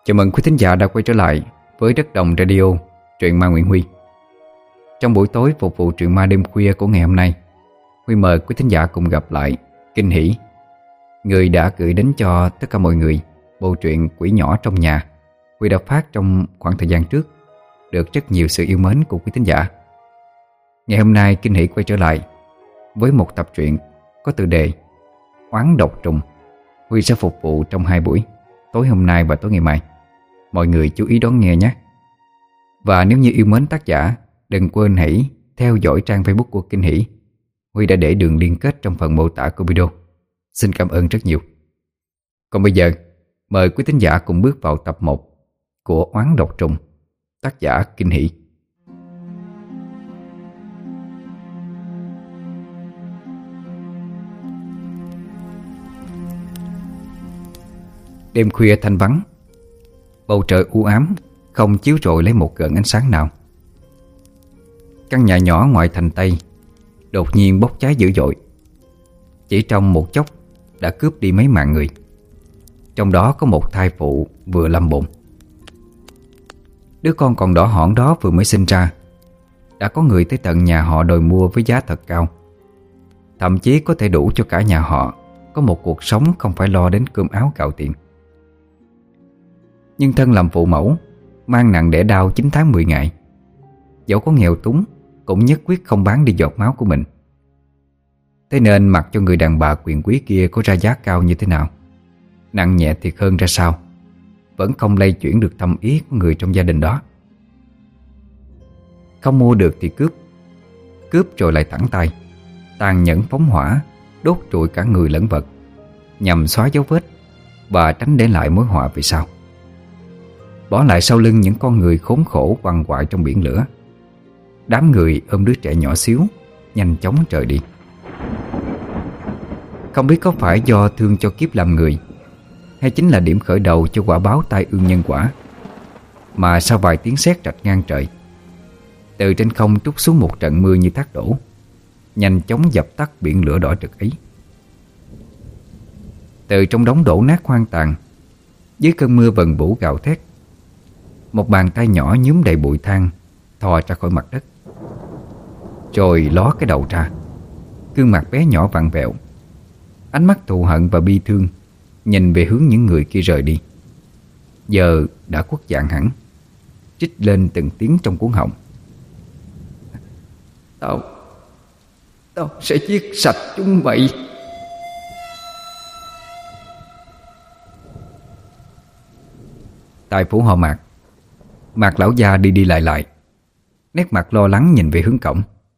Chào mừng quý thính giả đã quay trở lại với Đất Đồng Radio, truyện ma Nguyễn Huy. Trong buổi tối phục vụ truyện ma đêm khuya của ngày hôm nay, Huy mời quý thính giả cùng gặp lại Kinh Hỷ, người đã gửi đến cho tất cả mọi người bộ truyện Quỷ Nhỏ Trong Nhà. Huy đã phát trong khoảng thời gian trước, được rất nhiều sự yêu mến của quý thính giả. Ngày hôm nay Kinh Hỷ quay trở lại với một tập truyện có tựa đề Oán Độc Trùng. Huy sẽ phục vụ trong 2 buổi, tối hôm nay và tối ngày mai. Mọi người chú ý đón nghe nhé. Và nếu như yêu mến tác giả, đừng quên hãy theo dõi trang Facebook của Kinh Hỷ. Huy đã để đường liên kết trong phần mô tả của video. Xin cảm ơn rất nhiều. Còn bây giờ, mời quý thính giả cùng bước vào tập 1 của Oán Độc Trùng, tác giả Kinh Hỷ. Đêm khuya thanh vắng, bầu trời u ám, không chiếu rọi lấy một gợn ánh sáng nào. Căn nhà nhỏ ngoài thành Tây đột nhiên bốc cháy dữ dội. Chỉ trong một chốc đã cướp đi mấy mạng người. Trong đó có một thai phụ vừa lâm bụng. Đứa con còn đỏ hỏn đó vừa mới sinh ra, đã có người tới tận nhà họ đòi mua với giá thật cao. Thậm chí có thể đủ cho cả nhà họ có một cuộc sống không phải lo đến cơm áo gạo tiền. Nhưng thân làm phụ mẫu, mang nặng đẻ đau 9 tháng 10 ngày, dẫu có nghèo túng cũng nhất quyết không bán đi giọt máu của mình. Thế nên mặc cho người đàn bà quyền quý kia có ra giá cao như thế nào, nặng nhẹ thiệt hơn ra sao, vẫn không lay chuyển được tâm ý của người trong gia đình đó. Không mua được thì cướp, cướp rồi lại thẳng tay, tàn nhẫn phóng hỏa, đốt trụi cả người lẫn vật, nhằm xóa dấu vết và tránh để lại mối họa về sau. Bỏ lại sau lưng những con người khốn khổ quằn quại trong biển lửa. Đám người ôm đứa trẻ nhỏ xíu, nhanh chóng rời đi. Không biết có phải do thương cho kiếp làm người, hay chính là điểm khởi đầu cho quả báo tai ương nhân quả, mà sau vài tiếng sét rạch ngang trời, từ trên không trút xuống một trận mưa như thác đổ, nhanh chóng dập tắt biển lửa đỏ rực ấy. Từ trong đống đổ nát hoang tàn, dưới cơn mưa vần vũ gào thét, một bàn tay nhỏ nhúm đầy bụi than thò ra khỏi mặt đất, rồi ló cái đầu ra. Gương mặt bé nhỏ vặn vẹo, ánh mắt thù hận và bi thương nhìn về hướng những người kia rời đi. Giờ đã khuất dạng hẳn, trích lên từng tiếng trong cuống họng: Tao sẽ giết sạch chúng mày. Tại phủ họ Mạc, Mạc lão gia đi đi lại, nét mặt lo lắng nhìn về hướng cổng.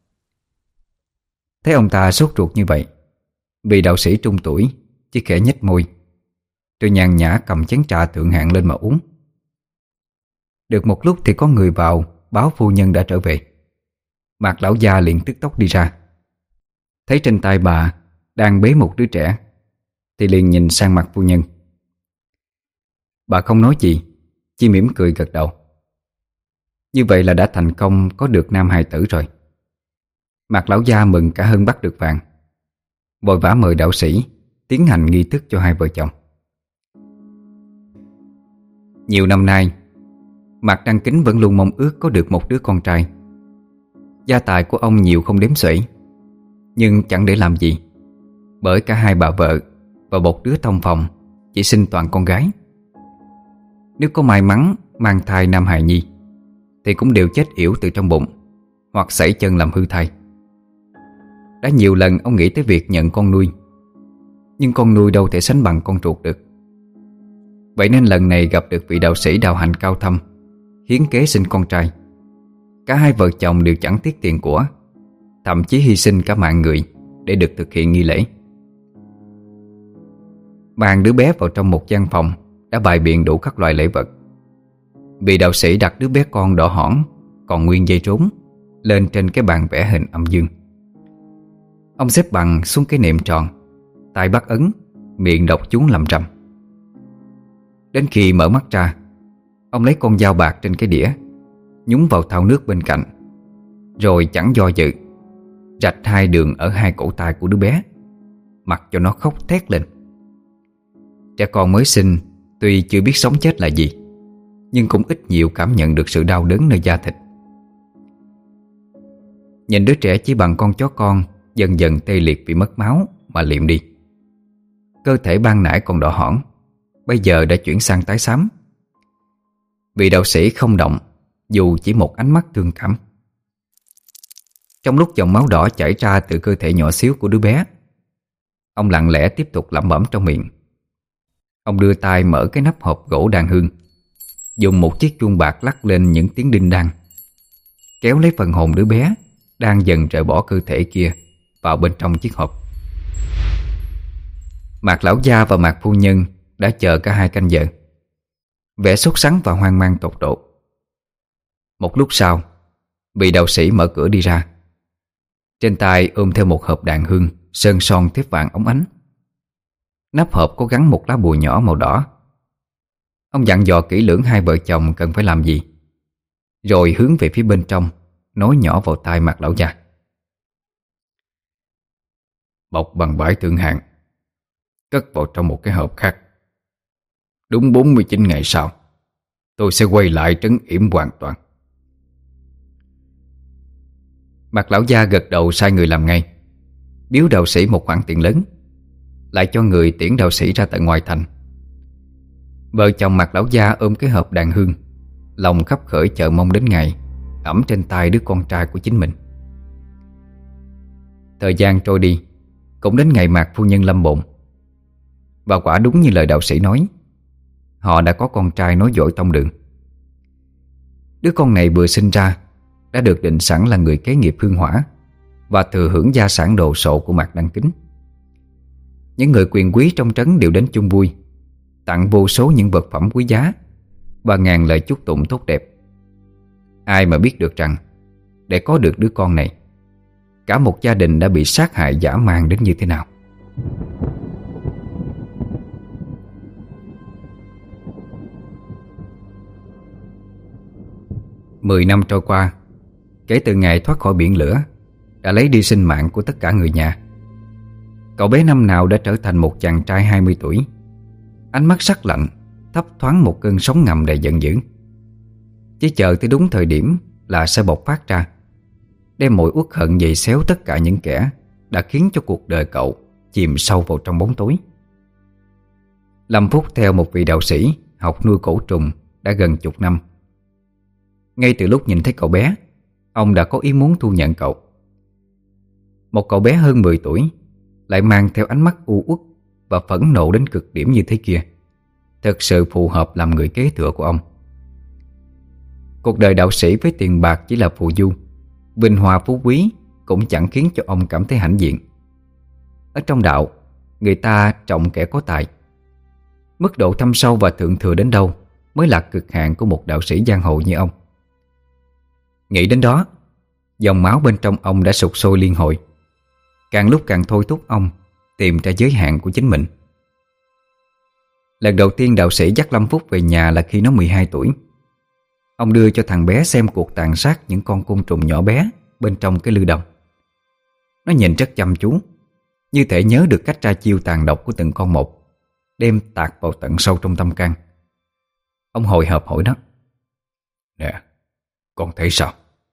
Thấy ông ta sốt ruột như vậy, vị đạo sĩ trung tuổi chỉ khẽ nhếch môi, rồi nhàn nhã cầm chén trà thượng hạng lên mà uống. Được một lúc thì có người vào báo phu nhân đã trở về. Mạc lão gia liền tức tốc đi ra, thấy trên tay bà đang bế một đứa trẻ thì liền nhìn sang mặt phu nhân. Bà không nói gì, chỉ mỉm cười gật đầu. Như vậy là đã thành công có được nam hài tử rồi. Mạc lão gia mừng cả hơn bắt được vàng, vội vã mời đạo sĩ tiến hành nghi thức cho hai vợ chồng. Nhiều năm nay, Mạc Đăng Kính vẫn luôn mong ước có được một đứa con trai. Gia tài của ông nhiều không đếm xuể, nhưng chẳng để làm gì, bởi cả hai bà vợ và một đứa thông phòng chỉ sinh toàn con gái. Nếu có may mắn mang thai nam hài nhi thì cũng đều chết yểu từ trong bụng, hoặc sảy chân làm hư thai. Đã nhiều lần ông nghĩ tới việc nhận con nuôi, nhưng con nuôi đâu thể sánh bằng con ruột được. Vậy nên lần này gặp được vị đạo sĩ đạo hạnh cao thâm, hiến kế sinh con trai. Cả hai vợ chồng đều chẳng tiếc tiền của, thậm chí hy sinh cả mạng người để được thực hiện nghi lễ. Mang đứa bé vào trong một gian phòng đã bày biện đủ các loại lễ vật. Vị đạo sĩ đặt đứa bé con đỏ hỏn còn nguyên dây trốn lên trên cái bàn vẽ hình âm dương. Ông xếp bằng xuống cái nệm tròn, tay bắt ấn, miệng đọc chú lẩm rẩm. Đến khi mở mắt ra, ông lấy con dao bạc trên cái đĩa, nhúng vào thau nước bên cạnh, rồi chẳng do dự rạch 2 đường ở 2 cổ tay của đứa bé, mặc cho nó khóc thét lên. Trẻ con mới sinh tuy chưa biết sống chết là gì, nhưng cũng ít nhiều cảm nhận được sự đau đớn nơi da thịt. Nhìn đứa trẻ chỉ bằng con chó con dần dần tê liệt vì mất máu mà liệm đi. Cơ thể ban nãy còn đỏ hỏn, bây giờ đã chuyển sang tái xám. Vị đạo sĩ không động, dù chỉ một ánh mắt thương cảm. Trong lúc dòng máu đỏ chảy ra từ cơ thể nhỏ xíu của đứa bé, ông lặng lẽ tiếp tục lẩm bẩm trong miệng. Ông đưa tay mở cái nắp hộp gỗ đàn hương, dùng một chiếc chuông bạc lắc lên những tiếng đinh đăng, kéo lấy phần hồn đứa bé đang dần rời bỏ cơ thể kia vào bên trong chiếc hộp. Mạc lão gia và Mạc phu nhân đã chờ cả 2 canh giờ, vẻ sốt sắng và hoang mang tột độ. Một lúc sau, vị đạo sĩ mở cửa đi ra. Trên tay ôm theo một hộp đàn hương sơn son thép vàng óng ánh. Nắp hộp có gắn một lá bùa nhỏ màu đỏ. Ông dặn dò kỹ lưỡng 2 vợ chồng cần phải làm gì, rồi hướng về phía bên trong, nói nhỏ vào tai Mạc lão gia. Bọc bằng vải thượng hạng, cất vào trong một cái hộp khác. Đúng 49 ngày sau, tôi sẽ quay lại trấn yểm hoàn toàn. Mạc lão gia gật đầu sai người làm ngay, biếu đạo sĩ một khoản tiền lớn, lại cho người tiễn đạo sĩ ra tận ngoài thành. Vợ chồng Mạc lão gia ôm cái hộp đàn hương, lòng khấp khởi chờ mong đến ngày ẵm trên tay đứa con trai của chính mình. Thời gian trôi đi, cũng đến ngày Mạc phu nhân lâm bồn. Và quả đúng như lời đạo sĩ nói, họ đã có con trai nối dõi tông đường. Đứa con này vừa sinh ra đã được định sẵn là người kế nghiệp hương hỏa và thừa hưởng gia sản đồ sộ của Mạc Đăng Kính. Những người quyền quý trong trấn đều đến chung vui, tặng vô số những vật phẩm quý giá và ngàn lời chúc tụng tốt đẹp. Ai mà biết được rằng để có được đứa con này, cả một gia đình đã bị sát hại dã man đến như thế nào. Mười năm trôi qua, kể từ ngày thoát khỏi biển lửa đã lấy đi sinh mạng của tất cả người nhà. Cậu bé năm nào đã trở thành một chàng trai 20 tuổi, ánh mắt sắc lạnh, thấp thoáng một cơn sóng ngầm đầy giận dữ. Chỉ chờ tới đúng thời điểm là sẽ bộc phát ra, đem mọi uất hận dày xéo tất cả những kẻ đã khiến cho cuộc đời cậu chìm sâu vào trong bóng tối. Lâm Phúc theo một vị đạo sĩ học nuôi cổ trùng đã gần chục năm. Ngay từ lúc nhìn thấy cậu bé, ông đã có ý muốn thu nhận cậu. Một cậu bé hơn 10 tuổi lại mang theo ánh mắt u uất và phẫn nộ đến cực điểm như thế kia, thực sự phù hợp làm người kế thừa của ông. Cuộc đời đạo sĩ với tiền bạc chỉ là phù du, vinh hoa phú quý cũng chẳng khiến cho ông cảm thấy hãnh diện. Ở trong đạo, người ta trọng kẻ có tài. Mức độ thâm sâu và thượng thừa đến đâu mới là cực hạn của một đạo sĩ giang hồ như ông. Nghĩ đến đó, dòng máu bên trong ông đã sục sôi liên hồi, càng lúc càng thôi thúc ông tìm ra giới hạn của chính mình. Lần đầu tiên đạo sĩ dắt Lâm Phúc về nhà là khi nó 12 tuổi. Ông đưa cho thằng bé xem cuộc tàn sát những con côn trùng nhỏ bé bên trong cái lư đồng. Nó nhìn rất chăm chú, như thể nhớ được cách ra chiêu tàn độc của từng con một, đem tạt vào tận sâu trong tâm can. Ông hồi hộp hỏi nó: "Nè, con thấy sao?"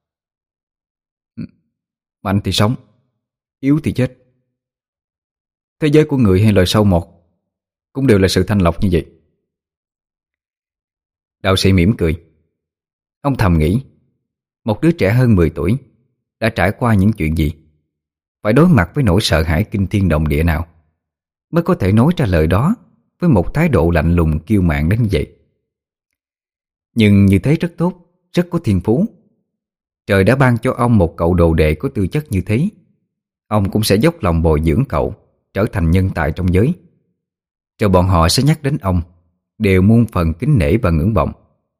"Mạnh thì sống, yếu thì chết. Thế giới của người hay loài sâu một cũng đều là sự thanh lọc như vậy." Đạo sĩ mỉm cười. Ông thầm nghĩ, một đứa trẻ hơn 10 tuổi đã trải qua những chuyện gì, phải đối mặt với nỗi sợ hãi kinh thiên động địa nào, mới có thể nói ra lời đó với một thái độ lạnh lùng kiêu mạn đến vậy. Nhưng như thế rất tốt, rất có thiên phú. Trời đã ban cho ông một cậu đồ đệ có tư chất như thế, ông cũng sẽ dốc lòng bồi dưỡng cậu trở thành nhân tài trong giới. Rồi bọn họ sẽ nhắc đến ông, đều muôn phần kính nể và ngưỡng vọng.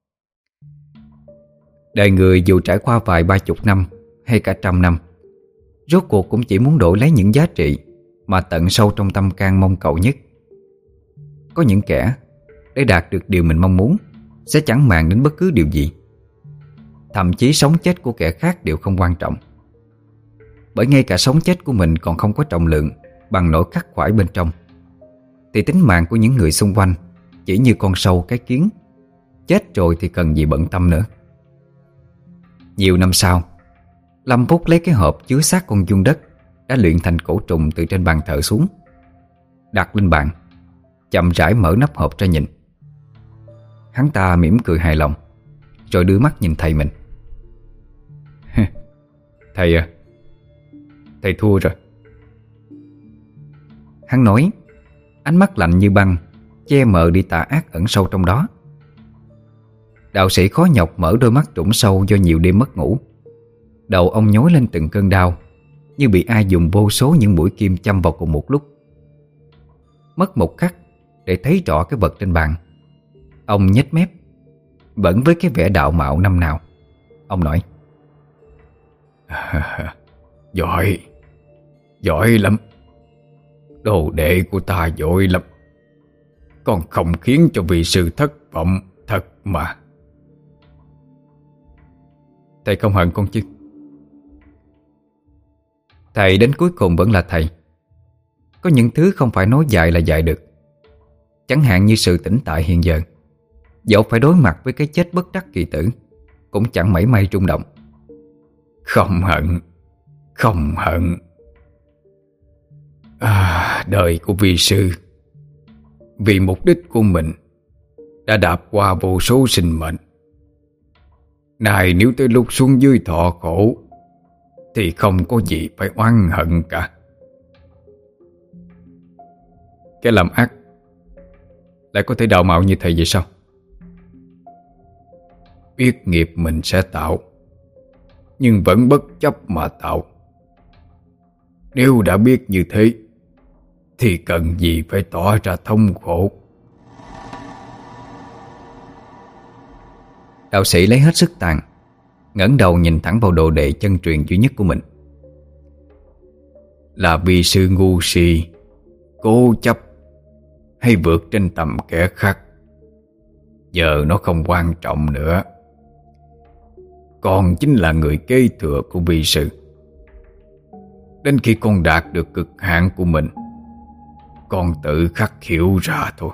Đời người dù trải qua vài 30 năm hay cả 100 năm, rốt cuộc cũng chỉ muốn đổi lấy những giá trị mà tận sâu trong tâm can mong cầu nhất. Có những kẻ để đạt được điều mình mong muốn sẽ chẳng màng đến bất cứ điều gì. Thậm chí sống chết của kẻ khác đều không quan trọng, bởi ngay cả sống chết của mình còn không có trọng lượng bằng nỗi khắc khoải bên trong, thì tính mạng của những người xung quanh chỉ như con sâu cái kiến, chết rồi thì cần gì bận tâm nữa. Nhiều năm sau, Lâm Phúc lấy cái hộp chứa xác con giun đất đã luyện thành cổ trùng từ trên bàn thờ xuống, đặt lên bàn, chậm rãi mở nắp hộp ra nhìn. Hắn ta mỉm cười hài lòng, rồi đưa mắt nhìn thầy mình. Thầy à, thầy thua rồi. Hắn nói, ánh mắt lạnh như băng, che mờ đi tà ác ẩn sâu trong đó. Đạo sĩ khó nhọc mở đôi mắt trũng sâu do nhiều đêm mất ngủ. Đầu ông nhói lên từng cơn đau, như bị ai dùng vô số những mũi kim châm vào cùng một lúc. Mất một khắc để thấy rõ cái vật trên bàn, ông nhếch mép, vẫn với cái vẻ đạo mạo năm nào. Ông nói: Giỏi, giỏi lắm. Đồ đệ của ta giỏi lắm. Con không khiến cho vị sư thất vọng thật mà. Thầy không hận con chứ? Thầy đến cuối cùng vẫn là thầy. Có những thứ không phải nói dạy là dạy được. Chẳng hạn như sự tĩnh tại hiện giờ, dẫu phải đối mặt với cái chết bất đắc kỳ tử, cũng chẳng mảy may rung động. Không hận, không hận. Đời của vi sư vì mục đích của mình đã đạp qua vô số sinh mệnh. Này, nếu tới lúc xuống dưới thọ khổ thì không có gì phải oán hận cả. Cái làm ác lại có thể đạo mạo như thầy vậy sao? Biết nghiệp mình sẽ tạo, nhưng vẫn bất chấp mà tạo. Nếu đã biết như thế thì cần gì phải tỏ ra thống khổ. Đạo sĩ lấy hết sức tàn, ngẩng đầu nhìn thẳng vào đồ đệ chân truyền duy nhất của mình. Là vì sư ngu si, cố chấp hay vượt trên tầm kẻ khác, giờ nó không quan trọng nữa. Con chính là người kế thừa của vi sư. Đến khi con đạt được cực hạn của mình, con tự khắc hiểu ra thôi.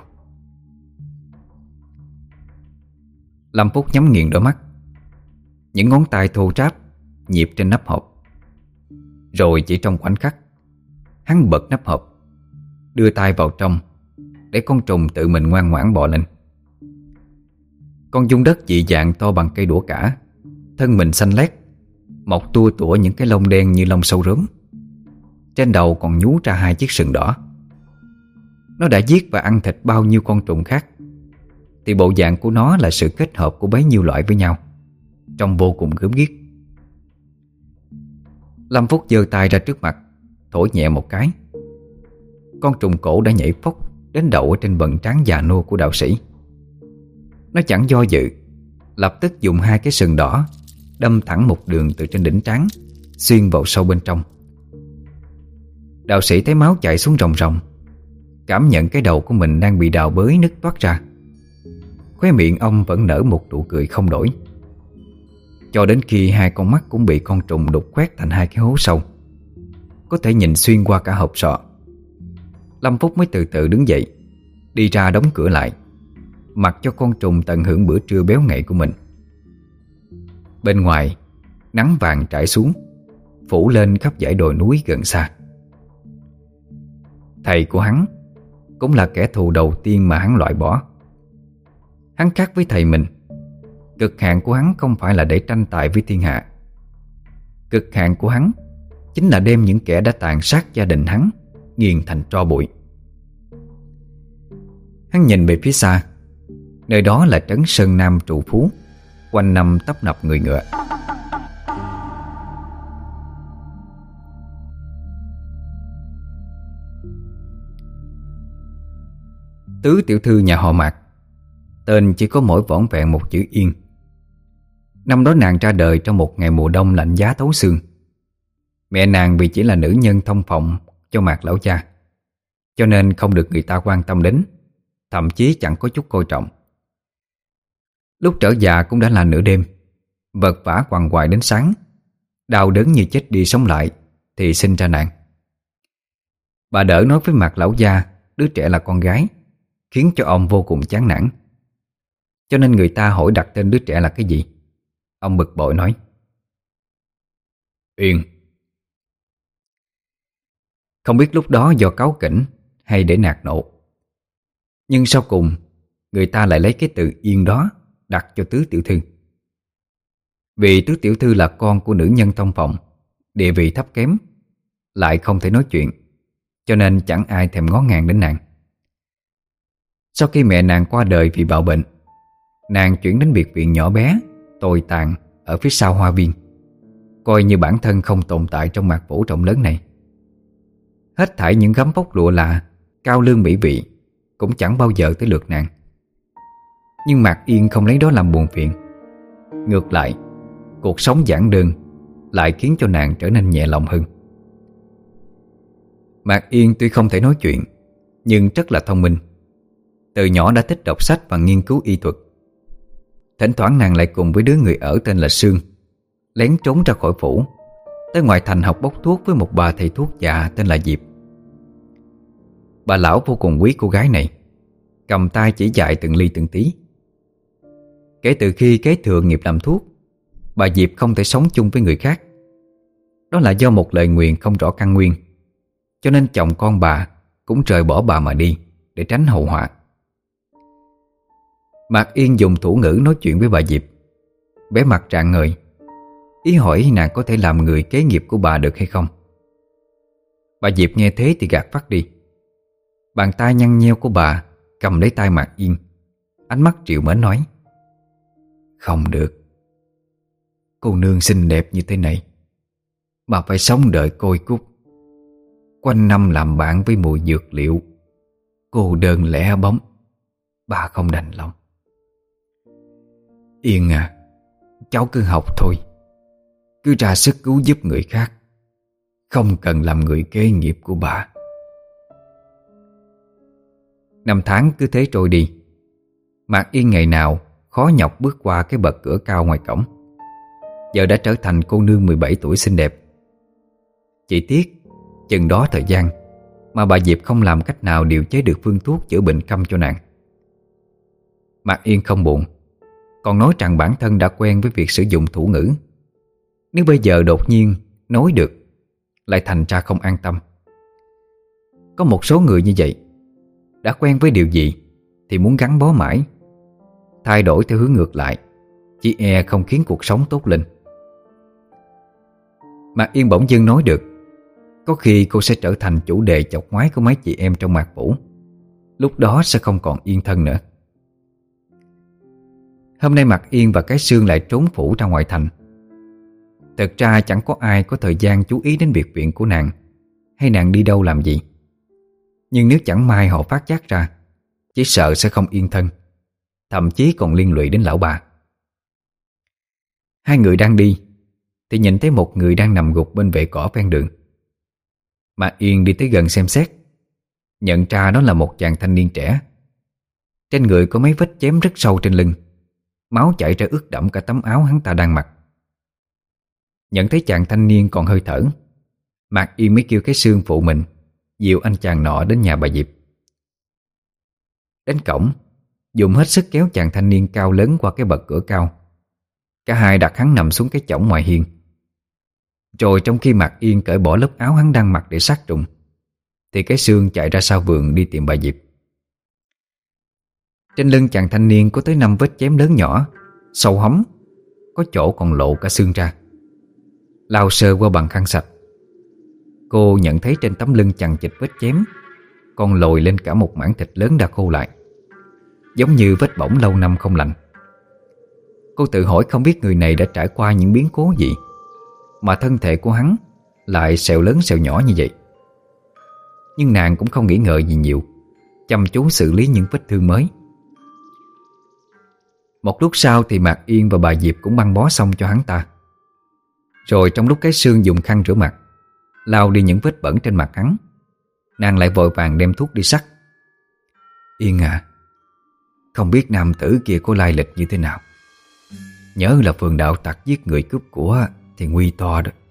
Lâm Phúc nhắm nghiền đôi mắt, những ngón tay thô ráp nhịp trên nắp hộp. Rồi chỉ trong khoảnh khắc, hắn bật nắp hộp, đưa tay vào trong để con trùng tự mình ngoan ngoãn bò lên. Con giun đất dị dạng to bằng cây đũa cả, thân mình xanh lét, mọc tua tủa những cái lông đen như lông sâu rớm. Trên đầu còn nhú ra 2 chiếc sừng đỏ. Nó đã giết và ăn thịt bao nhiêu con trùng khác, thì bộ dạng của nó là sự kết hợp của bấy nhiêu loại với nhau, trông vô cùng gớm ghiếc. Lâm Phúc giơ tay ra trước mặt, thổi nhẹ một cái. Con trùng cổ đã nhảy phốc đến đậu ở trên bận trán già nua của đạo sĩ. Nó chẳng do dự, lập tức dùng 2 cái sừng đỏ đâm thẳng một đường từ trên đỉnh trán xuyên vào sâu bên trong. Đạo sĩ thấy máu chảy xuống ròng ròng, cảm nhận cái đầu của mình đang bị đào bới nứt toát ra. Khóe miệng ông vẫn nở một nụ cười không đổi, cho đến khi 2 con mắt cũng bị con trùng đục khoét thành 2 cái hố sâu, có thể nhìn xuyên qua cả hộp sọ. Lâm Phúc mới từ từ đứng dậy, đi ra đóng cửa lại, mặc cho con trùng tận hưởng bữa trưa béo ngậy của mình. Bên ngoài, nắng vàng trải xuống, phủ lên khắp dãy đồi núi gần xa. Thầy của hắn cũng là kẻ thù đầu tiên mà hắn loại bỏ. Hắn khác với thầy mình. Cực hạn của hắn không phải là để tranh tài với thiên hạ. Cực hạn của hắn chính là đem những kẻ đã tàn sát gia đình hắn nghiền thành tro bụi. Hắn nhìn về phía xa, nơi đó là trấn Sơn Nam trụ phú, quanh năm tấp nập người ngựa. Tứ tiểu thư nhà họ Mạc, tên chỉ có mỗi vỏn vẹn một chữ Yên. Năm đó nàng ra đời trong một ngày mùa đông lạnh giá thấu xương. Mẹ nàng vì chỉ là nữ nhân thông phòng cho Mạc lão cha, cho nên không được người ta quan tâm đến, thậm chí chẳng có chút coi trọng. Lúc trở già cũng đã là nửa đêm, vật vã quằn quại đến sáng, đau đớn như chết đi sống lại thì sinh ra nàng. Bà đỡ nói với Mạc lão gia đứa trẻ là con gái, khiến cho ông vô cùng chán nản. cho nên người ta hỏi đặt tên đứa trẻ là cái gì. Ông bực bội nói: Yên. Không biết lúc đó do cáu kỉnh hay để nạt nộ, nhưng sau cùng người ta lại lấy cái từ Yên đó đặt cho Tứ tiểu thư. Vì Tứ tiểu thư là con của nữ nhân trong phòng, địa vị thấp kém, lại không thể nói chuyện, cho nên chẳng ai thèm ngó ngàng đến nàng. Sau khi mẹ nàng qua đời vì bạo bệnh, nàng chuyển đến biệt viện nhỏ bé, tồi tàn ở phía sau hoa viên, coi như bản thân không tồn tại trong mạc phủ rộng lớn này. Hết thảy những gấm vóc lụa là cao lương mỹ vị cũng chẳng bao giờ tới lượt nàng. Nhưng Mạc Yên không lấy đó làm buồn phiền. Ngược lại, cuộc sống giản đơn lại khiến cho nàng trở nên nhẹ lòng hơn. Mạc Yên tuy không thể nói chuyện, nhưng rất là thông minh. Từ nhỏ đã thích đọc sách và nghiên cứu y thuật. Thỉnh thoảng nàng lại cùng với đứa người ở tên là Sương lén trốn ra khỏi phủ, tới ngoài thành học bốc thuốc với một bà thầy thuốc già tên là Diệp. Bà lão vô cùng quý cô gái này, cầm tay chỉ dạy từng ly từng tí. Kể từ khi kế thừa nghiệp làm thuốc, bà Diệp không thể sống chung với người khác. Đó là do một lời nguyền không rõ căn nguyên, cho nên chồng con bà cũng rời bỏ bà mà đi để tránh hậu họa. Mạc Yên dùng thủ ngữ nói chuyện với bà Diệp, vẻ mặt rạng ngời, ý hỏi nàng có thể làm người kế nghiệp của bà được hay không. Bà Diệp nghe thế thì gạt phắt đi. Bàn tay nhăn nheo của bà cầm lấy tay Mạc Yên, ánh mắt trìu mến nói: Không được. Cô nương xinh đẹp như thế này, bà phải sống đợi côi cút, quanh năm làm bạn với mùi dược liệu, cô đơn lẻ bóng, bà không đành lòng. Yên à, cháu cứ học thôi, cứ ra sức cứu giúp người khác, không cần làm người kế nghiệp của bà. Năm tháng cứ thế trôi đi. Mạc Yên ngày nào khó nhọc bước qua cái bậc cửa cao ngoài cổng, giờ đã trở thành cô nương 17 tuổi xinh đẹp. Chỉ tiếc chừng đó thời gian mà bà Diệp không làm cách nào điều chế được phương thuốc chữa bệnh câm cho nàng. Mạc Yên không buồn, còn nói rằng bản thân đã quen với việc sử dụng thủ ngữ. Nếu bây giờ đột nhiên nói được, lại thành ra không an tâm. Có một số người như vậy, đã quen với điều gì thì muốn gắn bó mãi. Thay đổi theo hướng ngược lại chỉ e không khiến cuộc sống tốt lên. Mạc Yên bỗng dưng nói được, có khi cô sẽ trở thành chủ đề chọc ngoái của mấy chị em trong Mạc phủ. Lúc đó sẽ không còn yên thân nữa. Hôm nay Mạc Yên và cái Sương lại trốn phủ ra ngoài thành. Thật ra chẳng có ai có thời gian chú ý đến biệt viện của nàng, hay nàng đi đâu làm gì. Nhưng nếu chẳng may họ phát giác ra, chỉ sợ sẽ không yên thân, thậm chí còn liên lụy đến lão bà. Hai người đang đi thì nhìn thấy một người đang nằm gục bên vệ cỏ ven đường. Mạc Yên đi tới gần xem xét, nhận ra đó là một chàng thanh niên trẻ. Trên người có mấy vết chém rất sâu trên lưng, máu chảy ra ướt đẫm cả tấm áo hắn ta đang mặc. Nhận thấy chàng thanh niên còn hơi thở, Mạc Yên mới kêu cái Sương phụ mình dìu anh chàng nọ đến nhà bà Diệp. Đến cổng, dùng hết sức kéo chàng thanh niên cao lớn qua cái bậc cửa cao. Cả hai đặt hắn nằm xuống cái chõng ngoài hiên. Rồi trong khi Mạc Yên cởi bỏ lớp áo hắn đang mặc để sát trùng, thì cái Sương chạy ra sau vườn đi tìm bà Diệp. Trên lưng chàng thanh niên có tới 5 vết chém lớn nhỏ, sâu hóm, có chỗ còn lộ cả xương ra. Lau sơ qua bằng khăn sạch, cô nhận thấy trên tấm lưng chằng chịt vết chém còn lồi lên cả một mảng thịt lớn đã khô lại, giống như vết bỏng lâu năm không lành. Cô tự hỏi không biết người này đã trải qua những biến cố gì mà thân thể của hắn lại sẹo lớn sẹo nhỏ như vậy. Nhưng nàng cũng không nghĩ ngợi gì nhiều, chăm chú xử lý những vết thương mới. Một lúc sau thì Mạc Yên và bà Diệp cũng băng bó xong cho hắn ta. Rồi trong lúc cái Sương dùng khăn rửa mặt, lau đi những vết bẩn trên mặt hắn, nàng lại vội vàng đem thuốc đi sắc. Yên à, không biết nam tử kia có lai lịch như thế nào. Nhớ là phường đạo tặc giết người cướp của thì nguy to đó.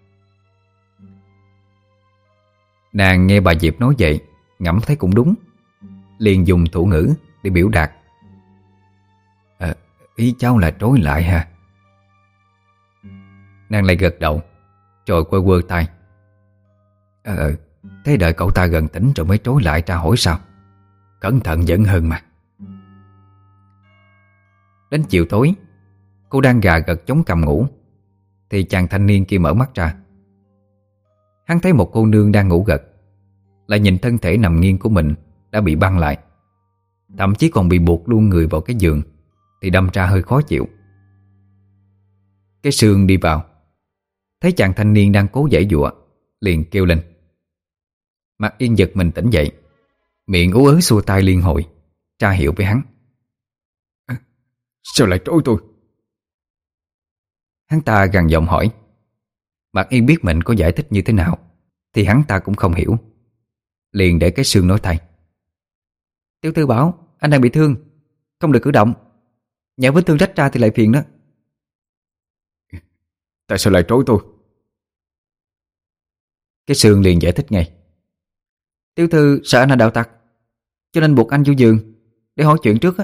Nàng nghe bà Diệp nói vậy, ngẫm thấy cũng đúng, liền dùng thủ ngữ để biểu đạt. Ý cháu là trối lại ha? Nàng lại gật đầu, rồi quơ quơ tay. Thế đợi cậu ta gần tỉnh rồi mới trối lại tra hỏi sao? Cẩn thận vẫn hơn mà. Đến chiều tối, cô đang gà gật chống cằm ngủ, thì chàng thanh niên kia mở mắt ra. Hắn thấy một cô nương đang ngủ gật, lại nhìn thân thể nằm nghiêng của mình đã bị băng lại, thậm chí còn bị buộc luôn người vào cái giường, thì đâm ra hơi khó chịu. Cái Sương đi vào, thấy chàng thanh niên đang cố giãy giụa, liền kêu lên. Mạc Yên giật mình tỉnh dậy, miệng ú ớ xua tay liên hồi, tra hiệu với hắn. Sao lại trối tôi? Hắn ta gằn giọng hỏi. Mạc Yên biết mình có giải thích như thế nào thì hắn ta cũng không hiểu, liền để cái Sương nói thay. Tiểu thư bảo anh đang bị thương, không được cử động. Nhỡ vết thương rách ra thì lại phiền đó. Tại sao lại trối tôi? Cái Sương liền giải thích ngay. Tiểu thư sợ anh là đạo tặc, cho nên buộc anh vô giường để hỏi chuyện trước á.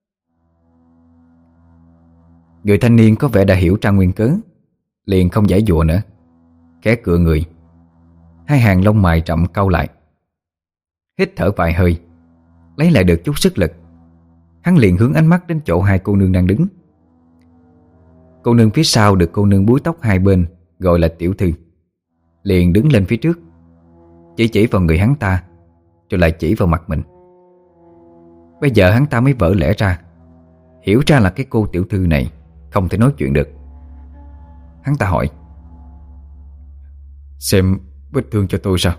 Người thanh niên có vẻ đã hiểu ra nguyên cớ, liền không giãy giụa nữa, khẽ cựa người, hai hàng lông mày rậm cau lại. Hít thở vài hơi, lấy lại được chút sức lực, hắn liền hướng ánh mắt đến chỗ hai cô nương đang đứng. Cô nương phía sau được cô nương búi tóc hai bên gọi là tiểu thư, liền đứng lên phía trước, chỉ vào người hắn ta, rồi lại chỉ vào mặt mình. Bây giờ hắn ta mới vỡ lẽ ra, hiểu ra là cái cô tiểu thư này không thể nói chuyện được. Hắn ta hỏi. Xem vết thương cho tôi sao?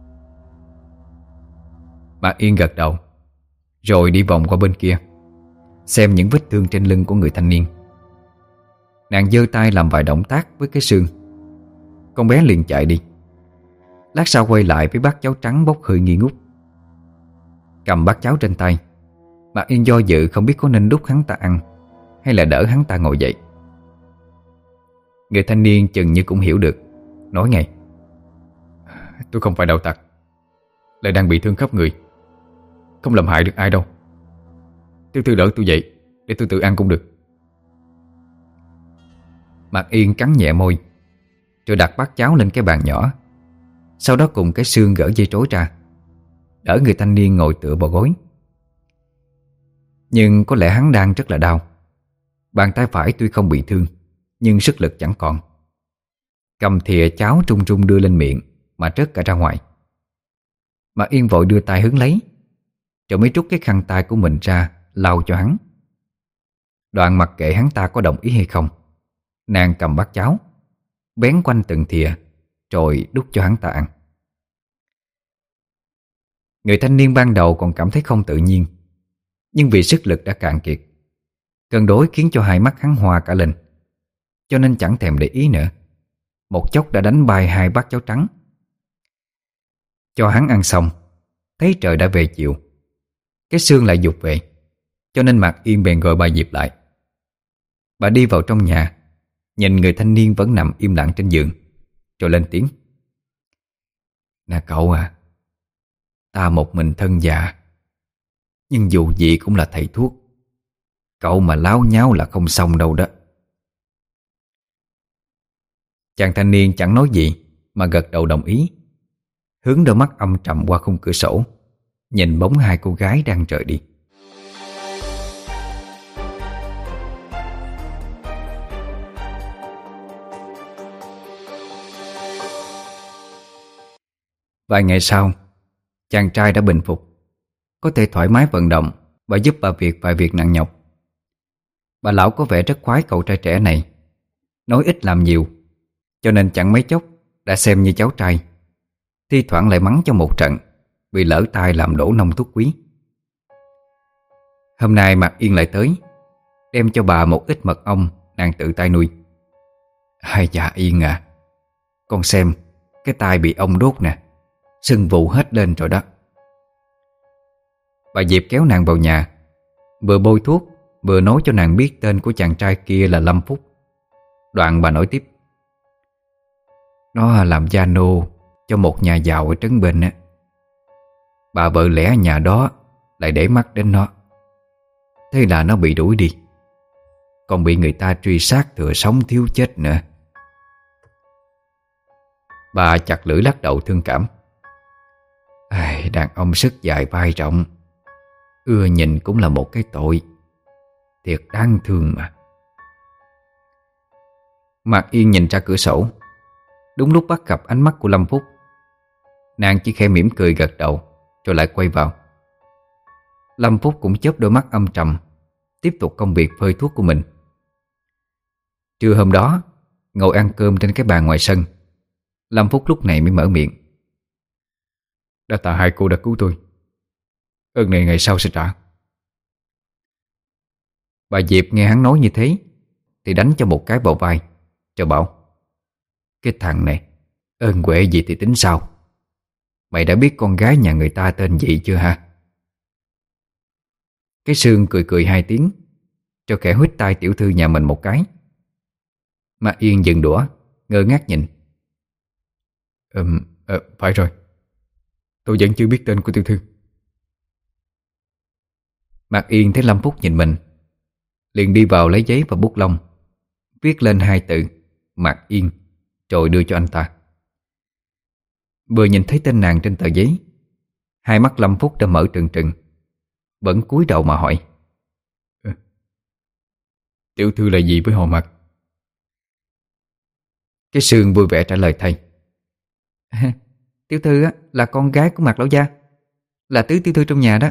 Bà Yên gật đầu, rồi đi vòng qua bên kia, xem những vết thương trên lưng của người thanh niên. Nàng giơ tay làm vài động tác với cái Sương. Con bé liền chạy đi. Lát sau quay lại với bát cháo trắng bốc hơi nghi ngút. Cầm bát cháo trên tay, Mạc Yên do dự không biết có nên đút hắn ta ăn hay là đỡ hắn ta ngồi dậy. Người thanh niên chừng như cũng hiểu được, nói ngay. Tôi không phải đạo tặc, lại đang bị thương khắp người, không làm hại được ai đâu. Tiểu thư đỡ tôi dậy để tôi tự ăn cũng được. Mạc Yên cắn nhẹ môi, rồi đặt bát cháo lên cái bàn nhỏ. Sau đó cùng cái Sương gỡ dây trối ra, đỡ người thanh niên ngồi tựa vào gối. Nhưng có lẽ hắn đang rất là đau. Bàn tay phải tuy không bị thương, nhưng sức lực chẳng còn. Cầm thìa cháo trung trung đưa lên miệng mà rớt cả ra ngoài. Mạc Yên vội đưa tay hứng lấy, rồi mới rút cái khăn tay của mình ra lau cho hắn. Đoạn mặc kệ hắn ta có đồng ý hay không, nàng cầm bát cháo, bén quanh từng thìa, rồi đút cho hắn ta ăn. Người thanh niên ban đầu còn cảm thấy không tự nhiên, nhưng vì sức lực đã cạn kiệt, cân đối khiến cho hai mắt hắn hoa cả lên, cho nên chẳng thèm để ý nữa. Một chốc đã đánh bay hai bát cháo trắng. Cho hắn ăn xong, thấy trời đã về chiều, cái Sương lại giục về, cho nên Mạc Yên bèn gọi bà Diệp lại. Bà đi vào trong nhà, nhìn người thanh niên vẫn nằm im lặng trên giường, rồi lên tiếng. Nè cậu à, ta một mình thân già, nhưng dù gì cũng là thầy thuốc, cậu mà láo nháo là không xong đâu đó. Chàng thanh niên chẳng nói gì mà gật đầu đồng ý, hướng đôi mắt âm trầm qua khung cửa sổ, nhìn bóng hai cô gái đang rời đi. Vài ngày sau, chàng trai đã bình phục, có thể thoải mái vận động và giúp bà Việt vài việc nặng nhọc. Bà lão có vẻ rất khoái cậu trai trẻ này, nói ít làm nhiều, cho nên chẳng mấy chốc đã xem như cháu trai, thi thoảng lại mắng cho một trận vì lỡ tay làm đổ nông thuốc quý. Hôm nay Mạc Yên lại tới, đem cho bà một ít mật ong nàng tự tay nuôi. Hai dạ Yên à, con xem cái tai bị ong đốt nè, sưng vù hết lên rồi đó. Bà Diệp kéo nàng vào nhà, vừa bôi thuốc vừa nói cho nàng biết tên của chàng trai kia là Lâm Phúc. Đoạn bà nói tiếp. Nó làm gia nô cho một nhà giàu ở Trấn Bình á. Bà vợ lẽ nhà đó lại để mắt đến nó, thế là nó bị đuổi đi. còn bị người ta truy sát thừa sống thiếu chết nữa. Bà chặt lưỡi lắc đầu thương cảm. Ai, đàn ông sức dài vai rộng, ưa nhìn cũng là một cái tội. Thiệt đáng thương mà. Mạc Yên nhìn ra cửa sổ. Đúng lúc bắt gặp ánh mắt của Lâm Phúc, nàng chỉ khẽ mỉm cười gật đầu, rồi lại quay vào. Lâm Phúc cũng chớp đôi mắt âm trầm, tiếp tục công việc phơi thuốc của mình. Trưa hôm đó, ngồi ăn cơm trên cái bàn ngoài sân, Lâm Phúc lúc này mới mở miệng. Đã tạ hai cô đã cứu tôi, ơn này ngày sau sẽ trả. Bà Diệp nghe hắn nói như thế thì đánh cho một cái vào vai, cho bảo: Cái thằng này, ơn huệ gì thì tính sao? Mày đã biết con gái nhà người ta tên gì chưa ha? Cái Sương cười cười hai tiếng, cho kẻ huýt tai tiểu thư nhà mình một cái. Mạc Yên dừng đũa, ngơ ngác nhìn. Phải rồi, tôi vẫn chưa biết tên của tiểu thư. Mạc Yên thấy Lâm Phúc nhìn mình, liền đi vào lấy giấy và bút lông, viết lên hai từ Mạc Yên, rồi đưa cho anh ta. Vừa nhìn thấy tên nàng trên tờ giấy, hai mắt Lâm Phúc đã mở trừng trừng, vẫn cúi đầu mà hỏi: Tiểu thư là gì với họ Mạc? Cái Sương vui vẻ trả lời thay: Tiểu thư là con gái của Mạc lão gia, là tứ tiểu thư trong nhà đó.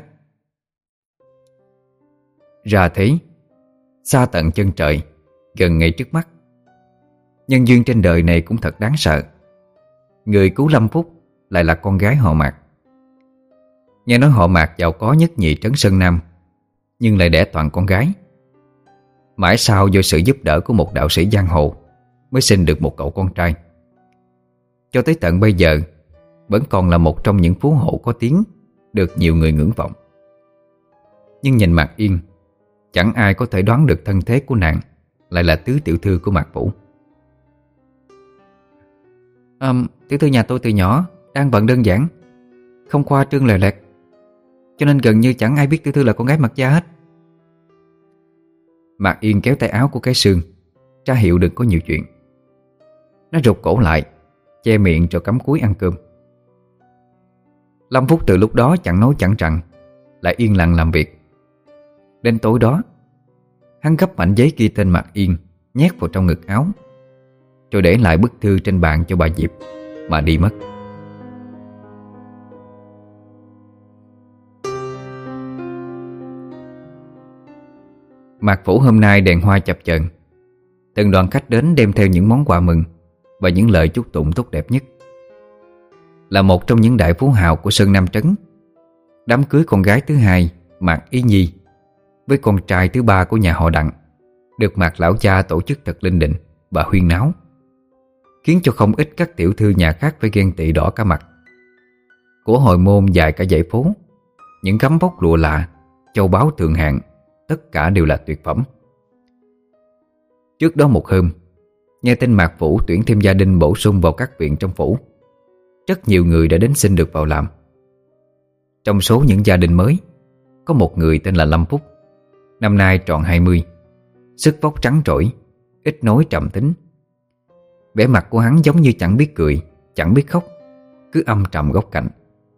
Ra thế, xa tận chân trời, gần ngay trước mắt. Nhân duyên trên đời này cũng thật đáng sợ. Người cứu Lâm Phúc lại là con gái họ Mạc. Nghe nói họ Mạc giàu có nhất nhì trấn Sơn Nam, nhưng lại đẻ toàn con gái. Mãi sau do sự giúp đỡ của một đạo sĩ giang hồ mới sinh được một cậu con trai. Cho tới tận bây giờ vẫn còn là một trong những phú hộ có tiếng, được nhiều người ngưỡng vọng. Nhưng nhìn Mạc Yên, chẳng ai có thể đoán được thân thế của nàng lại là tứ tiểu thư của Mạc Vũ. Tiểu thư nhà tôi từ nhỏ đang bận đơn giản, không khoa trương lòe loẹt, cho nên gần như chẳng ai biết tiểu thư là con gái Mạc gia hết. Mạc Yên kéo tay áo của cái Sương, ra hiệu đừng có nhiều chuyện. Nó rụt cổ lại, che miệng rồi cắm cúi ăn cơm. Lâm Phúc từ lúc đó chẳng nói chẳng rằng, lại yên lặng làm việc. Đến tối đó, hắn gấp mảnh giấy ghi tên Mạc Yên nhét vào trong ngực áo, rồi để lại bức thư trên bàn cho bà Diệp mà đi mất. Mạc Vũ hôm nay đèn hoa chập chờn, từng đoàn khách đến đem theo những món quà mừng và những lời chúc tụng tốt đẹp nhất. Là một trong những đại phú hào của Sơn Nam Trấn, đám cưới con gái thứ hai Mạc Ý Nhi với con trai thứ ba của nhà họ Đặng được Mạc lão gia tổ chức thật linh đình và huyên náo, khiến cho không ít các tiểu thư nhà khác phải ghen tị đỏ cả mặt. Của hồi môn dài cả dãy phố, những gấm vóc lụa lạ, châu báu thượng hạng, tất cả đều là tuyệt phẩm. Trước đó một hôm, nghe tin Mạc Vũ tuyển thêm gia đình bổ sung vào các viện trong phủ, rất nhiều người đã đến xin được vào làm. Trong số những gia đình mới, có một người tên là Lâm Phúc, năm nay tròn 20, sức vóc trắng trỗi, ít nói trầm tính. Vẻ mặt của hắn giống như chẳng biết cười, chẳng biết khóc, cứ âm trầm góc cạnh.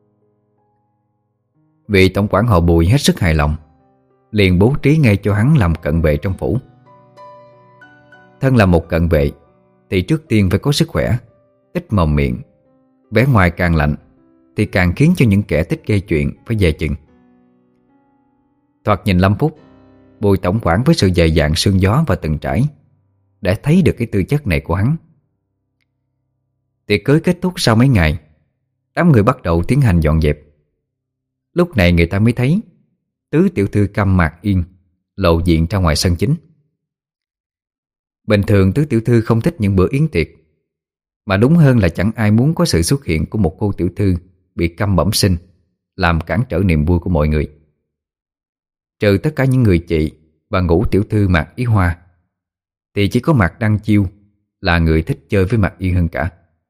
Vị tổng quản họ Bùi hết sức hài lòng, liền bố trí ngay cho hắn làm cận vệ trong phủ. Thân là một cận vệ thì trước tiên phải có sức khỏe, ít mồm miệng. Vẻ ngoài càng lạnh thì càng khiến cho những kẻ thích gây chuyện phải dè chừng. Thoạt nhìn Lâm Phúc, Bùi tổng quản với sự dày dạn sương gió và từng trải đã thấy được cái tư chất này của hắn. Tiệc cưới kết thúc sau mấy ngày, đám người bắt đầu tiến hành dọn dẹp. Lúc này người ta mới thấy tứ tiểu thư Cam Mạc Yên lộ diện ra ngoài sân chính. Bình thường tứ tiểu thư không thích những bữa yến tiệc, mà đúng hơn là chẳng ai muốn có sự xuất hiện của một cô tiểu thư bị câm bẩm sinh, làm cản trở niềm vui của mọi người. Trừ tất cả những người chị và ngũ tiểu thư Mạc Ý Hoa, thì chỉ có Mạc Đăng Chiêu là người thích chơi với Mạc Yên hơn cả.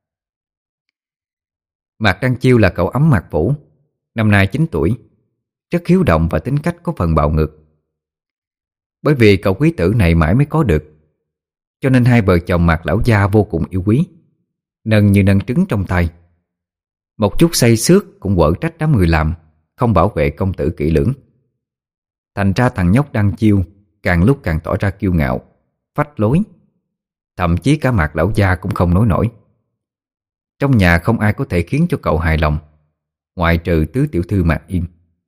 Mạc Đăng Chiêu là cậu ấm Mạc Vũ, năm nay 9 tuổi, rất hiếu động và tính cách có phần bạo ngược. Bởi vì cậu quý tử này mãi mới có được, cho nên hai vợ chồng Mạc lão gia vô cùng yêu quý, nâng như nâng trứng trong tay. Một chút say xước cũng quở trách đám người làm không bảo vệ công tử kỹ lưỡng. Thành ra thằng nhóc Đăng Chiêu càng lúc càng tỏ ra kiêu ngạo, phách lối. Thậm chí cả Mạc lão gia cũng không nói nổi. Trong nhà không ai có thể khiến cho cậu hài lòng, ngoại trừ tứ tiểu thư Mạc Yên.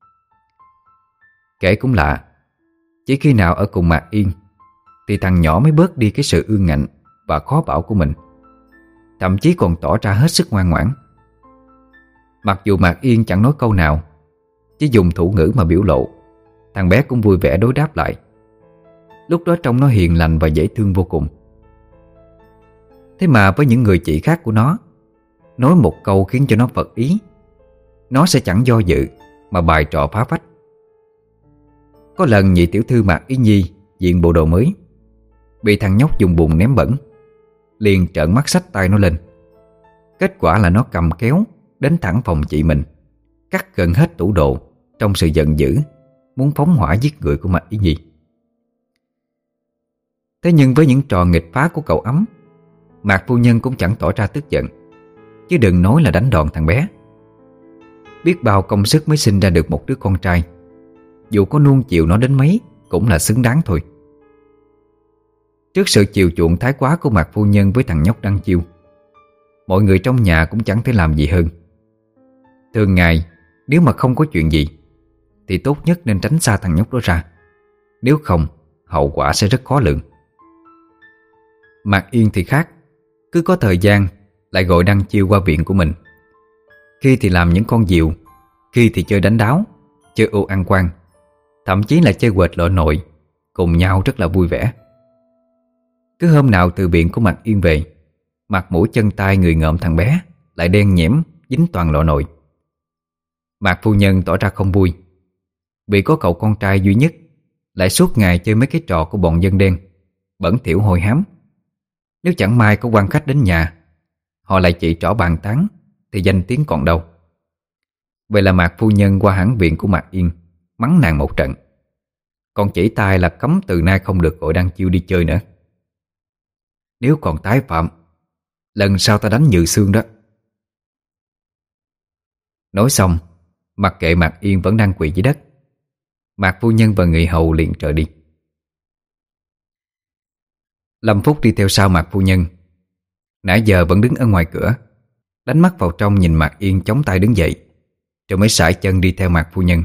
Kể cũng lạ, chỉ khi nào ở cùng Mạc Yên thì thằng nhỏ mới bớt đi cái sự ương ngạnh và khó bảo của mình, thậm chí còn tỏ ra hết sức ngoan ngoãn. Mặc dù Mạc Yên chẳng nói câu nào, chỉ dùng thủ ngữ mà biểu lộ, thằng bé cũng vui vẻ đối đáp lại. Lúc đó trông nó hiền lành và dễ thương vô cùng. Thế mà với những người chị khác của nó, nói một câu khiến cho nó phật ý, nó sẽ chẳng do dự mà bày trò phá phách. Có lần nhị tiểu thư Mạc Ý Nhi diện bộ đồ mới, bị thằng nhóc dùng bùn ném bẩn, liền trợn mắt xách tay nó lên. Kết quả là nó cầm kéo đến thẳng phòng chị mình, cắt gần hết tủ đồ trong sự giận dữ, muốn phóng hỏa giết người của Mạc Ý Nhi. Thế nhưng với những trò nghịch phá của cậu ấm, Mạc phu nhân cũng chẳng tỏ ra tức giận, chứ đừng nói là đánh đòn thằng bé. Biết bao công sức mới sinh ra được một đứa con trai, dù có nuông chiều nó đến mấy cũng là xứng đáng thôi. Trước sự chiều chuộng thái quá của Mạc phu nhân với thằng nhóc Đăng Chiêu, mọi người trong nhà cũng chẳng thể làm gì hơn. Thường ngày nếu mà không có chuyện gì thì tốt nhất nên tránh xa thằng nhóc đó ra, nếu không hậu quả sẽ rất khó lường. Mạc Yên thì khác, cứ có thời gian lại gọi Đăng Chiêu qua viện của mình. Khi thì làm những con diều, khi thì chơi đánh đáo, chơi ô ăn quan, thậm chí là chơi quệt lọ nội, cùng nhau rất là vui vẻ. Cứ hôm nào từ viện của Mạc Yên về, mặt mũi chân tay người ngợm thằng bé lại đen nhẽm, dính toàn lọ nội. Mạc phu nhân tỏ ra không vui, vì có cậu con trai duy nhất lại suốt ngày chơi mấy cái trò của bọn dân đen, bẩn thỉu hôi hám. Nếu chẳng may có quan khách đến nhà, họ lại chỉ trỏ bàn tán thì danh tiếng còn đâu. Vậy là Mạc phu nhân qua hẳn viện của Mạc Yên, mắng nàng một trận, còn chỉ tay là cấm từ nay không được gọi Đăng Chiêu đi chơi nữa. Nếu còn tái phạm, lần sau ta đánh nhừ xương đó. Nói xong, mặc kệ Mạc Yên vẫn đang quỳ dưới đất, Mạc phu nhân và người hầu liền trở đi. Lâm Phúc đi theo sau Mạc phu nhân, nãy giờ vẫn đứng ở ngoài cửa, đánh mắt vào trong nhìn Mạc Yên chống tay đứng dậy, rồi mới sải chân đi theo Mạc phu nhân.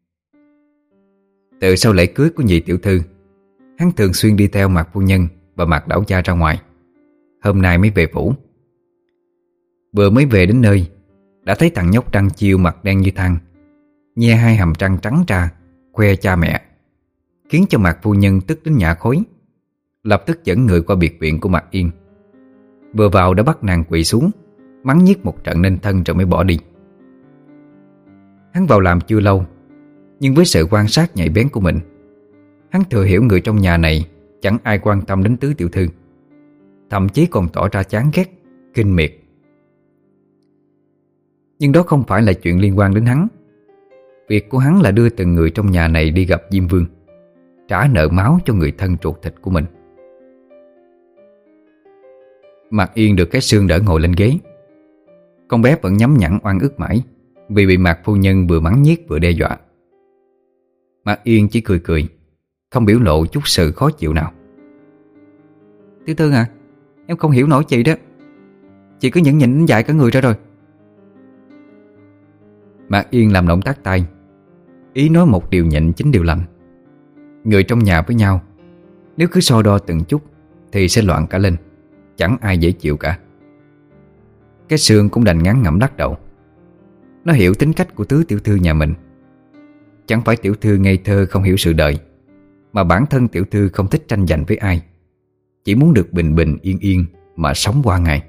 Từ sau lễ cưới của nhị tiểu thư, hắn thường xuyên đi theo Mạc phu nhân và Mạc lão gia ra ngoài. Hôm nay mới về phủ. Vừa mới về đến nơi, đã thấy thằng nhóc Đăng Chiêu mặt đen như than, nhe hai hàm răng trắng ra khoe cha mẹ, khiến cho Mạc phu nhân tức đến nhả khói. Lập tức dẫn người qua biệt viện của Mạc Yên. Vừa vào đã bắt nàng quỳ xuống, mắng nhiếc một trận nên thân rồi mới bỏ đi. Hắn vào làm chưa lâu, nhưng với sự quan sát nhạy bén của mình, hắn thừa hiểu người trong nhà này chẳng ai quan tâm đến tứ tiểu thư, thậm chí còn tỏ ra chán ghét, kinh miệt. Nhưng đó không phải là chuyện liên quan đến hắn. Việc của hắn là đưa từng người trong nhà này đi gặp Diêm Vương, trả nợ máu cho người thân ruột thịt của mình. Mạc Yên được cái xương đỡ ngồi lên ghế. Con bé vẫn nhắm nhẵn oan ức mãi, vì bị Mạc phu nhân vừa mắng nhiếc vừa đe dọa. Mạc Yên chỉ cười cười, không biểu lộ chút sự khó chịu nào. Tiểu thư à, em không hiểu nổi chị đó. Chị cứ nhẫn nhịn dại cả người ra rồi. Mạc Yên làm động tác tay, ý nói một điều nhịn chính điều lành. Người trong nhà với nhau, nếu cứ so đo từng chút thì sẽ loạn cả lên, chẳng ai dễ chịu cả. Cái xương cũng đành ngán ngẩm lắc đầu. Nó hiểu tính cách của tứ tiểu thư nhà mình. Chẳng phải tiểu thư ngây thơ không hiểu sự đời, mà bản thân tiểu thư không thích tranh giành với ai, chỉ muốn được bình bình yên yên mà sống qua ngày.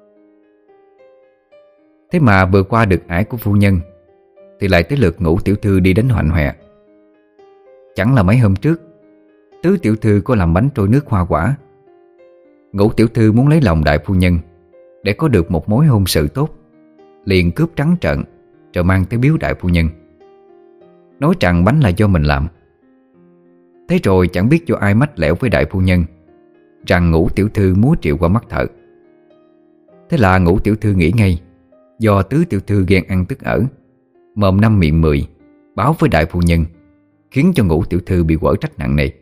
Thế mà vừa qua được ải của phu nhân thì lại tới lượt Ngũ tiểu thư đi đến hoạnh hoẹ. Chẳng là mấy hôm trước, tứ tiểu thư có làm bánh trôi nước hoa quả. Ngũ tiểu thư muốn lấy lòng đại phu nhân để có được một mối hôn sự tốt, liền cướp trắng trợn rồi mang tới biếu đại phu nhân, nói rằng bánh là do mình làm. Thế rồi chẳng biết cho ai mách lẻo với đại phu nhân rằng Ngũ tiểu thư múa triệu qua mắt thợ. Thế là Ngũ tiểu thư nghĩ ngay do Tứ tiểu thư ghen ăn tức ở, mồm năm miệng mười báo với đại phu nhân, khiến cho Ngũ tiểu thư bị quở trách nặng nề.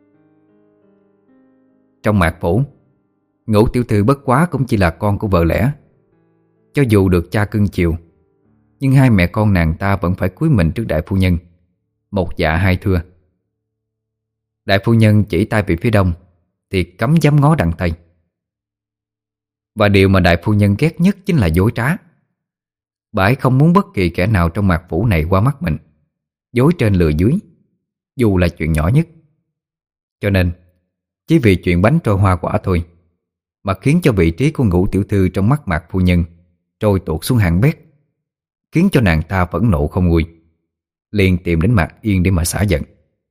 Trong mạc phủ, Ngũ tiểu thư bất quá cũng chỉ là con của vợ lẽ. Cho dù được cha cưng chiều, nhưng hai mẹ con nàng ta vẫn phải cúi mình trước đại phu nhân, một dạ hai thưa. Đại phu nhân chỉ tay về phía đông thì cấm dám ngó đằng tây. Và điều mà đại phu nhân ghét nhất chính là dối trá. Bà ấy không muốn bất kỳ kẻ nào trong mạc phủ này qua mắt mình, dối trên lừa dưới, dù là chuyện nhỏ nhất. Cho nên chỉ vì chuyện bánh trôi hoa quả thôi mà khiến cho vị trí của Ngũ tiểu thư trong mắt mạc phu nhân trôi tuột xuống hạng bét, khiến cho nàng ta phẫn nộ không nguôi, liền tìm đến Mạc Yên để mà xả giận.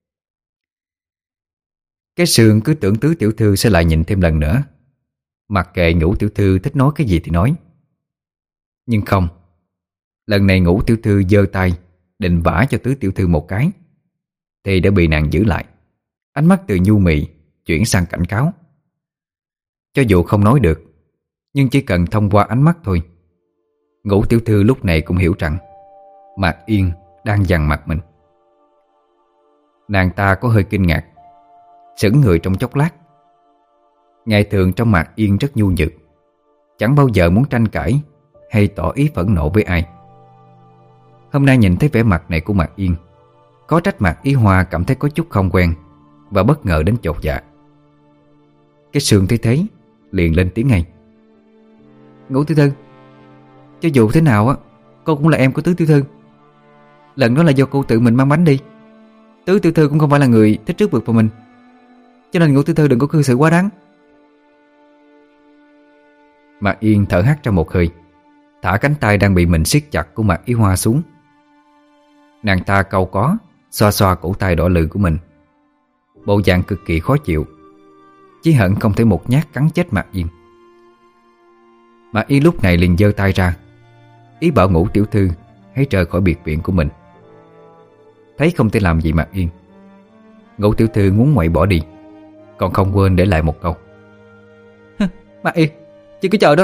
Cái Sương cứ tưởng Tứ tiểu thư sẽ lại nhịn thêm lần nữa, mặc kệ Ngũ tiểu thư thích nói cái gì thì nói. Nhưng không, lần này Ngũ tiểu thư giơ tay định vả cho Tứ tiểu thư một cái thì đã bị nàng giữ lại. Ánh mắt từ nhu mì chuyển sang cảnh cáo. Cho dù không nói được, nhưng chỉ cần thông qua ánh mắt thôi, Ngũ tiểu thư lúc này cũng hiểu rằng Mạc Yên đang dằn mặt mình. Nàng ta có hơi kinh ngạc, sững người trong chốc lát. Ngày thường trong Mạc Yên rất nhu nhược, chẳng bao giờ muốn tranh cãi hay tỏ ý phẫn nộ với ai. Hôm nay nhìn thấy vẻ mặt này của Mạc Yên, có trách Mạc Ý Hoa cảm thấy có chút không quen và bất ngờ đến chột dạ. Cái Sương thấy thế liền lên tiếng ngay. Ngũ tiểu thư, cho dù thế nào á, cô cũng là em của Tứ tiểu thư. Lần đó là do cô tự mình mang bánh đi. Tứ tiểu thư cũng không phải là người thích trước vượt vào mình, cho nên Ngũ tiểu thư đừng có cư xử quá đáng. Mạc Yên thở hắt ra một hơi, thả cánh tay đang bị mình siết chặt của Mạc Ý Hoa xuống. Nàng ta cau có xoa xoa cổ tay đỏ lừ của mình, bộ dạng cực kỳ khó chịu, chỉ hận không thể một nhát cắn chết Mạc Yên. Mạc Yên lúc này liền giơ tay ra, ý bảo Ngũ tiểu thư hãy rời khỏi biệt viện của mình. Thấy không thể làm gì Mạc Yên, Ngũ tiểu thư muốn ngoại bỏ đi, còn không quên để lại một câu. Mạc Yên, chị cứ chờ đó.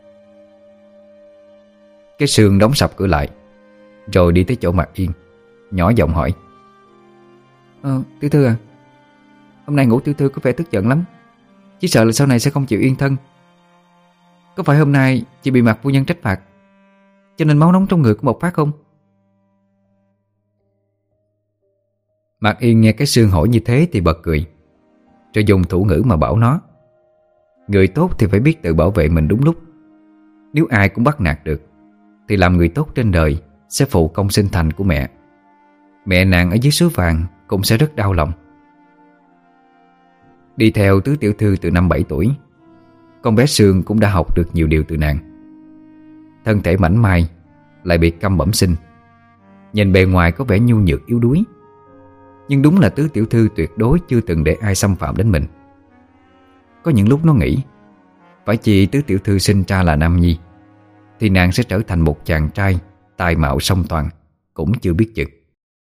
Cái Sương đóng sập cửa lại, rồi đi tới chỗ Mạc Yên, nhỏ giọng hỏi. Tiểu thư à, hôm nay Ngũ tiểu thư có vẻ tức giận lắm, chỉ sợ là sau này sẽ không chịu yên thân. Có phải hôm nay chị bị Mạc phu nhân trách phạt, cho nên máu nóng trong người của bộc phát không? Mạc Yên nghe cái Sương hỏi như thế thì bật cười, rồi dùng thủ ngữ mà bảo nó. Người tốt thì phải biết tự bảo vệ mình đúng lúc. Nếu ai cũng bắt nạt được thì làm người tốt trên đời sẽ phụ công sinh thành của mẹ. Mẹ nàng ở dưới suối vàng cũng sẽ rất đau lòng. Đi theo Tứ tiểu thư từ năm 7 tuổi, con bé Sương cũng đã học được nhiều điều từ nàng. Thân thể mảnh mai, lại bị câm bẩm sinh, nhìn bề ngoài có vẻ nhu nhược yếu đuối, nhưng đúng là Tứ tiểu thư tuyệt đối chưa từng để ai xâm phạm đến mình. Có những lúc nó nghĩ, phải chi Tứ tiểu thư sinh ra là nam nhi thì nàng sẽ trở thành một chàng trai tài mạo song toàn, cũng chưa biết chừng.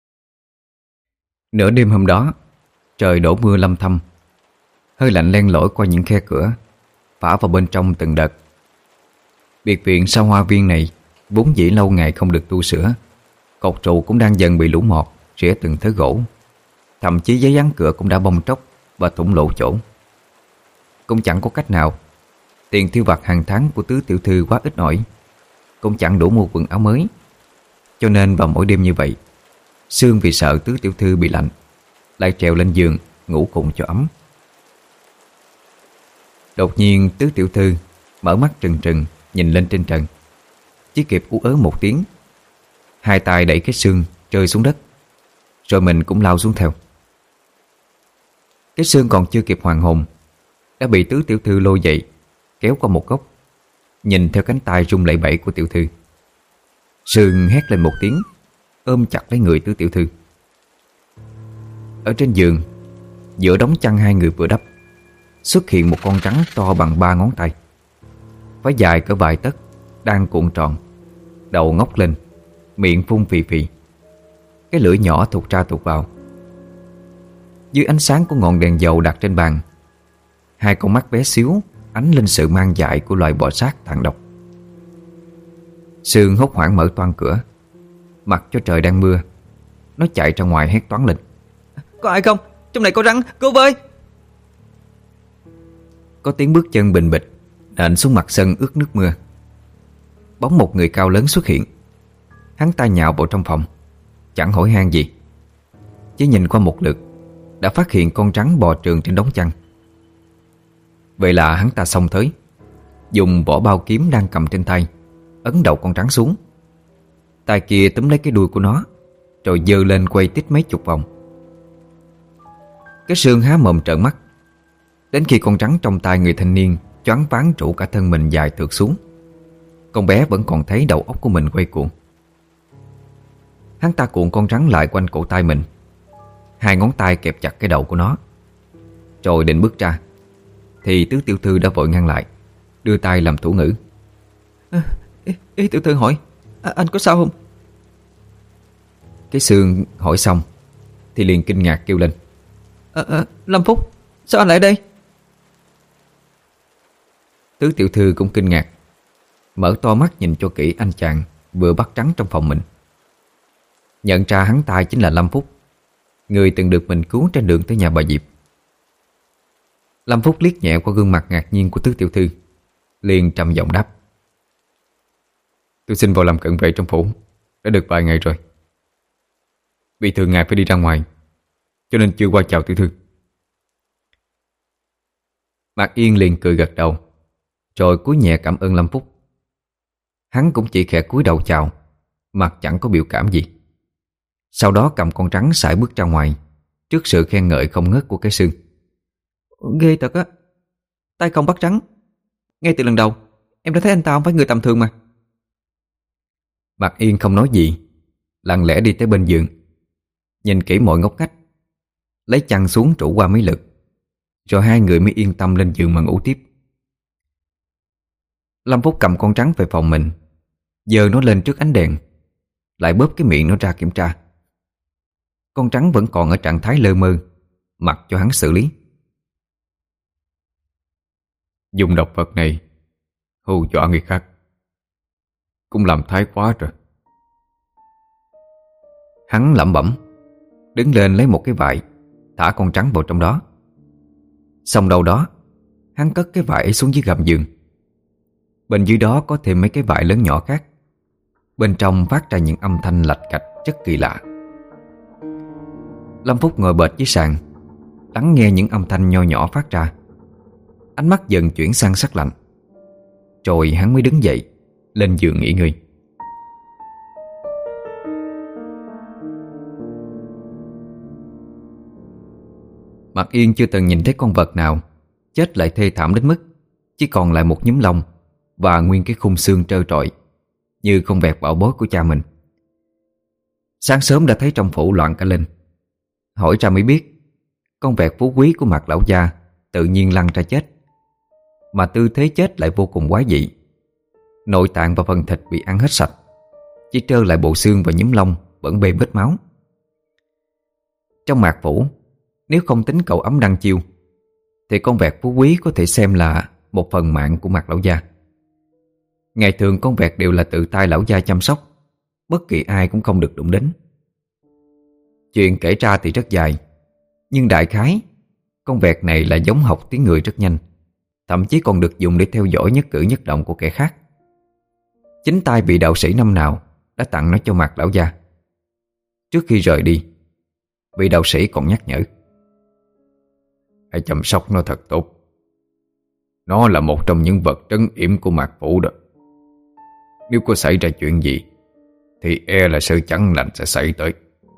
Nửa đêm hôm đó, trời đổ mưa lâm thâm, hơi lạnh len lỏi qua những khe cửa, phả vào bên trong từng đợt. Biệt viện sau hoa viên này vốn dĩ lâu ngày không được tu sửa, cột trụ cũng đang dần bị lũ mọt rỉa từng thớ gỗ, thậm chí giấy dán cửa cũng đã bong tróc và thủng lỗ chỗ. Cũng chẳng có cách nào, tiền tiêu vặt hàng tháng của Tứ tiểu thư quá ít ỏi, cũng chẳng đủ mua quần áo mới. Cho nên vào mỗi đêm như vậy, Sương vì sợ Tứ tiểu thư bị lạnh, lại trèo lên giường ngủ cùng cho ấm. Đột nhiên Tứ tiểu thư mở mắt trừng trừng nhìn lên trên trần, chỉ kịp ú ớ một tiếng, hai tay đẩy cái Sương rơi xuống đất, rồi mình cũng lao xuống theo. Cái Sương còn chưa kịp hoàn hồn đã bị Tứ tiểu thư lôi dậy, kéo qua một góc, nhìn theo cánh tay rung lẩy bẩy của tiểu thư. Sương hét lên một tiếng, ôm chặt lấy người Tứ tiểu thư. Ở trên giường, giữa đống chăn hai người vừa đắp, xuất hiện một con rắn to bằng 3 ngón tay, phải dài cỡ vài tấc, đang cuộn tròn, đầu ngóc lên, miệng phun phì phì, cái lưỡi nhỏ thụt ra thụt vào. Dưới ánh sáng của ngọn đèn dầu đặt trên bàn, hai con mắt bé xíu ánh lên sự mang dại của loài bò sát tàn độc. Sương hốt hoảng mở toang cửa. Mặc cho trời đang mưa, nó chạy ra ngoài hét toáng lên: Có ai không? Trong này có rắn, cứu với! Có tiếng bước chân bình bịch nện xuống mặt sân ướt nước mưa. Bóng một người cao lớn xuất hiện. Hắn ta nhào vào trong phòng, chẳng hỏi han gì, chỉ nhìn qua một lượt đã phát hiện con rắn bò trườn trên đống chăn. Vậy là hắn ta xông tới, dùng vỏ bao kiếm đang cầm trên tay ấn đầu con rắn xuống. Tay kia túm lấy cái đuôi của nó, rồi giơ lên quay tít mấy chục vòng. Cái Sương há mồm trợn mắt, đến khi con rắn trong tay người thanh niên choáng váng trụ cả thân mình dài trượt xuống. Con bé vẫn còn thấy đầu óc của mình quay cuồng. Hắn ta cuộn con rắn lại quanh cổ tay mình, hai ngón tay kẹp chặt cái đầu của nó, rồi định bước ra thì Tứ Tiểu Thư đã vội ngăn lại, đưa tay làm thủ ngữ. Ý Tiểu Thư hỏi, anh có sao không? Cái Sương hỏi xong thì liền kinh ngạc kêu lên: Lâm Phúc, sao anh lại đây? Tứ Tiểu Thư cũng kinh ngạc, mở to mắt nhìn cho kỹ anh chàng vừa bắt trắng trong phòng mình. Nhận ra hắn ta chính là Lâm Phúc, người từng được mình cứu trên đường tới nhà bà Diệp. Lâm Phúc liếc nhẹ qua gương mặt ngạc nhiên của Tứ Tiểu Thư, liền trầm giọng đáp: Tôi xin vào làm cận vệ trong phủ đã được vài ngày rồi. Vì thường ngày phải đi ra ngoài, cho nên chưa qua chào tiểu thư. Mạc Yên liền cười gật đầu, rồi cúi nhẹ cảm ơn Lâm Phúc. Hắn cũng chỉ khẽ cúi đầu chào, mặt chẳng có biểu cảm gì. Sau đó cầm con rắn sải bước ra ngoài, trước sự khen ngợi không ngớt của cái Sương. Ghê thật á, tay không bắt rắn. Ngay từ lần đầu em đã thấy anh ta không phải người tầm thường mà. Mạc Yên không nói gì, lặng lẽ đi tới bên giường, nhìn kỹ mọi ngóc ngách, lấy chăn xuống trụ qua mấy lượt, rồi hai người mới yên tâm lên giường mà ngủ tiếp. Lâm Phúc cầm con rắn về phòng mình, giơ nó lên trước ánh đèn, lại bóp cái miệng nó ra kiểm tra. Con rắn vẫn còn ở trạng thái lơ mơ, mặc cho hắn xử lý. Dùng độc vật này hù dọa người khác cũng làm thái quá rồi. Hắn lẩm bẩm, đứng lên lấy một cái vải, thả con rắn vào trong đó. Xong đâu đó, hắn cất cái vải xuống dưới gầm giường. Bên dưới đó có thêm mấy cái vải lớn nhỏ khác, bên trong phát ra những âm thanh lạch cạch rất kỳ lạ. Lâm Phúc ngồi bệt dưới sàn, lắng nghe những âm thanh nho nhỏ phát ra. Ánh mắt dần chuyển sang sắc lạnh. Rồi hắn mới đứng dậy, lên giường nghỉ ngơi. Mạc Yên chưa từng nhìn thấy con vật nào chết lại thê thảm đến mức chỉ còn lại một nhúm lông và nguyên cái khung xương trơ trọi như con vẹt bảo bối của cha mình. Sáng sớm đã thấy trong phủ loạn cả lên. Hỏi ra mới biết, con vẹt phú quý của Mạc lão gia tự nhiên lăn ra chết, mà tư thế chết lại vô cùng quái dị. Nội tạng và phần thịt bị ăn hết sạch, chỉ trơ lại bộ xương và nhúm lông vẫn bê bết máu. Trong Mạc phủ, nếu không tính cậu ấm Đăng Chiêu, thì con vẹt phú quý có thể xem là một phần mạng của Mạc lão gia. Ngày thường con vẹt đều là tự tay lão gia chăm sóc, bất kỳ ai cũng không được đụng đến. Chuyện kể ra thì rất dài, nhưng đại khái con vẹt này là giống học tiếng người rất nhanh, thậm chí còn được dùng để theo dõi nhất cử nhất động của kẻ khác. Chính tay vị đạo sĩ năm nào đã tặng nó cho Mạc lão gia. Trước khi rời đi, vị đạo sĩ còn nhắc nhở: hãy chăm sóc nó thật tốt. Nó là một trong những vật trấn yểm của Mạc phủ đó. Nếu có xảy ra chuyện gì thì e là sự chẳng lành sẽ xảy tới.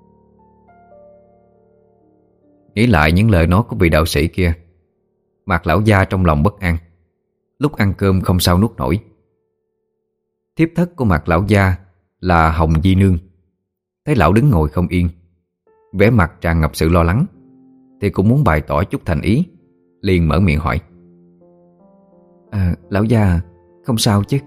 Nghĩ lại những lời nói của vị đạo sĩ kia, Mạc lão gia trong lòng bất an. Lúc ăn cơm không sao nuốt nổi. Thiếp thất của Mạc lão gia là Hồng Di Nương thấy lão đứng ngồi không yên, vẻ mặt tràn ngập sự lo lắng, thì cũng muốn bày tỏ chút thành ý, liền mở miệng hỏi: lão gia không sao chứ?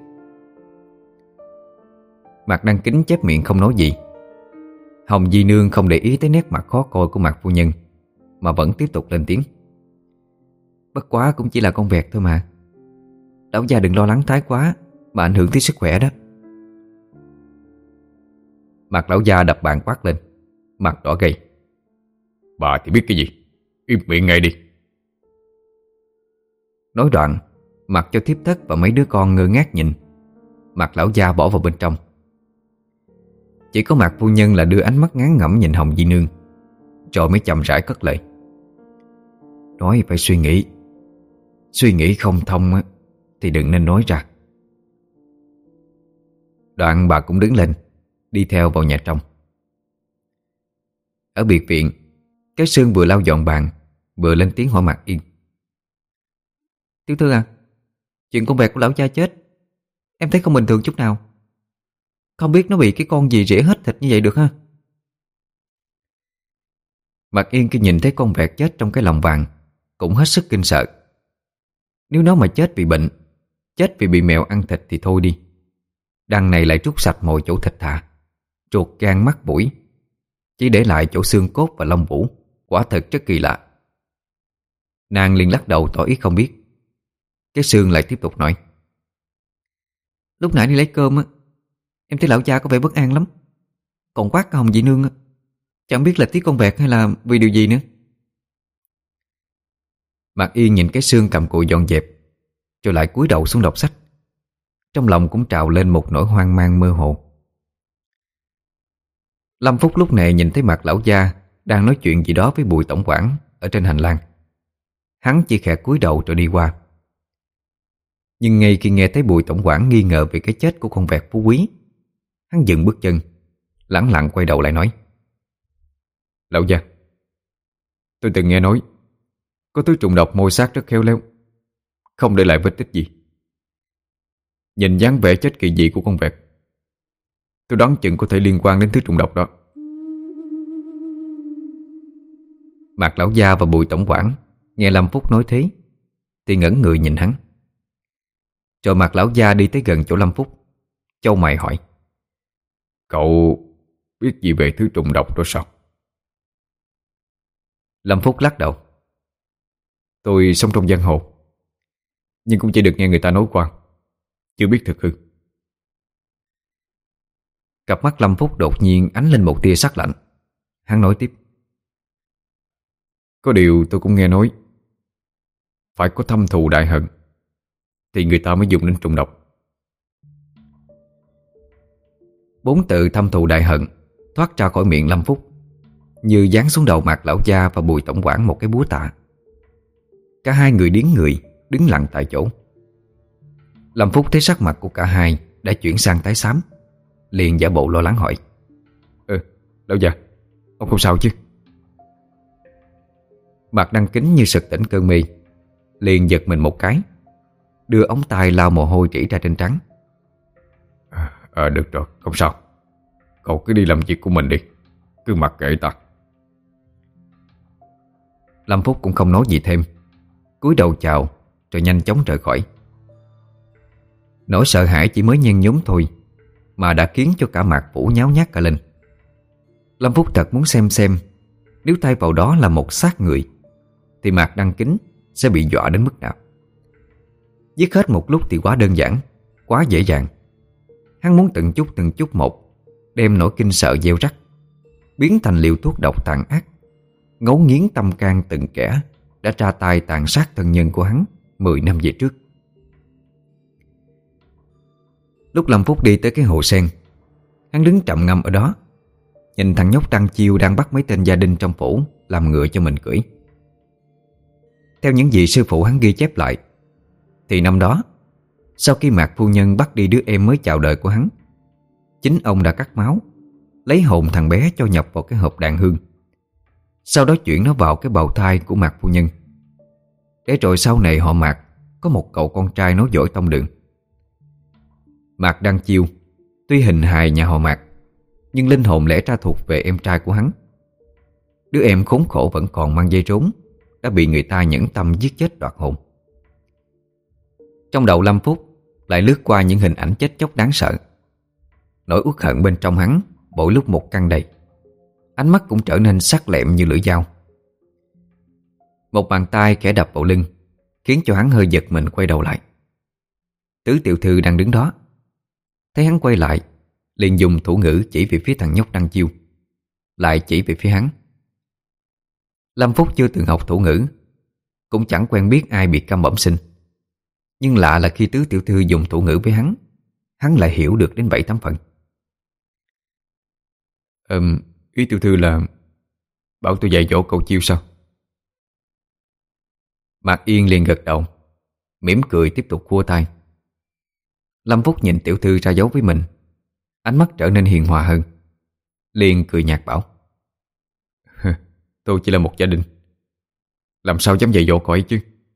Mạc Đăng Kính chép miệng không nói gì. Hồng Di Nương không để ý tới nét mặt khó coi của Mạc phu nhân, mà vẫn tiếp tục lên tiếng. Bất quá cũng chỉ là con vẹt thôi mà. Lão già đừng lo lắng thái quá mà ảnh hưởng tới sức khỏe đó. Mặt lão già đập bàn quát lên, mặt đỏ gay. Bà thì biết cái gì? Im miệng ngay đi. Nói đoạn, mặc cho thiếp thất và mấy đứa con ngơ ngác nhìn, mặt lão già bỏ vào bên trong. Chỉ có mặt phu nhân là đưa ánh mắt ngán ngẩm nhìn Hồng Di Nương, rồi mới chậm rãi cất lời. Nói phải suy nghĩ. Suy nghĩ không thông á thì đừng nên nói ra. Đoạn bà cũng đứng lên, đi theo vào nhà trong. Ở biệt viện, cái Sương vừa lau dọn bàn, vừa lên tiếng hỏi Mạc Yên. Tiểu thư à, chuyện con vẹt của lão cha chết em thấy không bình thường chút nào. Không biết nó bị cái con gì rỉa hết thịt như vậy được ha? Mạc Yên khi nhìn thấy con vẹt chết trong cái lồng vàng cũng hết sức kinh sợ. Nếu nó mà chết vì bệnh, chết vì bị mèo ăn thịt thì thôi đi, đằng này lại trút sạch mọi chỗ thịt thà, ruột gan mắt mũi, chỉ để lại chỗ xương cốt và lông vũ. Quả thật rất kỳ lạ. Nàng liền lắc đầu tỏ ý không biết. Cái Sương lại tiếp tục nói. Lúc nãy đi lấy cơm á, em thấy lão cha có vẻ bất an lắm. Còn quát cả Hồng Dị Nương á, chẳng biết là tiếc con vẹt hay là vì điều gì nữa. Mạc Yên nhìn cái Sương cầm cùi dọn dẹp, rồi lại cúi đầu xuống đọc sách. Trong lòng cũng trào lên một nỗi hoang mang mơ hồ. Lâm Phúc lúc này nhìn thấy mặt lão gia đang nói chuyện gì đó với Bùi tổng quản ở trên hành lang. Hắn chỉ khẽ cúi đầu rồi đi qua. Nhưng ngay khi nghe thấy Bùi tổng quản nghi ngờ về cái chết của con vẹt Phú Quý, hắn dừng bước chân, lẳng lặng quay đầu lại nói. Lão gia, tôi từng nghe nói có thứ trùng độc môi xác rất khéo léo, không để lại vết tích gì. Nhìn dáng vẻ chết kỳ dị của con vẹt, tôi đoán chừng có thể liên quan đến thứ trùng độc đó. Mạc lão gia và Bùi tổng quản nghe Lâm Phúc nói thế thì ngẩn người nhìn hắn. Rồi Mạc lão gia đi tới gần chỗ Lâm Phúc, chau mày hỏi. Cậu biết gì về thứ trùng độc đó sao? Lâm Phúc lắc đầu. Tôi sống trong giang hồ, nhưng cũng chỉ được nghe người ta nói qua, chưa biết thực hư. Cặp mắt Lâm Phúc đột nhiên ánh lên một tia sắc lạnh. Hắn nói tiếp. Có điều tôi cũng nghe nói, phải có thâm thù đại hận thì người ta mới dùng đến trùng độc. 4 từ thâm thù đại hận thoát ra khỏi miệng Lâm Phúc, như giáng xuống đầu Mạc lão gia và Bùi tổng quản một cái búa tạ. Cả hai người điếng người, đứng lặng tại chỗ. Lâm Phúc thấy sắc mặt của cả hai đã chuyển sang tái xám, liền giả bộ lo lắng hỏi. Lão gia, ông không sao chứ? Mạc Đăng Kính như sực tỉnh cơn mê, liền giật mình một cái, đưa ống tay lau mồ hôi rỉ ra trên trán. Được rồi, không sao. Cậu cứ đi làm việc của mình đi, cứ mặc kệ ta. Lâm Phúc cũng không nói gì thêm, cúi đầu chào rồi nhanh chóng rời khỏi. Nỗi sợ hãi chỉ mới nhen nhóm thôi mà đã khiến cho cả Mạc Vũ nháo nhác cả lên. Lâm Phúc thật muốn xem nếu thay vào đó là một xác người thì Mạc Đăng Kính sẽ bị dọa đến mức nào. Giết hết một lúc thì quá đơn giản, quá dễ dàng. Hắn muốn từng chút một đem nỗi kinh sợ gieo rắc, biến thành liều thuốc độc tàn ác, ngấu nghiến tâm can từng kẻ đã ra tay tàn sát thân nhân của hắn 10 năm về trước. Lúc Lâm Phúc đi tới cái hồ sen, hắn đứng trầm ngâm ở đó, nhìn thằng nhóc Trăng Chiêu đang bắt mấy tên gia đình trong phủ làm ngựa cho mình cưỡi. Theo những gì sư phụ hắn ghi chép lại, thì năm đó, sau khi Mạc phu nhân bắt đi đứa em mới chào đời của hắn, chính ông đã cắt máu, lấy hồn thằng bé cho nhập vào cái hộp đàn hương, sau đó chuyển nó vào cái bào thai của Mạc phu nhân, để rồi sau này họ Mạc có một cậu con trai nối dõi tông đường. Mạc Đăng Chiêu tuy hình hài nhà họ Mạc, nhưng linh hồn lẽ ra thuộc về em trai của hắn. Đứa em khốn khổ vẫn còn mang dây trốn đã bị người ta nhẫn tâm giết chết đoạt hồn. Trong đầu Lâm Phúc lại lướt qua những hình ảnh chết chóc đáng sợ. Nỗi uất hận bên trong hắn mỗi lúc một căng đầy, ánh mắt cũng trở nên sắc lẹm như lưỡi dao. Một bàn tay khẽ đập vào lưng, khiến cho hắn hơi giật mình quay đầu lại. Tứ tiểu thư đang đứng đó. Thấy hắn quay lại, liền dùng thủ ngữ chỉ về phía thằng nhóc Đăng Chiêu, lại chỉ về phía hắn. Lâm Phúc chưa từng học thủ ngữ, cũng chẳng quen biết ai bị câm bẩm sinh. Nhưng lạ là khi tứ tiểu thư dùng thủ ngữ với hắn lại hiểu được đến 7-8 phần. Ý tiểu thư là bảo tôi dạy dỗ cậu Chiêu sao? Mạc Yên liền gật đầu, mỉm cười tiếp tục khua tay. Lâm Phúc nhìn tiểu thư ra dấu với mình, ánh mắt trở nên hiền hòa hơn, liền cười nhạt bảo: Tôi chỉ là một gia đình, làm sao dám dạy dỗ cậu ấy chứ?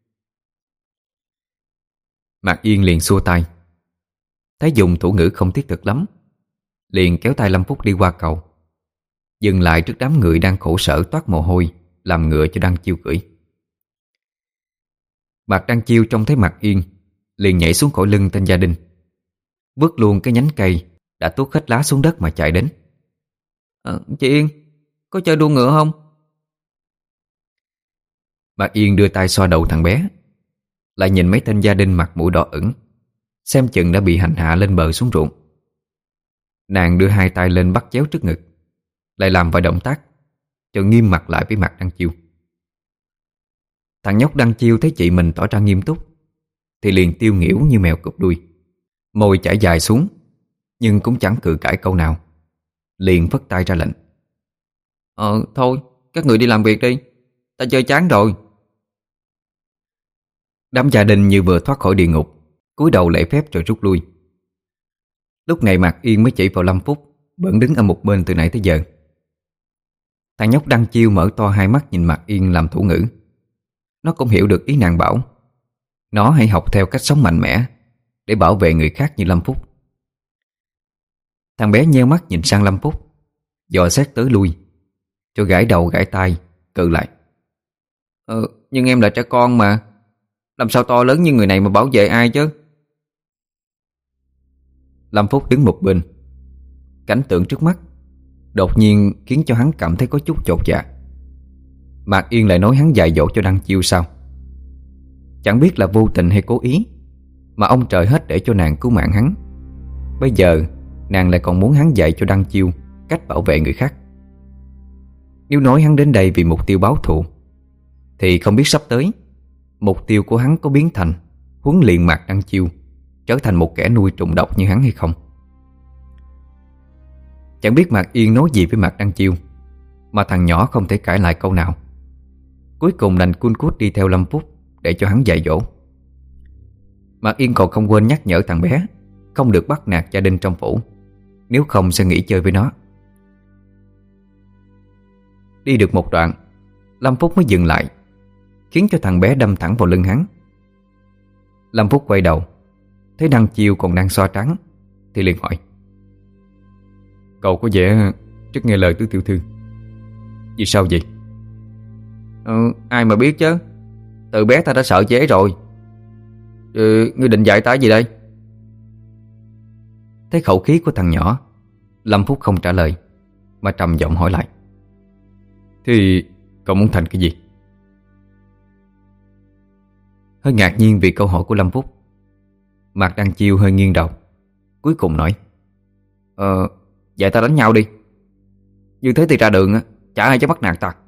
Mạc Yên liền xua tay, thấy dùng thủ ngữ không thiết thực lắm, liền kéo tay Lâm Phúc đi qua cầu, dừng lại trước đám người đang khổ sở toát mồ hôi, làm ngựa cho Đăng Chiêu cưỡi. Mạc Đăng Chiêu trông thấy Mạc Yên, liền nhảy xuống khỏi lưng tên gia đình, vứt luôn cái nhánh cây đã tuốt hết lá xuống đất mà chạy đến. Chị Yên, có chơi đua ngựa không? Mạc Yên đưa tay xoa đầu thằng bé, lại nhìn mấy tên gia đình mặt mũi đỏ ửng, xem chừng đã bị hành hạ lên bờ xuống ruộng. Nàng đưa hai tay lên bắt chéo trước ngực, lại làm vài động tác, rồi nghiêm mặt lại với Mạc Đăng Chiêu. Thằng nhóc Đăng Chiêu thấy chị mình tỏ ra nghiêm túc, thì liền tiêu nghỉu như mèo cụp đuôi, môi chảy dài xuống, nhưng cũng chẳng cự cãi câu nào, liền phất tay ra lệnh: Thôi, các người đi làm việc đi, ta chơi chán rồi. Đám gia đình như vừa thoát khỏi địa ngục, cúi đầu lễ phép rồi rút lui. Lúc này Mạc Yên mới chỉ vào Lâm Phúc vẫn đứng ở một bên từ nãy tới giờ. Thằng nhóc Đăng Chiêu mở to hai mắt nhìn Mạc Yên làm thủ ngữ. Nó cũng hiểu được ý nàng bảo, nó hãy học theo cách sống mạnh mẽ để bảo vệ người khác như Lâm Phúc. Thằng bé nheo mắt nhìn sang Lâm Phúc, dò xét tới lui, rồi gãi đầu gãi tai, cự lại: Nhưng em là trẻ con mà, làm sao to lớn như người này mà bảo vệ ai chứ? Lâm Phúc đứng một bên. Cảnh tượng trước mắt đột nhiên khiến cho hắn cảm thấy có chút chột dạ. Mạc Yên lại nói hắn dạy dỗ cho Đăng Chiêu sao? Chẳng biết là vô tình hay cố ý, mà ông trời hết để cho nàng cứu mạng hắn. Bây giờ nàng lại còn muốn hắn dạy cho Đăng Chiêu cách bảo vệ người khác. Nếu nói hắn đến đây vì mục tiêu báo thù, thì không biết sắp tới mục tiêu của hắn có biến thành huấn luyện Mạc Đăng Chiêu trở thành một kẻ nuôi trùng độc như hắn hay không. Chẳng biết Mạc Yên nói gì với Mạc Đăng Chiêu, mà thằng nhỏ không thể cãi lại câu nào. Cuối cùng đành cun cút đi theo Lâm Phúc để cho hắn dạy dỗ. Mạc Yên còn không quên nhắc nhở thằng bé không được bắt nạt gia đình trong phủ, nếu không sẽ nghỉ chơi với nó. Đi được một đoạn, Lâm Phúc mới dừng lại, khiến cho thằng bé đâm thẳng vào lưng hắn. Lâm Phúc quay đầu, thấy Đăng Chiêu còn đang xoa trắng, thì liền hỏi: Cậu có vẻ rất nghe lời tứ tiểu thư, vì sao vậy? Ai mà biết chứ, từ bé ta đã sợ chế rồi. Ngươi định dạy ta gì đây? Thấy khẩu khí của thằng nhỏ, Lâm Phúc không trả lời, mà trầm giọng hỏi lại: Thì cậu muốn thành cái gì? Hơi ngạc nhiên vì câu hỏi của Lâm Phúc, Mạc Đăng Chiêu hơi nghiêng đầu, cuối cùng nói: Vậy ta đánh nhau đi. Như thế thì ra đường á, chả ai dám bắt nạt ta.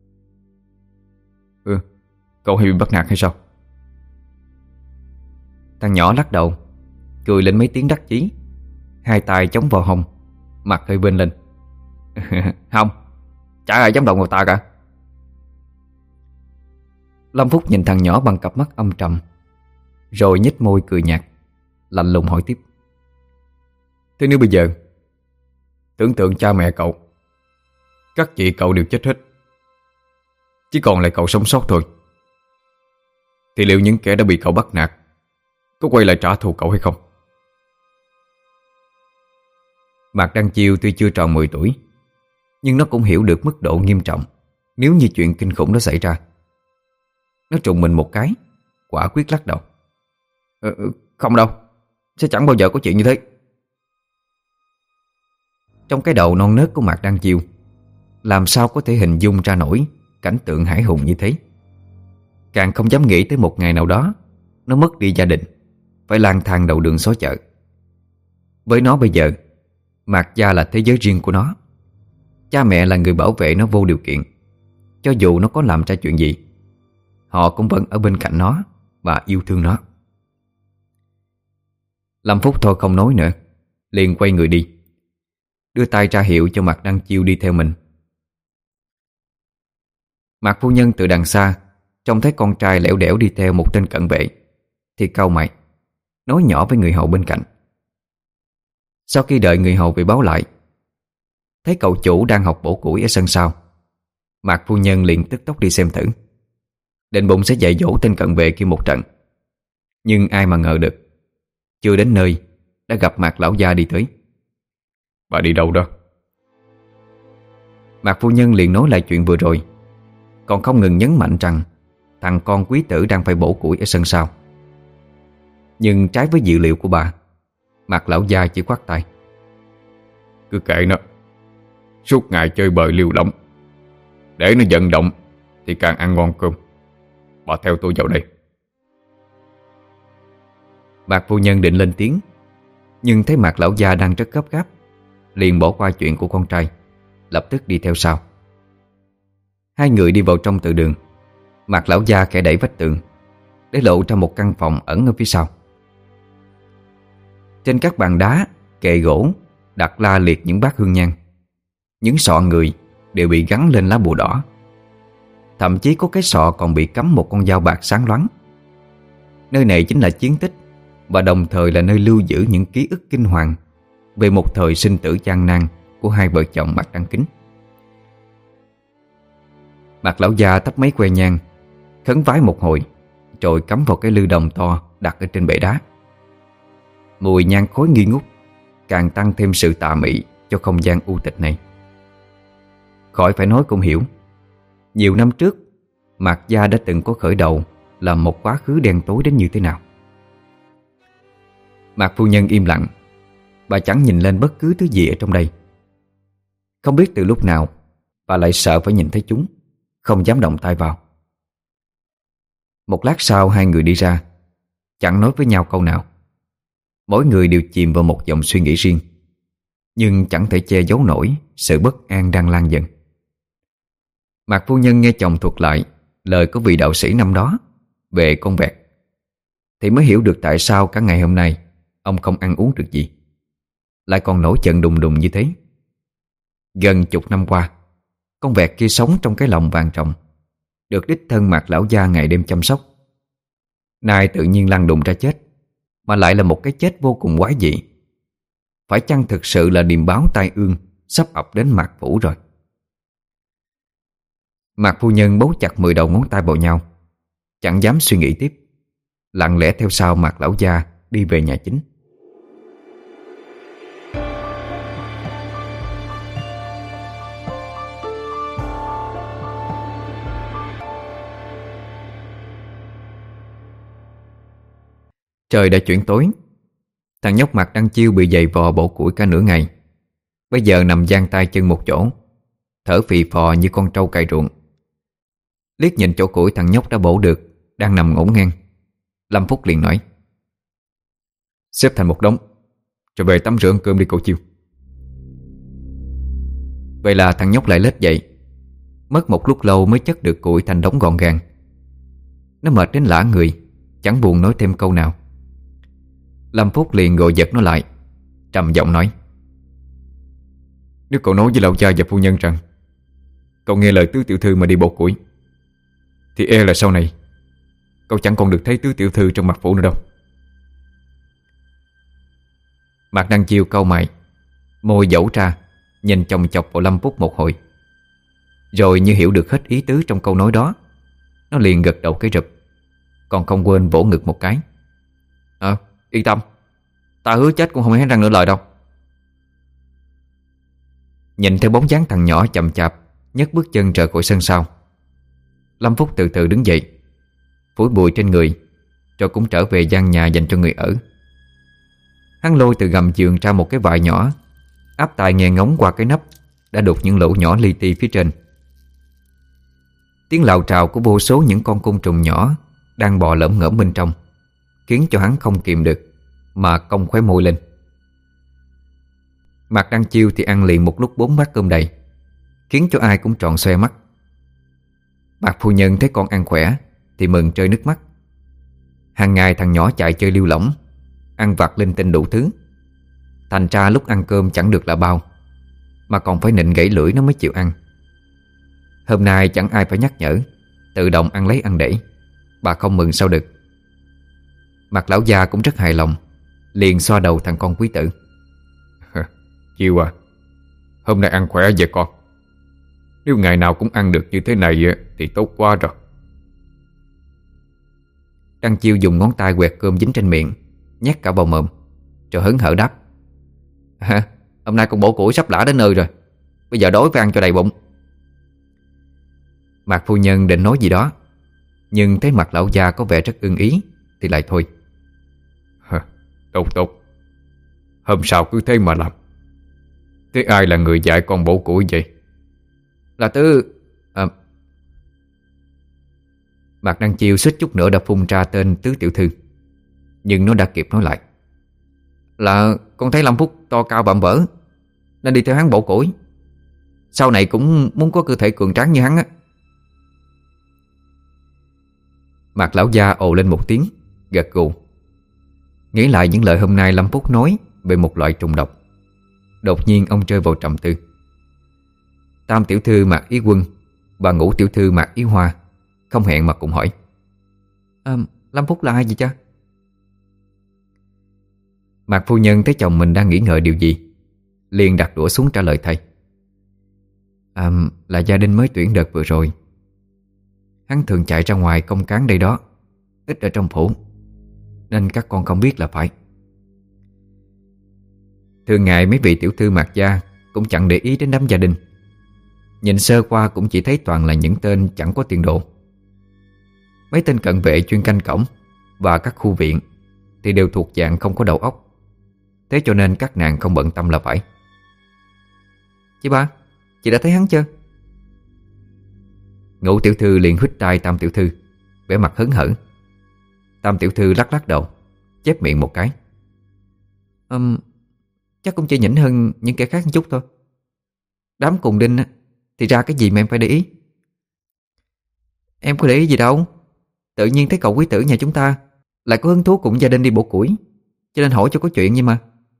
Cậu hay bị bắt nạt hay sao? Thằng nhỏ lắc đầu, cười lên mấy tiếng đắc chí, hai tay chống vào hông, mặt hơi vênh lên. Không, chả ai dám động vào ta cả. Lâm Phúc nhìn thằng nhỏ bằng cặp mắt âm trầm, rồi nhếch môi cười nhạt, lạnh lùng hỏi tiếp: Thế nếu bây giờ tưởng tượng cha mẹ cậu, các chị cậu đều chết hết, chỉ còn lại cậu sống sót thôi, thì liệu những kẻ đã bị cậu bắt nạt có quay lại trả thù cậu hay không? Mạc Đăng Chiêu tuy chưa tròn 10 tuổi, nhưng nó cũng hiểu được mức độ nghiêm trọng nếu như chuyện kinh khủng đó xảy ra. Nó trùng mình một cái, quả quyết lắc đầu: Không đâu, sẽ chẳng bao giờ có chuyện như thế. Trong cái đầu non nớt của Mạc Đăng Chiêu làm sao có thể hình dung ra nổi cảnh tượng hãi hùng như thế. càng không dám nghĩ tới một ngày nào đó nó mất đi gia đình, phải lang thang đầu đường xó chợ. Với nó bây giờ, Mạc gia là thế giới riêng của nó. Cha mẹ là người bảo vệ nó vô điều kiện. Cho dù nó có làm ra chuyện gì, họ cũng vẫn ở bên cạnh nó và yêu thương nó. Lâm Phúc thôi không nói nữa, liền quay người đi, đưa tay ra hiệu cho Mạc Đăng Chiêu đi theo mình. Mạc phu nhân từ đằng xa trông thấy con trai lẻo đẻo đi theo một tên cận vệ thì cau mày, nói nhỏ với người hầu bên cạnh. Sau khi đợi người hầu về báo lại, thấy cậu chủ đang học bổ củi ở sân sau, Mạc phu nhân liền tức tốc đi xem thử, định bụng sẽ dạy dỗ tên cận vệ kia một trận. Nhưng ai mà ngờ được, chưa đến nơi đã gặp Mạc lão gia đi tới. Bà đi đâu đó? Mạc phu nhân liền nói lại chuyện vừa rồi, còn không ngừng nhấn mạnh rằng thằng con quý tử đang phải bổ củi ở sân sau. Nhưng trái với dự liệu của bà, Mạc lão gia chỉ khoát tay. Cứ kệ nó, suốt ngày chơi bời liều lỏng, để nó vận động thì càng ăn ngon cơm. Bà theo tôi vào đây. Mạc phu nhân định lên tiếng, nhưng thấy Mạc lão gia đang rất gấp gáp, liền bỏ qua chuyện của con trai, lập tức đi theo sau. Hai người đi vào trong từ đường. Mạc lão gia khẽ đẩy vách tường để lộ ra một căn phòng ẩn ở phía sau. Trên các bàn đá, kệ gỗ đặt la liệt những bát hương nhang. Những sọ người đều bị gắn lên lá bùa đỏ. Thậm chí có cái sọ còn bị cắm một con dao bạc sáng loáng. Nơi này chính là chiến tích, và đồng thời là nơi lưu giữ những ký ức kinh hoàng về một thời sinh tử gian nan của hai vợ chồng Mạc Đăng Kính. Mạc lão gia thắp mấy que nhang, khấn vái một hồi, rồi cắm vào cái lư đồng to đặt ở trên bệ đá. Mùi nhang khói nghi ngút càng tăng thêm sự tà mị cho không gian u tịch này. Khỏi phải nói cũng hiểu, nhiều năm trước Mạc gia đã từng có khởi đầu là một quá khứ đen tối đến như thế nào. Mạc phu nhân im lặng. Bà chẳng nhìn lên bất cứ thứ gì ở trong đây. Không biết từ lúc nào bà lại sợ phải nhìn thấy chúng, không dám động tay vào. Một lát sau hai người đi ra, chẳng nói với nhau câu nào. Mỗi người đều chìm vào một dòng suy nghĩ riêng, nhưng chẳng thể che giấu nổi sự bất an đang lan dần. Mạc phu nhân nghe chồng thuật lại lời của vị đạo sĩ năm đó về con vẹt, thì mới hiểu được tại sao cả ngày hôm nay ông không ăn uống được gì, lại còn nổi trận đùng đùng như thế. Gần chục năm qua, con vẹt kia sống trong cái lồng vàng ròng, được đích thân Mạc lão gia ngày đêm chăm sóc. Nay tự nhiên lăn đùng ra chết, mà lại là một cái chết vô cùng quái dị. Phải chăng thực sự là điềm báo tai ương sắp ập đến Mạc phủ rồi? Mạc phu nhân bấu chặt 10 đầu ngón tay vào nhau, chẳng dám suy nghĩ tiếp, lặng lẽ theo sau Mạc lão gia đi về nhà chính. Trời đã chuyển tối. Thằng nhóc Mạc Đăng Chiêu bị giày vò bổ củi cả nửa ngày, bây giờ nằm giang tay chân một chỗ, thở phì phò như con trâu cày ruộng. Liếc nhìn chỗ củi thằng nhóc đã bổ được đang nằm ngổn ngang, Lâm Phúc liền nói: xếp thành một đống, rồi về tắm rửa ăn cơm đi cậu Chiêu. Vậy là thằng nhóc lại lết dậy, mất một lúc lâu mới chất được củi thành đống gọn gàng. Nó mệt đến lả người, chẳng buồn nói thêm câu nào. Lâm Phúc liền gọi giật nó lại, trầm giọng nói: nếu cậu nói với lão gia và phu nhân rằng cậu nghe lời tứ tiểu thư mà đi bổ củi, thì e là sau này cậu chẳng còn được thấy tứ tiểu thư trong mặt phủ nữa đâu. Mạc Đăng Chiêu cau mày, môi dẩu ra, nhìn chòng chọc vào Lâm Phúc một hồi. Rồi như hiểu được hết ý tứ trong câu nói đó, nó liền gật đầu cái rụp, còn không quên vỗ ngực một cái. Yên tâm, ta hứa chết cũng không hé răng nửa lời đâu. Nhìn theo bóng dáng thằng nhỏ chậm chạp nhấc bước chân rời khỏi sân sau, Lâm Phúc từ từ đứng dậy, phủi bụi trên người, rồi cũng trở về gian nhà dành cho người ở. Hắn lôi từ gầm giường ra một cái vại nhỏ, áp tai nghe ngóng qua cái nắp đã đục những lỗ nhỏ li ti phía trên. Tiếng lào trào của vô số những con côn trùng nhỏ đang bò lởm ngởm bên trong khiến cho hắn không kìm được mà cong khóe môi lên. Mạc Đăng Chiêu thì ăn liền một lúc 4 bát cơm đầy, khiến cho ai cũng tròn xoe mắt. Mạc phu nhân thấy con ăn khỏe thì mừng rơi nước mắt. Hàng ngày thằng nhỏ chạy chơi lưu lỏng, ăn vặt linh tinh đủ thứ, thành ra lúc ăn cơm chẳng được là bao, mà còn phải nịnh gãy lưỡi nó mới chịu ăn. Hôm nay chẳng ai phải nhắc nhở, tự động ăn lấy ăn để. Bà không mừng sao được. Mạc lão gia cũng rất hài lòng, liền xoa đầu thằng con quý tử. Chiêu à, hôm nay ăn khỏe vậy con. Nếu ngày nào cũng ăn được như thế này thì tốt quá rồi. Đăng Chiêu dùng ngón tay quẹt cơm dính trên miệng, nhét cả vào mồm, rồi hớn hở đáp: Hôm nay con bổ củi sắp lả đến nơi rồi, bây giờ đói phải ăn cho đầy bụng. Mạc phu nhân định nói gì đó, nhưng thấy mặt lão gia có vẻ rất ưng ý thì lại thôi. Tốt, hôm sau cứ thế mà làm. Thế ai là người dạy con bổ củi vậy? Là Tư. Mạc Đăng Chiêu suýt chút nữa đã phun ra tên Tứ tiểu thư, nhưng nó đã kịp nói lại: Là con thấy Lâm Phúc to cao vạm vỡ nên đi theo hắn bổ củi. Sau này cũng muốn có cơ thể cường tráng như hắn á. Mạc lão gia ồ lên một tiếng, gật gù. Nghĩ lại những lời hôm nay Lâm Phúc nói về một loại trùng độc, đột nhiên ông rơi vào trầm tư. Tam tiểu thư Mạc Ý Quân và Ngũ tiểu thư Mạc Ý Hoa không hẹn mà cùng hỏi: Lâm Phúc là ai vậy cha? Mạc phu nhân thấy chồng mình đang nghĩ ngợi điều gì, liền đặt đũa xuống trả lời thay: Là gia đình mới tuyển đợt vừa rồi. Hắn thường chạy ra ngoài công cán đây đó, ít ở trong phủ, nên các con không biết là phải. Thường ngày mấy vị tiểu thư Mạc gia cũng chẳng để ý đến đám gia đình. Nhìn sơ qua cũng chỉ thấy toàn là những tên chẳng có tiền đồ. Mấy tên cận vệ chuyên canh cổng và các khu viện thì đều thuộc dạng không có đầu óc. Thế cho nên các nàng không bận tâm là phải. Chị ba, chị đã thấy hắn chưa? Ngũ tiểu thư liền huýt tai Tam tiểu thư, vẻ mặt hớn hở. Tam tiểu thư lắc lắc đầu, chép miệng một cái: Chắc cũng chỉ nhỉnh hơn những kẻ khác một chút thôi. Đám cùng đinh thì ra cái gì mà em phải để ý? Em có để ý gì đâu. Tự nhiên thấy cậu quý tử nhà chúng ta lại có hứng thú cùng gia đình đi bổ củi, cho nên hỏi cho có chuyện vậy mà.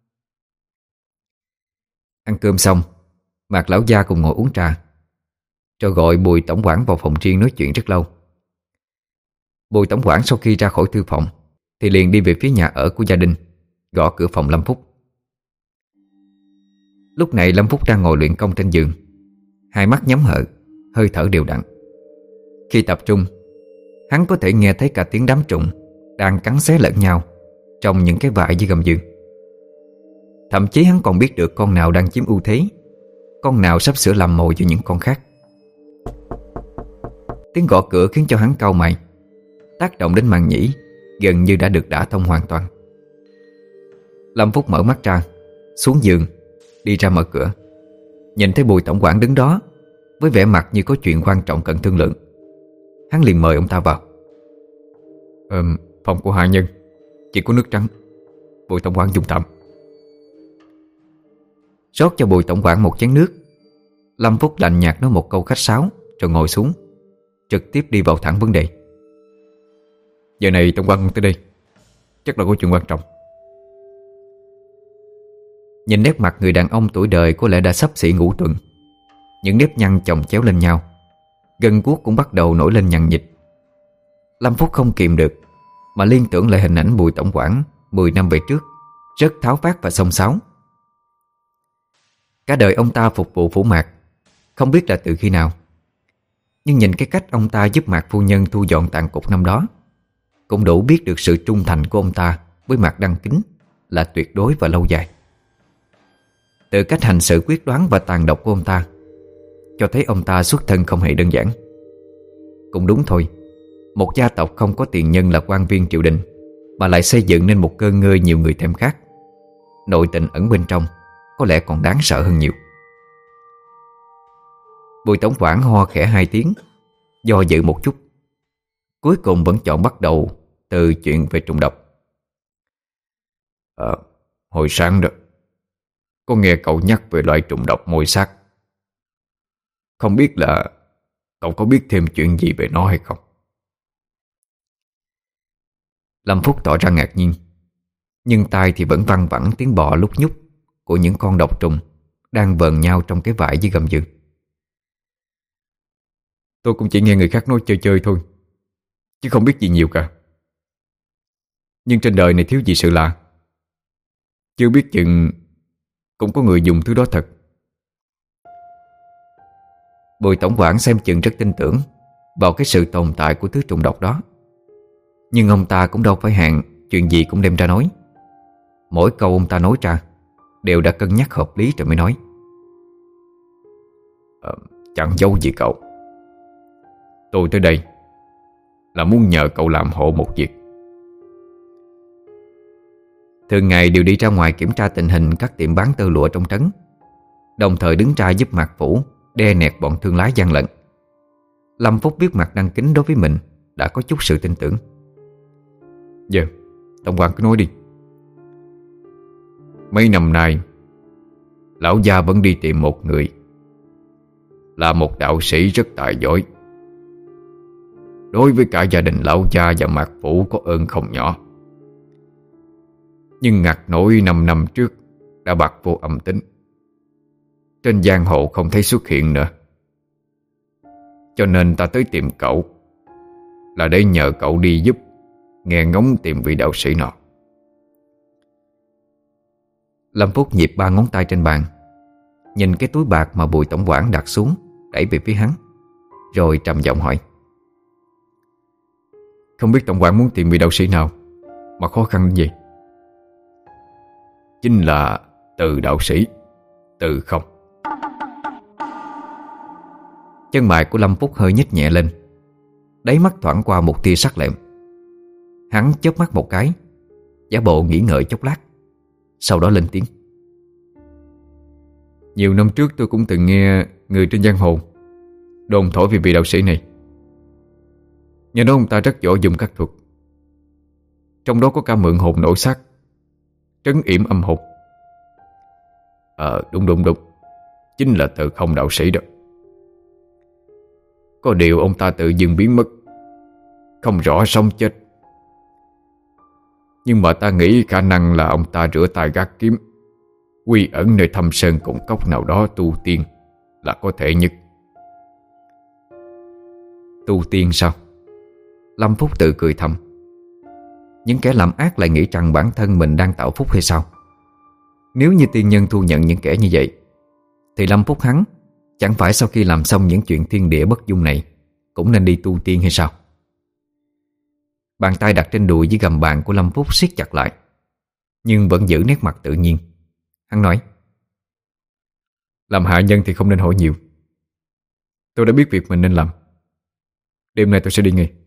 Ăn cơm xong, Mạc lão gia cùng ngồi uống trà, rồi gọi Bùi tổng quản vào phòng riêng nói chuyện rất lâu. Bùi tổng quản sau khi ra khỏi thư phòng thì liền đi về phía nhà ở của gia đình, gõ cửa phòng Lâm Phúc. Lúc này Lâm Phúc đang ngồi luyện công trên giường, hai mắt nhắm hờ, hơi thở đều đặn. Khi tập trung, hắn có thể nghe thấy cả tiếng đám trùng đang cắn xé lẫn nhau trong những cái vải dưới gầm giường. Thậm chí hắn còn biết được con nào đang chiếm ưu thế, con nào sắp sửa làm mồi cho những con khác. Tiếng gõ cửa khiến cho hắn cau mày, tác động đến màng nhĩ gần như đã được đả thông hoàn toàn. Lâm Phúc mở mắt ra, xuống giường, đi ra mở cửa. Nhìn thấy Bùi tổng quản đứng đó với vẻ mặt như có chuyện quan trọng cần thương lượng. Hắn liền mời ông ta vào. Phòng của hạ nhân chỉ có nước trắng, Bùi tổng quản dùng tạm. Rót cho Bùi tổng quản một chén nước. Lâm Phúc lạnh nhạt nói một câu khách sáo rồi ngồi xuống, trực tiếp đi vào thẳng vấn đề. Giờ này tổng quản tới đây, chắc là có chuyện quan trọng. Nhìn nét mặt người đàn ông tuổi đời có lẽ đã xấp xỉ ngũ tuần, những nếp nhăn chồng chéo lên nhau, gân guốc cũng bắt đầu nổi lên nhằn nhịt. Lâm Phúc không kìm được mà liên tưởng lại hình ảnh Bùi tổng quản 10 năm về trước, rất tháo vát và xông xáo. Cả đời ông ta phục vụ phủ Mạc, không biết là từ khi nào. Nhưng nhìn cái cách ông ta giúp Mạc phu nhân thu dọn tàn cục năm đó, cũng đủ biết được sự trung thành của ông ta với Mạc Đăng Kính là tuyệt đối và lâu dài. Từ cách hành sự quyết đoán và tàn độc của ông ta cho thấy ông ta xuất thân không hề đơn giản. Cũng đúng thôi, một gia tộc không có tiền nhân là quan viên triều đình mà lại xây dựng nên một cơ ngơi nhiều người thèm khát, nội tình ẩn bên trong có lẽ còn đáng sợ hơn nhiều. Bùi tổng quản ho khẽ 2 tiếng, Do dự một chút, cuối cùng vẫn chọn bắt đầu từ chuyện về trùng độc. Hồi sáng đó, có nghe cậu nhắc về loại trùng độc môi xác. Không biết là cậu có biết thêm chuyện gì về nó hay không? Lâm Phúc tỏ ra ngạc nhiên, nhưng tai thì vẫn văng vẳng tiếng bò lúc nhúc của những con độc trùng đang vờn nhau trong cái vải dưới gầm giường. Tôi cũng chỉ nghe người khác nói chơi chơi thôi, chứ không biết gì nhiều cả. Nhưng trên đời này thiếu gì sự lạ. Chưa biết chừng cũng có người dùng thứ đó thật. Bùi tổng quản xem chừng rất tin tưởng vào cái sự tồn tại của thứ trùng độc đó. Nhưng ông ta cũng đâu phải hạng chuyện gì cũng đem ra nói. Mỗi câu ông ta nói ra đều đã cân nhắc hợp lý rồi mới nói. Chẳng giấu gì cậu, tôi tới đây là muốn nhờ cậu làm hộ một việc. Thường ngày đều đi ra ngoài kiểm tra tình hình các tiệm bán tơ lụa trong trấn, đồng thời đứng ra giúp Mạc Phủ đe nẹt bọn thương lái gian lận. Lâm Phúc biết mặt đăng kính đối với mình đã có chút sự tin tưởng. Dạ, tổng quản cứ nói đi. Mấy năm nay lão gia vẫn đi tìm một người, là một đạo sĩ rất tài giỏi. Đối với cả gia đình lão gia và Mạc Phủ có ơn không nhỏ. Nhưng ngặt nổi 5 năm trước đã bạc vô âm tính, trên giang hồ không thấy xuất hiện nữa. Cho nên ta tới tìm cậu là để nhờ cậu đi giúp nghe ngóng tìm vị đạo sĩ nọ. Lâm Phúc nhịp 3 ngón tay trên bàn, nhìn cái túi bạc mà Bùi tổng quản đặt xuống, đẩy về phía hắn, rồi trầm giọng hỏi. Không biết tổng quản muốn tìm vị đạo sĩ nào mà khó khăn như vậy? Chính là Từ đạo sĩ, Từ Không. Chân mày của Lâm Phúc hơi nhích nhẹ lên, đáy mắt thoảng qua một tia sắc lẹm. Hắn chớp mắt một cái, giả bộ nghĩ ngợi chốc lát, sau đó lên tiếng. Nhiều năm trước tôi cũng từng nghe người trên giang hồ đồn thổi về vị đạo sĩ này. Nghe nói ông ta rất giỏi dùng các thuật, trong đó có cả mượn hồn nổi xác, trấn yểm âm hồn. Đúng, chính là Từ Không đạo sĩ đó. Có điều ông ta tự dưng biến mất, không rõ sống chết. Nhưng mà ta nghĩ khả năng là ông ta rửa tay gác kiếm, quy ẩn nơi thâm sơn cùng cốc nào đó tu tiên là có thể nhất. Tu tiên sao? Lâm Phúc tự cười thầm. Những kẻ làm ác lại nghĩ rằng bản thân mình đang tạo phúc hay sao? Nếu như tiên nhân thu nhận những kẻ như vậy, thì Lâm Phúc hắn chẳng phải sau khi làm xong những chuyện thiên địa bất dung này cũng nên đi tu tiên hay sao? Bàn tay đặt trên đùi với gầm bàn của Lâm Phúc siết chặt lại, nhưng vẫn giữ nét mặt tự nhiên. Hắn nói. Làm hạ nhân thì không nên hỏi nhiều. Tôi đã biết việc mình nên làm. Đêm nay tôi sẽ đi ngay.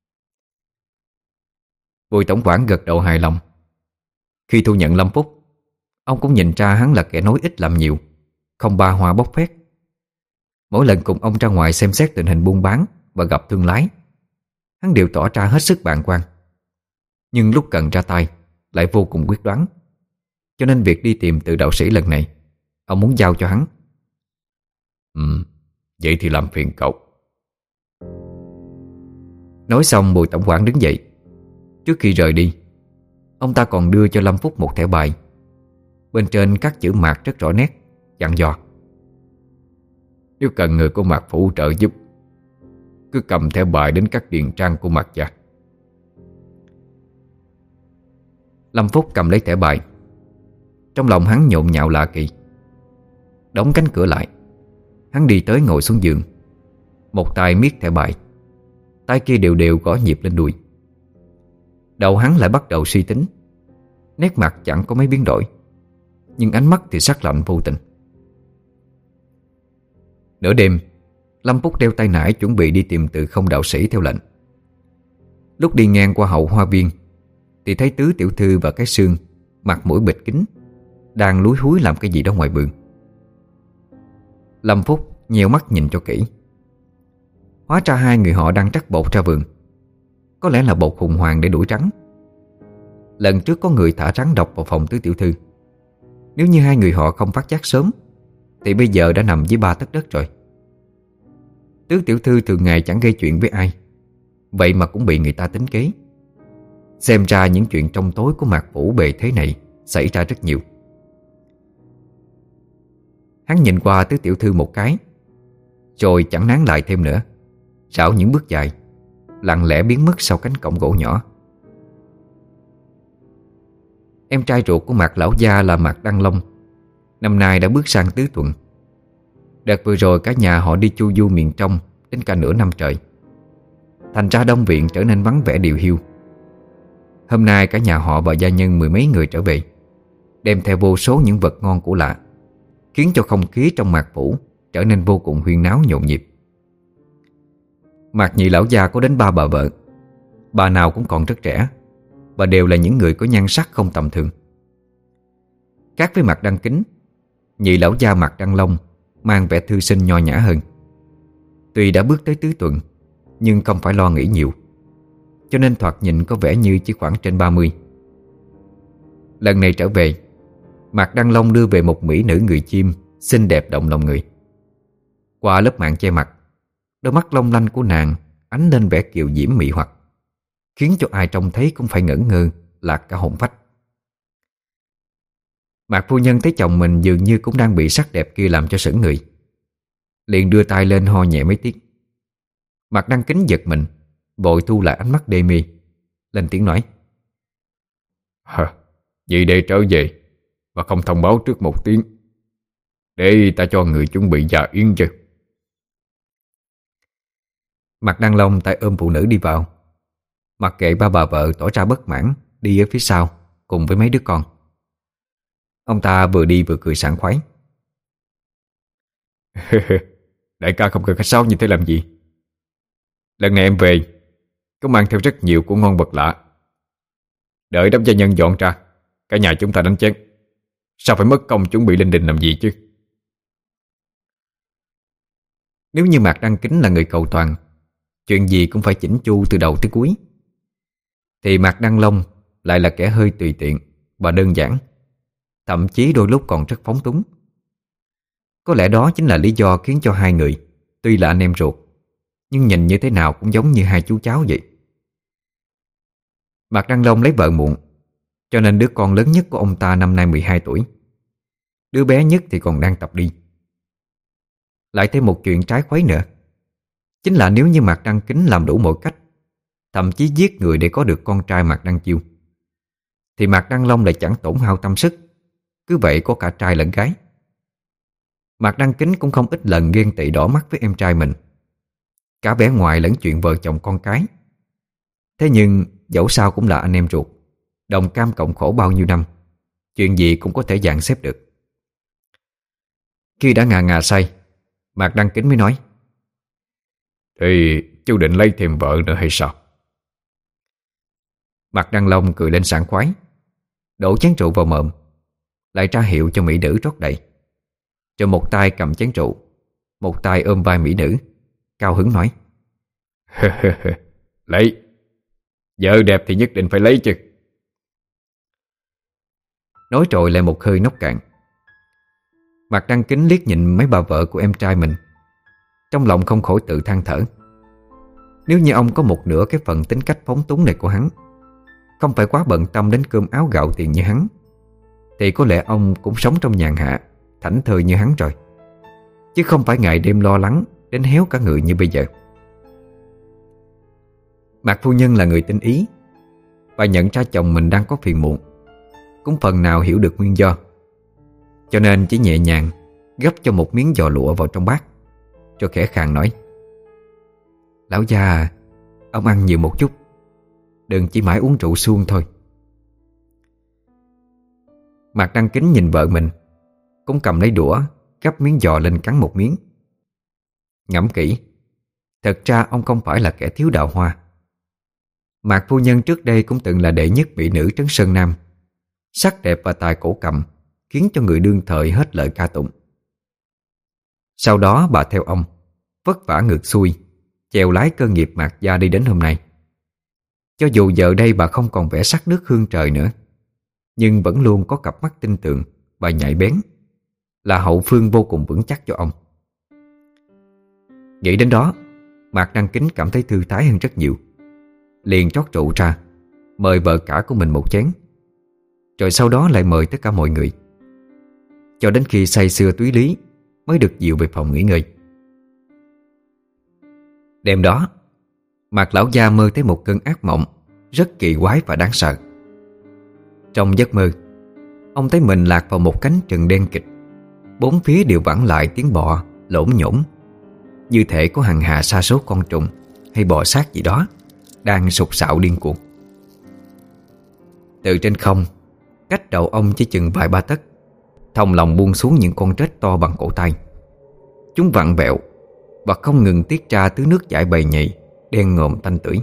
Bùi tổng quản gật đầu hài lòng. Khi thu nhận Lâm Phúc, ông cũng nhìn ra hắn là kẻ nói ít làm nhiều, không ba hoa bốc phét. Mỗi lần cùng ông ra ngoài xem xét tình hình buôn bán và gặp thương lái, hắn đều tỏ ra hết sức bàng quan. Nhưng lúc cần ra tay lại vô cùng quyết đoán. Cho nên việc đi tìm Từ đạo sĩ lần này ông muốn giao cho hắn. Vậy thì làm phiền cậu. Nói xong, Bùi tổng quản đứng dậy. Trước khi rời đi, ông ta còn đưa cho Lâm Phúc một thẻ bài. Bên trên các chữ mạc rất rõ nét, dặn dò. Nếu cần người của Mạc Phủ trợ giúp, cứ cầm thẻ bài đến các điền trang của Mạc gia. Lâm Phúc cầm lấy thẻ bài. Trong lòng hắn nhộn nhạo lạ kỳ. Đóng cánh cửa lại, hắn đi tới ngồi xuống giường, một tay miết thẻ bài, tay kia đều đều gõ nhịp lên đùi. Đầu hắn lại bắt đầu suy tính. Nét mặt chẳng có mấy biến đổi, nhưng ánh mắt thì sắc lạnh vô tình. Nửa đêm, Lâm Phúc đeo tay nải chuẩn bị đi tìm Từ Không đạo sĩ theo lệnh. Lúc đi ngang qua hậu hoa viên thì thấy Tứ tiểu thư và cái Sương mặt mũi bịt kín đang lúi húi làm cái gì đó ngoài vườn. Lâm Phúc nheo mắt nhìn cho kỹ. Hóa ra hai người họ đang trắc bột ra vườn. Có lẽ là bột hùng hoàng để đuổi rắn. Lần trước có người thả rắn độc vào phòng tứ tiểu thư. Nếu như hai người họ không phát giác sớm thì bây giờ đã nằm dưới 3 tấc đất rồi. Tứ tiểu thư thường ngày chẳng gây chuyện với ai, vậy mà cũng bị người ta tính kế. Xem ra những chuyện trong tối của Mạc Vũ bề thế này xảy ra rất nhiều. Hắn nhìn qua tứ tiểu thư một cái, rồi chẳng nán lại thêm nữa, rảo những bước dài, lặng lẽ biến mất sau cánh cổng gỗ nhỏ. Em trai ruột của Mạc lão gia là Mạc Đăng Long, năm nay đã bước sang tứ tuần. Đợt vừa rồi cả nhà họ đi chu du miền trong đến cả nửa năm trời. Thành ra Đông Viện trở nên vắng vẻ điều hiu. Hôm nay cả nhà họ và gia nhân 10 mấy người trở về, đem theo vô số những vật ngon của lạ, khiến cho không khí trong Mạc Phủ trở nên vô cùng huyên náo nhộn nhịp. Mạc nhị lão gia có đến 3 bà vợ. Bà nào cũng còn rất trẻ, và đều là những người có nhan sắc không tầm thường. Khác với Mạc Đăng Kính, nhị lão gia Mạc Đăng Long mang vẻ thư sinh nho nhã hơn. Tuy đã bước tới tứ tuần, nhưng không phải lo nghĩ nhiều, cho nên thoạt nhìn có vẻ như chỉ khoảng trên 30. Lần này trở về, Mạc Đăng Long đưa về một mỹ nữ người chim xinh đẹp động lòng người. Qua lớp mạng che mặt, đôi mắt long lanh của nàng ánh lên vẻ kiều diễm mị hoặc, khiến cho ai trông thấy cũng phải ngẩn ngơ, lạc cả hồn phách. Mạc phu nhân thấy chồng mình dường như cũng đang bị sắc đẹp kia làm cho sững người, liền đưa tay lên ho nhẹ mấy tiếng. Mạc Đăng Kính giật mình, vội thu lại ánh mắt đê mê, lên tiếng nói: Vậy để trở về mà không thông báo trước một tiếng, để ta cho người chuẩn bị dạ yến chứ. Mạc Đăng Long tay ôm phụ nữ đi vào, mặc kệ ba bà vợ tỏ ra bất mãn đi ở phía sau cùng với mấy đứa con. Ông ta vừa đi vừa cười sảng khoái. Đại ca không cần khách sáo như thế làm gì. Lần này em về có mang theo rất nhiều của ngon vật lạ. Đợi đám gia nhân dọn ra, cả nhà chúng ta đánh chén. Sao phải mất công chuẩn bị linh đình làm gì chứ? Nếu như Mạc Đăng Kính là người cầu toàn, chuyện gì cũng phải chỉnh chu từ đầu tới cuối, thì Mạc Đăng Long lại là kẻ hơi tùy tiện và đơn giản, thậm chí đôi lúc còn rất phóng túng. Có lẽ đó chính là lý do khiến cho hai người tuy là anh em ruột, nhưng nhìn như thế nào cũng giống như hai chú cháu vậy. Mạc Đăng Long lấy vợ muộn, cho nên đứa con lớn nhất của ông ta năm nay 12 tuổi. Đứa bé nhất thì còn đang tập đi. Lại thêm một chuyện trái khuấy nữa, chính là nếu như Mạc Đăng Kính làm đủ mọi cách, thậm chí giết người để có được con trai Mạc Đăng Chiêu, thì Mạc Đăng Long lại chẳng tổn hao tâm sức, cứ vậy có cả trai lẫn gái. Mạc Đăng Kính cũng không ít lần ghen tị đỏ mắt với em trai mình, cả vẻ ngoài lẫn chuyện vợ chồng con cái. Thế nhưng dẫu sao cũng là anh em ruột, đồng cam cộng khổ bao nhiêu năm, chuyện gì cũng có thể dàn xếp được. Khi đã ngà ngà say, Mạc Đăng Kính mới nói: Thì chú định lấy thêm vợ nữa hay sao? Mạc Đăng Long cười lên sảng khoái, đổ chén rượu vào mồm, lại ra hiệu cho mỹ nữ rót đầy, rồi một tay cầm chén rượu, một tay ôm vai mỹ nữ, cao hứng nói: Lấy, vợ đẹp thì nhất định phải lấy chứ. Nói rồi lại một hơi nốc cạn. Mạc Đăng Kính liếc nhìn mấy bà vợ của em trai mình, trong lòng không khỏi tự than thở. Nếu như ông có một nửa cái phần tính cách phóng túng này của hắn, không phải quá bận tâm đến cơm áo gạo tiền như hắn, thì có lẽ ông cũng sống trong nhàn hạ, thảnh thơi như hắn rồi, chứ không phải ngày đêm lo lắng đến héo cả người như bây giờ. Mạc phu nhân là người tinh ý, và nhận ra chồng mình đang có phiền muộn, cũng phần nào hiểu được nguyên do, cho nên chỉ nhẹ nhàng gấp cho một miếng giò lụa vào trong bát, rồi khẽ khàng nói: Lão gia, ông ăn nhiều một chút, đừng chỉ mãi uống rượu suông thôi. Mạc Đăng Kính nhìn vợ mình, cũng cầm lấy đũa gắp miếng giò lên cắn một miếng. Ngẫm kỹ, thật ra ông không phải là kẻ thiếu đào hoa. Mạc phu nhân trước đây cũng từng là đệ nhất mỹ nữ trấn Sơn Nam, sắc đẹp và tài cổ cầm khiến cho người đương thời hết lời ca tụng. Sau đó bà theo ông, vất vả ngược xuôi, chèo lái cơ nghiệp Mạc gia đi đến hôm nay. Cho dù giờ đây bà không còn vẻ sắc nước hương trời nữa, nhưng vẫn luôn có cặp mắt tinh tường và nhạy bén, là hậu phương vô cùng vững chắc cho ông. Nghĩ đến đó, Mạc Đăng Kính cảm thấy thư thái hơn rất nhiều. Liền trót rượu ra, mời vợ cả của mình một chén, rồi sau đó lại mời tất cả mọi người, cho đến khi say sưa túy lý mới được dìu về phòng nghỉ ngơi. Đêm đó, Mạc lão gia mơ thấy một cơn ác mộng rất kỳ quái và đáng sợ. Trong giấc mơ, ông thấy mình lạc vào một cánh rừng đen kịt, bốn phía đều vẳng lại tiếng bọ lổn nhổn, như thể có hàng hà sa số con trùng hay bò sát gì đó đang sục sạo điên cuồng. Từ trên không, cách đầu ông chỉ chừng vài ba tấc, thòng lọng buông xuống những con rết to bằng cổ tay. Chúng vặn vẹo và không ngừng tiết ra thứ nước chảy bầy nhầy, đen ngòm tanh tưởi.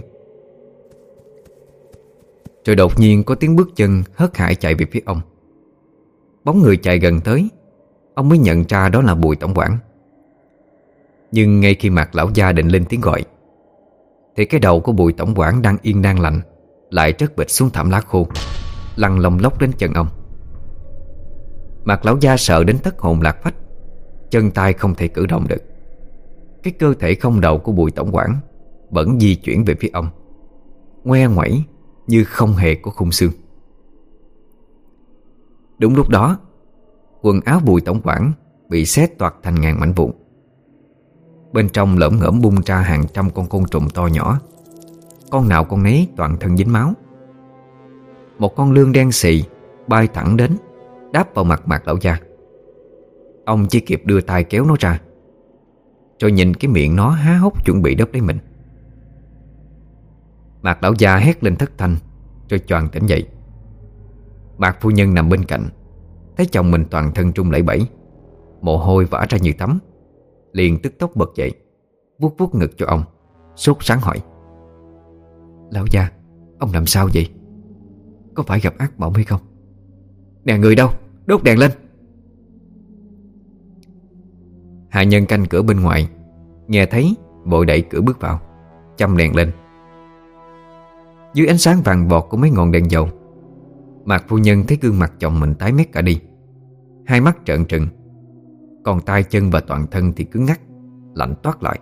Rồi đột nhiên có tiếng bước chân hớt hải chạy về phía ông. Bóng người chạy gần tới, ông mới nhận ra đó là Bùi tổng quản. Nhưng ngay khi Mạc lão gia định lên tiếng gọi, thì cái đầu của Bùi tổng quản đang yên đang lành lại rớt bịch xuống thảm lá khô, lăn lông lốc đến chân ông. Mạc lão gia sợ đến thất hồn lạc phách, chân tay không thể cử động được. Cái cơ thể không đầu của Bùi tổng quản vẫn di chuyển về phía ông, ngoe ngoẩy như không hề có khung xương. Đúng lúc đó, quần áo Bùi tổng quản bị xé toạc thành ngàn mảnh vụn. Bên trong lởm ngởm bung ra hàng trăm con côn trùng to nhỏ, con nào con nấy toàn thân dính máu. Một con lươn đen xì bay thẳng đến, đáp vào mặt Mạc lão gia. Ông chỉ kịp đưa tay kéo nó ra, rồi nhìn cái miệng nó há hốc chuẩn bị đớp lấy mình. Mạc lão gia hét lên thất thanh, rồi choàng tỉnh dậy. Mạc phu nhân nằm bên cạnh, thấy chồng mình toàn thân run lẩy bẩy, mồ hôi vã ra như tắm, liền tức tốc bật dậy, vuốt vuốt ngực cho ông, sốt sắng hỏi: "Lão gia, ông làm sao vậy? Có phải gặp ác mộng hay không? Nè, người đâu? Đốt đèn lên!" Hạ nhân canh cửa bên ngoài nghe thấy, vội đẩy cửa bước vào, châm đèn lên. Dưới ánh sáng vàng vọt của mấy ngọn đèn dầu, Mạc phu nhân thấy gương mặt chồng mình tái mét cả đi, hai mắt trợn trừng, còn tay chân và toàn thân thì cứng ngắc, lạnh toát lại.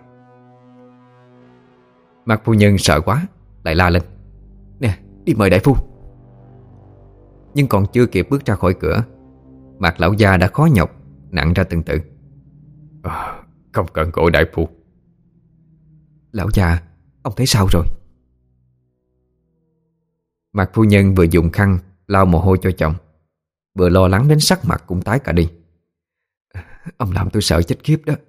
Mạc phu nhân sợ quá, lại la lên: "Nè, đi mời đại phu!" Nhưng còn chưa kịp bước ra khỏi cửa, Mạc lão gia đã khó nhọc nặng ra từng từ: "Không cần gọi đại phu." "Lão già, ông thấy sao rồi?" Mạc phu nhân vừa dùng khăn lau mồ hôi cho chồng, vừa lo lắng đến sắc mặt cũng tái cả đi. "Ông làm tôi sợ chết khiếp đó."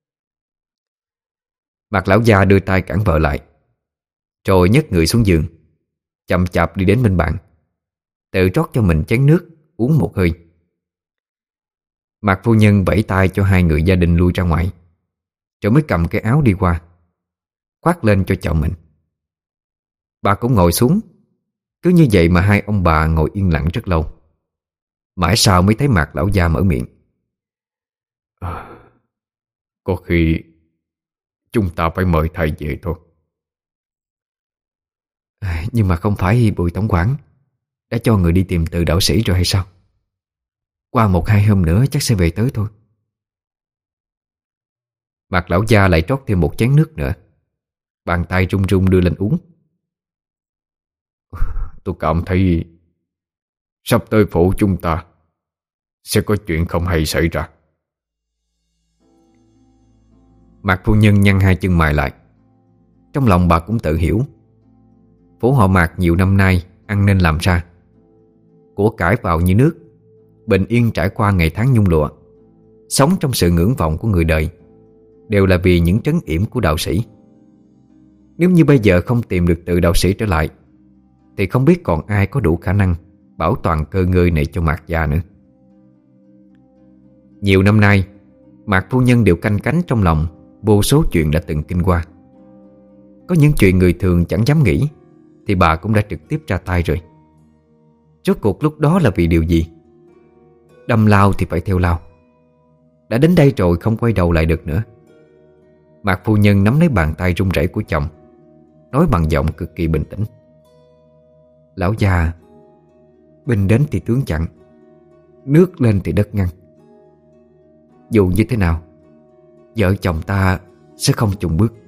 Mạc lão già đưa tay cản vợ lại, rồi nhấc người xuống giường, chậm chạp đi đến bên bàn, tự rót cho mình chén nước uống một hơi. Mạc phu nhân vẫy tay cho hai người gia đình lui ra ngoài, rồi mới cầm cái áo đi qua, khoác lên cho chồng mình. Bà cũng ngồi xuống. Cứ như vậy mà hai ông bà ngồi yên lặng rất lâu. Mãi sau mới thấy Mạc lão gia mở miệng: "Có khi chúng ta phải mời thầy về thôi." "Nhưng mà không phải Bùi tổng quản đã cho người đi tìm từ đạo sĩ rồi hay sao? Qua một hai hôm nữa chắc sẽ về tới thôi." Mạc lão gia lại trót thêm một chén nước nữa, bàn tay run run đưa lên uống. "Tôi cảm thấy sắp tới phủ chúng ta sẽ có chuyện không hay xảy ra." Mạc phu nhân nhăn hai chân mày lại. Trong lòng bà cũng tự hiểu, phủ họ Mạc nhiều năm nay ăn nên làm ra, của cải vào như nước, bình yên trải qua ngày tháng nhung lụa, sống trong sự ngưỡng vọng của người đời, đều là vì những trấn yểm của đạo sĩ. Nếu như bây giờ không tìm được từ đạo sĩ trở lại, thì không biết còn ai có đủ khả năng bảo toàn cơ ngơi này cho Mạc gia nữa. Nhiều năm nay, Mạc phu nhân đều canh cánh trong lòng vô số chuyện đã từng kinh qua. Có những chuyện người thường chẳng dám nghĩ, thì bà cũng đã trực tiếp ra tay rồi. Rốt cuộc lúc đó là vì điều gì? Đâm lao thì phải theo lao. Đã đến đây rồi không quay đầu lại được nữa. Mạc phu nhân nắm lấy bàn tay run rẩy của chồng, nói bằng giọng cực kỳ bình tĩnh: "Lão già, binh đến thì tướng chặn, nước lên thì đất ngăn. Dù như thế nào, vợ chồng ta sẽ không chùn bước."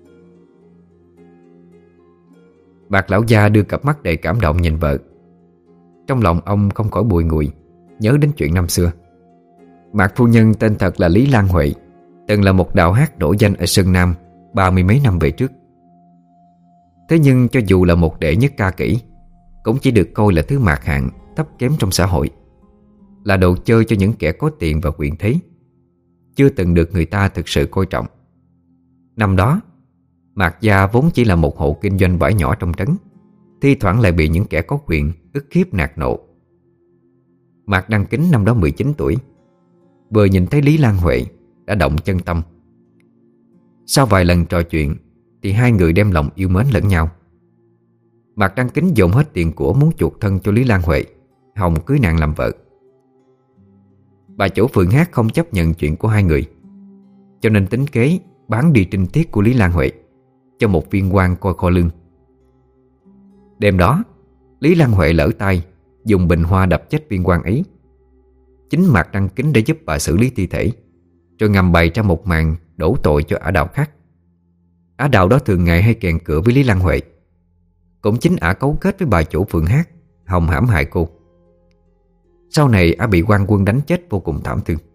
Mạc lão gia đưa cặp mắt đầy cảm động nhìn vợ. Trong lòng ông không khỏi bùi ngùi, nhớ đến chuyện năm xưa. Mạc phu nhân tên thật là Lý Lan Huệ, từng là một đạo hát nổi danh ở Sơn Nam 30 mấy năm về trước. Thế nhưng cho dù là một đệ nhất ca kỹ, cũng chỉ được coi là thứ mạt hạng, thấp kém trong xã hội, là đồ chơi cho những kẻ có tiền và quyền thế, chưa từng được người ta thực sự coi trọng. Năm đó, Mạc gia vốn chỉ là một hộ kinh doanh vải nhỏ trong trấn, thi thoảng lại bị những kẻ có quyền ức hiếp nạt nộ. Mạc Đăng Kính năm đó 19 tuổi, vừa nhìn thấy Lý Lan Huệ đã động chân tâm. Sau vài lần trò chuyện thì hai người đem lòng yêu mến lẫn nhau. Mạc Đăng Kính dồn hết tiền của muốn chuộc thân cho Lý Lan Huệ, hòng cưới nàng làm vợ. Bà chủ phường hát không chấp nhận chuyện của hai người, cho nên tính kế bán đi trinh tiết của Lý Lan Huệ cho một viên quan coi kho lương. Đêm đó, Lý Lan Huệ lỡ tay dùng bình hoa đập chết viên quan ấy. Chính Mạc Đăng Kính đã giúp bà xử lý thi thể, rồi ngầm bày ra một màn đổ tội cho ả đạo khác. Ả đạo đó thường ngày hay kèn cựa với Lý Lan Huệ. Cũng chính ả cấu kết với bà chủ phường hát, hòng hãm hại cô. Sau này ả bị quan quân đánh chết vô cùng thảm thương.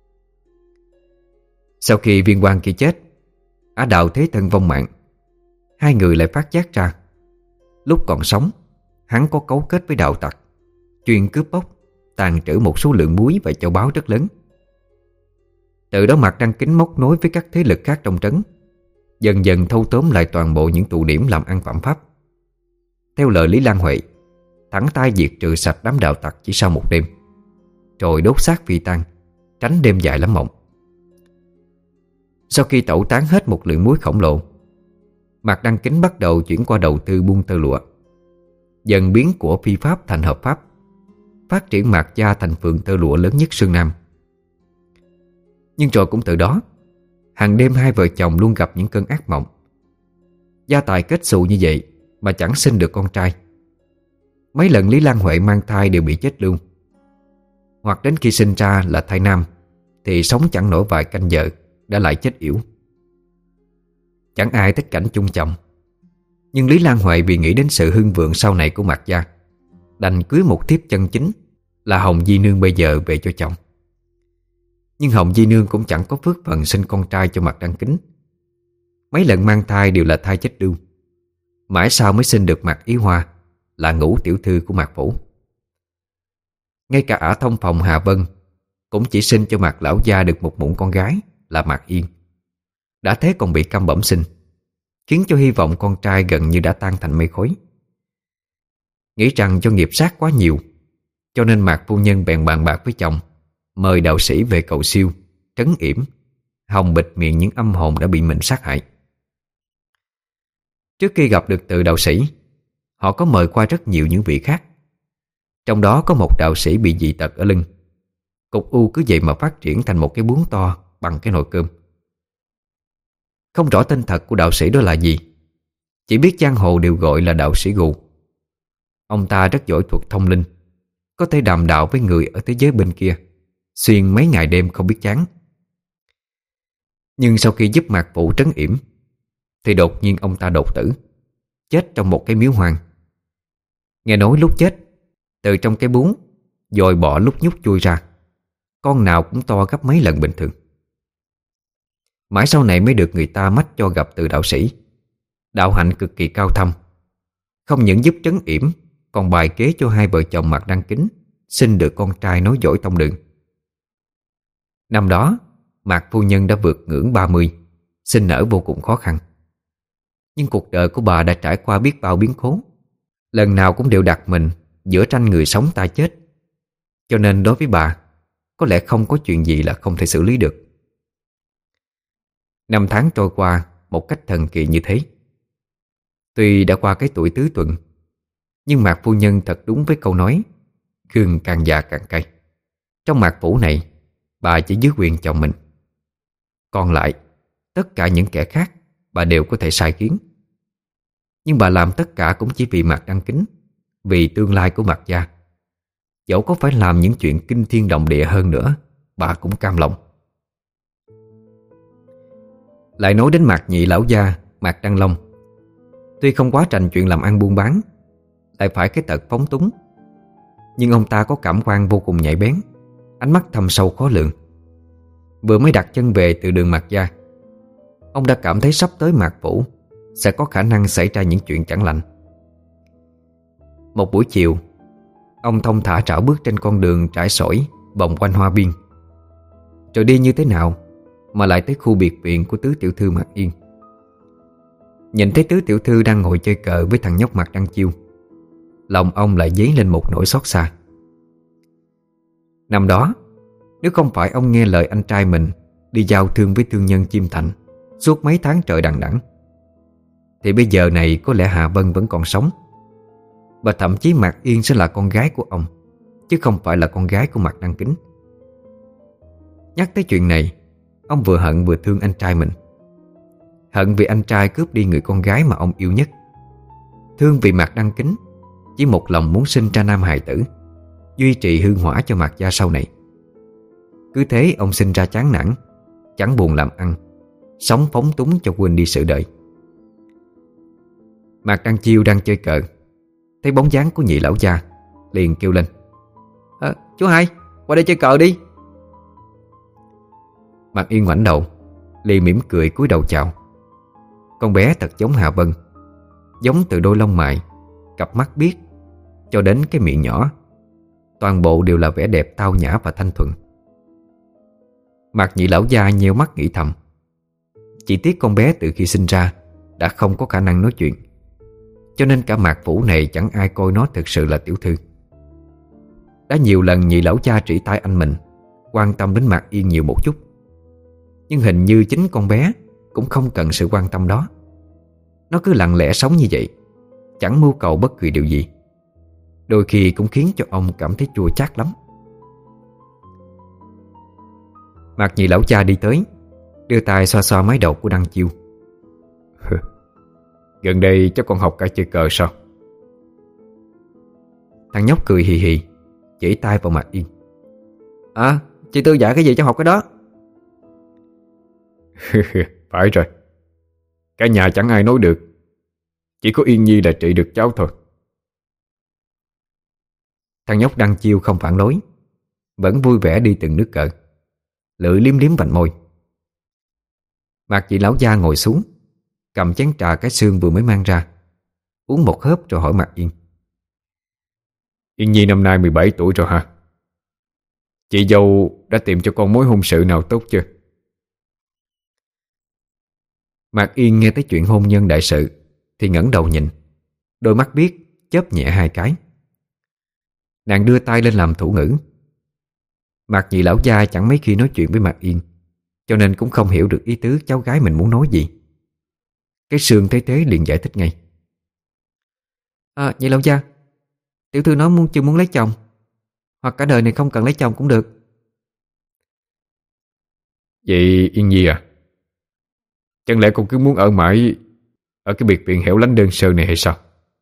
Sau khi viên quan kia chết, ả đạo thế thân vong mạng. Hai người lại phát giác ra, lúc còn sống, hắn có cấu kết với đạo tặc, chuyên cướp bóc, tàn trữ một số lượng muối và châu báu rất lớn. Từ đó Mạc Đăng Kính móc nối với các thế lực khác trong trấn, dần dần thâu tóm lại toàn bộ những tụ điểm làm ăn phạm pháp. Theo lời Lý Lan Huệ, thẳng tay diệt trừ sạch đám đạo tặc chỉ sau một đêm, rồi đốt xác phi tang, tránh đêm dài lắm mộng. Sau khi tẩu tán hết một lượng muối khổng lồ, Mạc Đăng Kính bắt đầu chuyển qua đầu tư buôn tơ lụa, dần biến của phi pháp thành hợp pháp, phát triển Mạc gia thành phường tơ lụa lớn nhất Sơn Nam. Nhưng rồi cũng từ đó, hàng đêm hai vợ chồng luôn gặp những cơn ác mộng. Gia tài kết xù như vậy mà chẳng sinh được con trai. Mấy lần Lý Lan Huệ mang thai đều bị chết luôn, hoặc đến khi sinh ra là thai nam thì sống chẳng nổi vài canh giờ đã lại chết yểu. Chẳng ai thích cảnh chung chồng, nhưng Lý Lan Huệ vì nghĩ đến sự hưng vượng sau này của Mạc gia, đành cưới một thiếp chân chính là Hồng Di Nương bây giờ về cho chồng. Nhưng Hồng Di Nương cũng chẳng có phước phần sinh con trai cho Mạc Đăng Kính. Mấy lần mang thai đều là thai chết đưu. Mãi sau mới sinh được Mạc Ý Hoa, là ngũ tiểu thư của Mạc Phủ. Ngay cả ả thông phòng Hà Vân cũng chỉ sinh cho Mạc lão gia được một mụn con gái là Mạc Yên. Đã thế còn bị câm bẩm sinh, khiến cho hy vọng con trai gần như đã tan thành mây khói. Nghĩ rằng do nghiệp sát quá nhiều, cho nên Mạc phu nhân bèn bàn bạc với chồng, mời đạo sĩ về cầu siêu, trấn yểm, hòng bịt miệng những âm hồn đã bị mình sát hại. Trước khi gặp được từ đạo sĩ, họ có mời qua rất nhiều những vị khác. Trong đó có một đạo sĩ bị dị tật ở lưng. Cục u cứ vậy mà phát triển thành một cái bướu to bằng cái nồi cơm. Không rõ tên thật của đạo sĩ đó là gì, chỉ biết giang hồ đều gọi là đạo sĩ Gù. Ông ta rất giỏi thuật thông linh, có thể đàm đạo với người ở thế giới bên kia, xuyên mấy ngày đêm không biết chán. Nhưng sau khi giúp Mạc Phụ trấn yểm thì đột nhiên ông ta đột tử, chết trong một cái miếu hoang. Nghe nói lúc chết, từ trong cái bún dồi bọ lúc nhúc chui ra, con nào cũng to gấp mấy lần bình thường. Mãi sau này mới được người ta mách cho gặp từ đạo sĩ, đạo hạnh cực kỳ cao thâm, không những giúp trấn yểm, còn bài kế cho hai vợ chồng Mạc Đăng Kính sinh được con trai nối dõi tông đường. Năm đó Mạc phu nhân đã vượt ngưỡng 30, sinh nở vô cùng khó khăn. Nhưng cuộc đời của bà đã trải qua biết bao biến cố, lần nào cũng đều đặt mình giữa tranh người sống ta chết. Cho nên đối với bà, có lẽ không có chuyện gì là không thể xử lý được. Năm tháng trôi qua một cách thần kỳ như thế. Tuy đã qua cái tuổi tứ tuần, nhưng Mạc phu nhân thật đúng với câu nói gừng càng già càng cay. Trong Mạc phủ này, bà chỉ dưới quyền chồng mình. Còn lại, Tất cả những kẻ khác bà đều có thể sai khiến, nhưng bà làm tất cả cũng chỉ vì Mạc Đăng Kính, vì tương lai của Mạc gia. Dẫu có phải làm những chuyện kinh thiên động địa hơn nữa, bà cũng cam lòng. Lại nói đến Mạc nhị lão gia Mạc Đăng Long. Tuy không quá rành chuyện làm ăn buôn bán, lại phải cái tật phóng túng, nhưng ông ta có cảm quan vô cùng nhạy bén, ánh mắt thâm sâu khó lường. Vừa mới đặt chân về từ đường Mạc gia, ông đã cảm thấy sắp tới Mạc phủ sẽ có khả năng xảy ra những chuyện chẳng lành. Một buổi chiều, ông thong thả trảo bước trên con đường trải sỏi vòng quanh hoa viên. Rồi đi như thế nào mà lại tới khu biệt viện của tứ tiểu thư Mạc Yên. Nhìn thấy tứ tiểu thư đang ngồi chơi cờ với thằng nhóc Mạc Đăng Chiêu, lòng ông lại dấy lên một nỗi xót xa. Năm đó, nếu không phải ông nghe lời anh trai mình đi giao thương với thương nhân Chiêm Thành suốt mấy tháng trời đằng đẵng, thì bây giờ này có lẽ Hạ Vân vẫn còn sống, và thậm chí Mạc Yên sẽ là con gái của ông, chứ không phải là con gái của Mạc Đăng Kính. Nhắc tới chuyện này, ông vừa hận vừa thương anh trai mình. Hận vì anh trai cướp đi người con gái mà ông yêu nhất. Thương vì Mạc Đăng Kính chỉ một lòng muốn sinh ra nam hài tử, duy trì hương hỏa cho Mạc gia sau này. Cứ thế ông sinh ra chán nản, chẳng buồn làm ăn, sống phóng túng cho quên đi sự đời. Mạc Đăng Chiêu đang chơi cờ, thấy bóng dáng của nhị lão gia, liền kêu lên: Chú hai, qua đây chơi cờ đi. Mạc Yên ngoảnh đầu, liền mỉm cười cúi đầu chào. Con bé thật giống Hà Vân, giống từ đôi lông mày, cặp mắt biếc cho đến cái miệng nhỏ, toàn bộ đều là vẻ đẹp tao nhã và thanh thuần. Mạc nhị lão gia nheo mắt nghĩ thầm, chỉ tiếc con bé từ khi sinh ra đã không có khả năng nói chuyện, cho nên cả Mạc phủ này chẳng ai coi nó thực sự là tiểu thư. Đã nhiều lần nhị lão gia chỉ tay anh mình quan tâm đến Mạc Yên nhiều một chút, nhưng hình như chính con bé cũng không cần sự quan tâm đó. Nó cứ lặng lẽ sống như vậy, chẳng mưu cầu bất kỳ điều gì, đôi khi cũng khiến cho ông cảm thấy chua chát lắm. Mạc nhị lão cha đi tới, đưa tay xoa xoa mái đầu của Đăng Chiêu. Gần đây cháu còn học cả chơi cờ sao? Thằng nhóc cười hì hì, chỉ tay vào Mạc Yên. Chị Tư dạy cái gì cháu học cái đó. Phải rồi, cả nhà chẳng ai nói được, chỉ có Yên Nhi là trị được cháu thôi. Thằng nhóc Đăng Chiêu không phản đối, vẫn vui vẻ đi từng nước cờ, lưỡi liếm liếm vành môi. Mạc chị lão gia ngồi xuống, cầm chén trà cái xương vừa mới mang ra, uống một hớp rồi hỏi Mạc Yên. Yên Nhi năm nay 17 tuổi rồi hả? Chị dâu đã tìm cho con mối hôn sự nào tốt chưa? Mạc Yên nghe tới chuyện hôn nhân đại sự thì ngẩng đầu nhìn, đôi mắt biếc chớp nhẹ hai cái. Nàng đưa tay lên làm thủ ngữ. Mạc nhị lão gia chẳng mấy khi nói chuyện với Mạc Yên, cho nên cũng không hiểu được ý tứ cháu gái mình muốn nói gì. Cái Sương thấy thế liền giải thích ngay. Nhị lão gia, tiểu thư nói chưa muốn lấy chồng, hoặc cả đời này không cần lấy chồng cũng được. Vậy Yên Nhi à, chẳng lẽ con cứ muốn ở mãi ở cái biệt viện hẻo lánh đơn sơ này hay sao?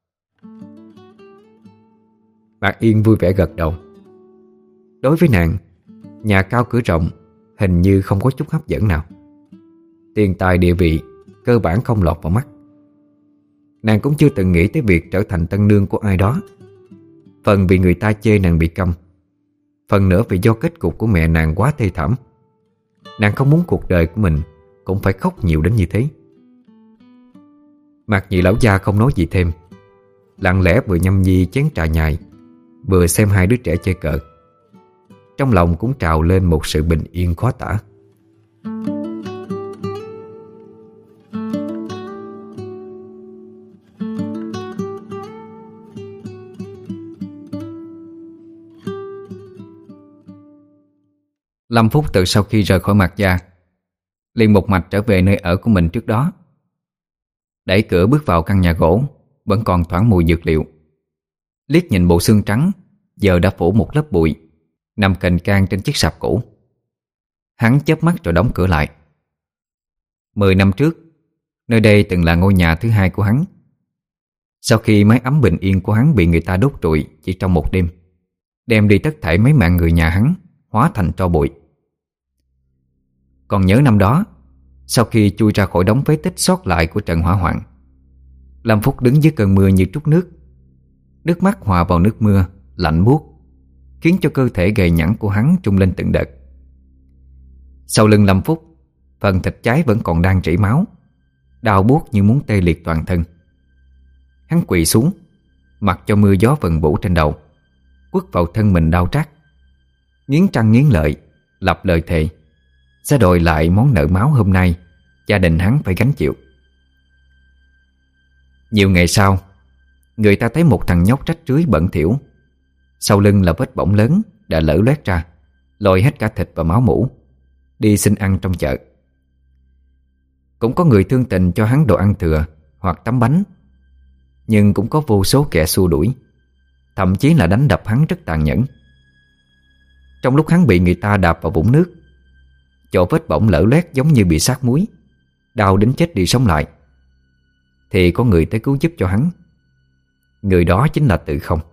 Mạc Yên vui vẻ gật đầu. Đối với nàng, nhà cao cửa rộng hình như không có chút hấp dẫn nào. Tiền tài địa vị cơ bản không lọt vào mắt. Nàng cũng chưa từng nghĩ tới việc trở thành tân nương của ai đó. Phần vì người ta chê nàng bị câm, phần nữa vì do kết cục của mẹ nàng quá thê thảm. Nàng không muốn cuộc đời của mình cũng phải khóc nhiều đến như thế. Mạc nhị lão gia không nói gì thêm, lặng lẽ vừa nhâm nhi chén trà nhài, vừa xem hai đứa trẻ chơi cờ. Trong lòng cũng trào lên một sự bình yên khó tả. Lâm Phúc từ sau khi rời khỏi Mạc gia liền một mạch trở về nơi ở của mình trước đó. Đẩy cửa bước vào căn nhà gỗ vẫn còn thoảng mùi dược liệu. Liếc nhìn bộ xương trắng giờ đã phủ một lớp bụi, nằm cành cang trên chiếc sạp cũ. Hắn chớp mắt rồi đóng cửa lại. 10 năm trước, nơi đây từng là ngôi nhà thứ hai của hắn. Sau khi mái ấm bình yên của hắn bị người ta đốt trụi chỉ trong một đêm, đem đi tất thảy mấy mạng người nhà hắn, hóa thành tro bụi. Còn nhớ năm đó, sau khi chui ra khỏi đống phế tích sót lại của trận hỏa hoạn, Lâm Phúc đứng dưới cơn mưa như trút nước. Nước mắt hòa vào nước mưa, lạnh buốt, khiến cho cơ thể gầy nhẵn của hắn trung lên từng đợt. Sau lưng Lâm Phúc, phần thịt trái vẫn còn đang rỉ máu, đau buốt như muốn tê liệt toàn thân. Hắn quỳ xuống, mặc cho mưa gió vần vũ trên đầu, quất vào thân mình đau rát, nghiến răng nghiến lợi, lập lời thề sẽ đòi lại món nợ máu hôm nay gia đình hắn phải gánh chịu. Nhiều ngày sau, người ta thấy một thằng nhóc rách rưới bẩn thỉu, sau lưng là vết bỏng lớn đã lở loét ra, lòi hết cả thịt và máu mủ, đi xin ăn trong chợ. Cũng có người thương tình cho hắn đồ ăn thừa hoặc tấm bánh, nhưng cũng có vô số kẻ xua đuổi, thậm chí là đánh đập hắn rất tàn nhẫn. Trong lúc hắn bị người ta đạp vào vũng nước, chỗ vết bỏng lở loét giống như bị sát muối, đau đến chết đi sống lại, thì có người tới cứu giúp cho hắn. Người đó chính là Từ Không.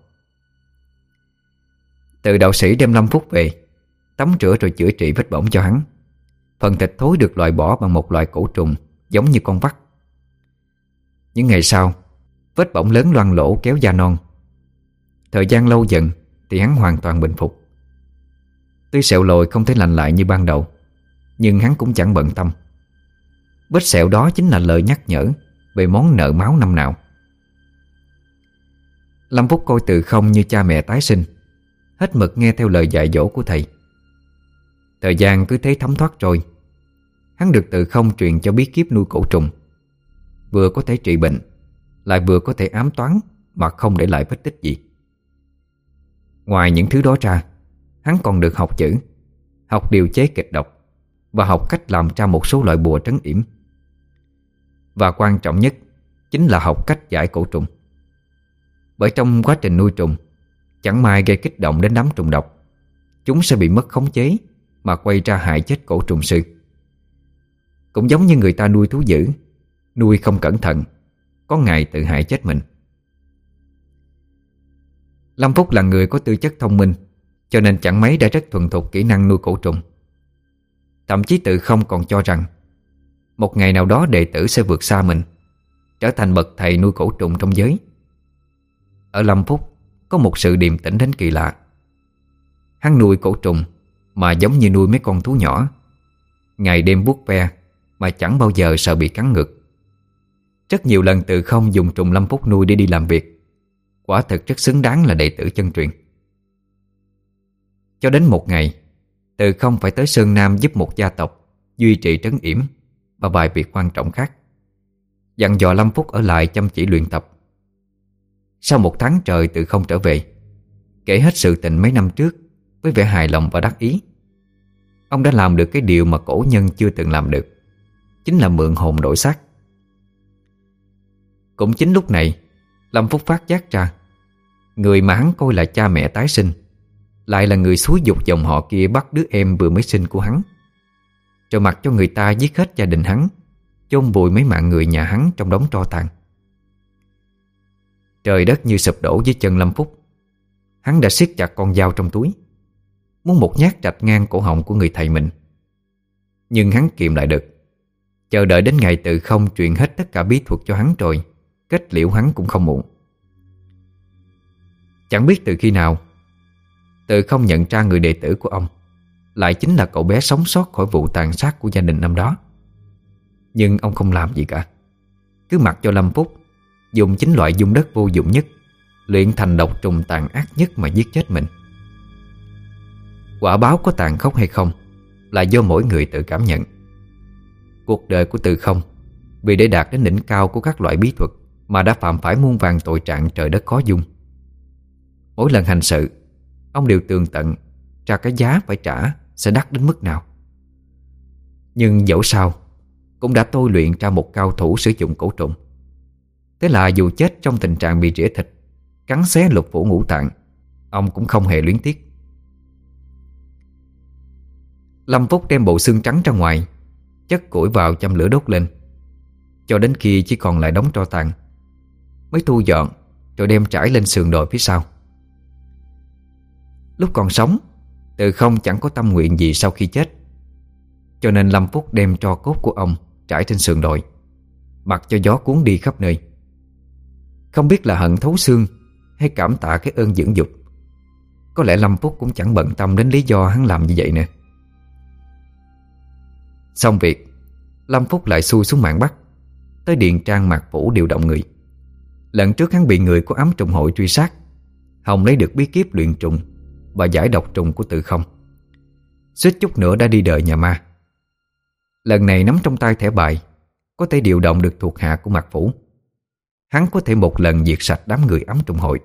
Từ đạo sĩ đem Lâm Phúc về, tắm rửa rồi chữa trị vết bỏng cho hắn. Phần thịt thối được loại bỏ bằng một loại cổ trùng giống như con vắt. Những ngày sau, vết bỏng lớn loang lỗ kéo da non. Thời gian lâu dần thì hắn hoàn toàn bình phục. Tuy sẹo lồi không thể lành lại như ban đầu, nhưng hắn cũng chẳng bận tâm. Vết sẹo đó chính là lời nhắc nhở về món nợ máu năm nào. Lâm Phúc coi Từ Không như cha mẹ tái sinh, hết mực nghe theo lời dạy dỗ của thầy. Thời gian cứ thế thấm thoát trôi. Hắn được Từ Không truyền cho bí kíp nuôi cổ trùng, vừa có thể trị bệnh, lại vừa có thể ám toán mà không để lại vết tích gì. Ngoài những thứ đó ra, hắn còn được học chữ, học điều chế kịch độc và học cách làm ra một số loại bùa trấn yểm. Và quan trọng nhất chính là học cách giải cổ trùng. Bởi trong quá trình nuôi trùng, chẳng may gây kích động đến đám trùng độc, chúng sẽ bị mất khống chế mà quay ra hại chết cổ trùng sư. Cũng giống như người ta nuôi thú dữ, nuôi không cẩn thận, có ngày tự hại chết mình. Lâm Phúc là người có tư chất thông minh, cho nên chẳng mấy đã rất thuần thục kỹ năng nuôi cổ trùng. Thậm chí Từ Không còn cho rằng một ngày nào đó đệ tử sẽ vượt xa mình, trở thành bậc thầy nuôi cổ trùng trong giới. Ở Lâm Phúc có một sự điềm tĩnh đến kỳ lạ. Hắn nuôi cổ trùng mà giống như nuôi mấy con thú nhỏ, ngày đêm vuốt ve mà chẳng bao giờ sợ bị cắn ngược. Rất nhiều lần Từ Không dùng trùng Lâm Phúc nuôi để đi làm việc, quả thực rất xứng đáng là đệ tử chân truyền. Cho đến một ngày, Từ Không phải tới Sơn Nam giúp một gia tộc duy trì trấn yểm và vài việc quan trọng khác, dặn dò Lâm Phúc ở lại chăm chỉ luyện tập. Sau một tháng trời, Từ Không trở về, kể hết sự tình mấy năm trước với vẻ hài lòng và đắc ý. Ông đã làm được cái điều mà cổ nhân chưa từng làm được, chính là mượn hồn đổi xác. Cũng chính lúc này, Lâm Phúc phát giác ra, người mà hắn coi là cha mẹ tái sinh lại là người xúi giục dòng họ kia bắt đứa em vừa mới sinh của hắn, rồi mặc cho người ta giết hết gia đình hắn, chôn vùi mấy mạng người nhà hắn trong đống tro tàn. Trời đất như sụp đổ dưới chân Lâm Phúc. Hắn đã siết chặt con dao trong túi, muốn một nhát rạch ngang cổ họng của người thầy mình. Nhưng hắn kiềm lại được, chờ đợi đến ngày Từ Không truyền hết tất cả bí thuật cho hắn rồi kết liễu hắn cũng không muộn. Chẳng biết từ khi nào, Từ Không nhận ra người đệ tử của ông lại chính là cậu bé sống sót khỏi vụ tàn sát của gia đình năm đó. Nhưng ông không làm gì cả, cứ mặc cho Lâm Phúc dùng chính loại dung đất vô dụng nhất luyện thành độc trùng tàn ác nhất mà giết chết mình. Quả báo có tàn khốc hay không là do mỗi người tự cảm nhận. Cuộc đời của Từ Không vì để đạt đến đỉnh cao của các loại bí thuật mà đã phạm phải muôn vàn tội trạng trời đất khó dung. Mỗi lần hành sự, ông đều tường tận ra cái giá phải trả sẽ đắt đến mức nào. Nhưng dẫu sao cũng đã tôi luyện ra một cao thủ sử dụng cổ trùng. Thế là dù chết trong tình trạng bị rỉa thịt, cắn xé lục phủ ngũ tạng, ông cũng không hề luyến tiếc. Lâm Phúc đem bộ xương trắng ra ngoài, chất củi vào châm lửa đốt lên, cho đến khi chỉ còn lại đống tro tàn, mới thu dọn rồi đem trải lên sườn đồi phía sau. Lúc còn sống, Từ Không chẳng có tâm nguyện gì sau khi chết, cho nên Lâm Phúc đem tro cốt của ông trải trên sườn đồi, mặc cho gió cuốn đi khắp nơi. Không biết là hận thấu xương hay cảm tạ cái ơn dưỡng dục, có lẽ Lâm Phúc cũng chẳng bận tâm đến lý do hắn làm như vậy nữa. Xong việc, Lâm Phúc lại xuôi xuống mạn Bắc, tới Điện Trang Mạc Phủ điều động người. Lần trước hắn bị người của ám trùng hội truy sát, Hồng lấy được bí kíp luyện trùng và giải độc trùng của Từ Không, suýt chút nữa đã đi đời nhà ma. Lần này nắm trong tay thẻ bài, có thể điều động được thuộc hạ của Mạc Phủ. Hắn có thể một lần diệt sạch đám người ám trùng hội.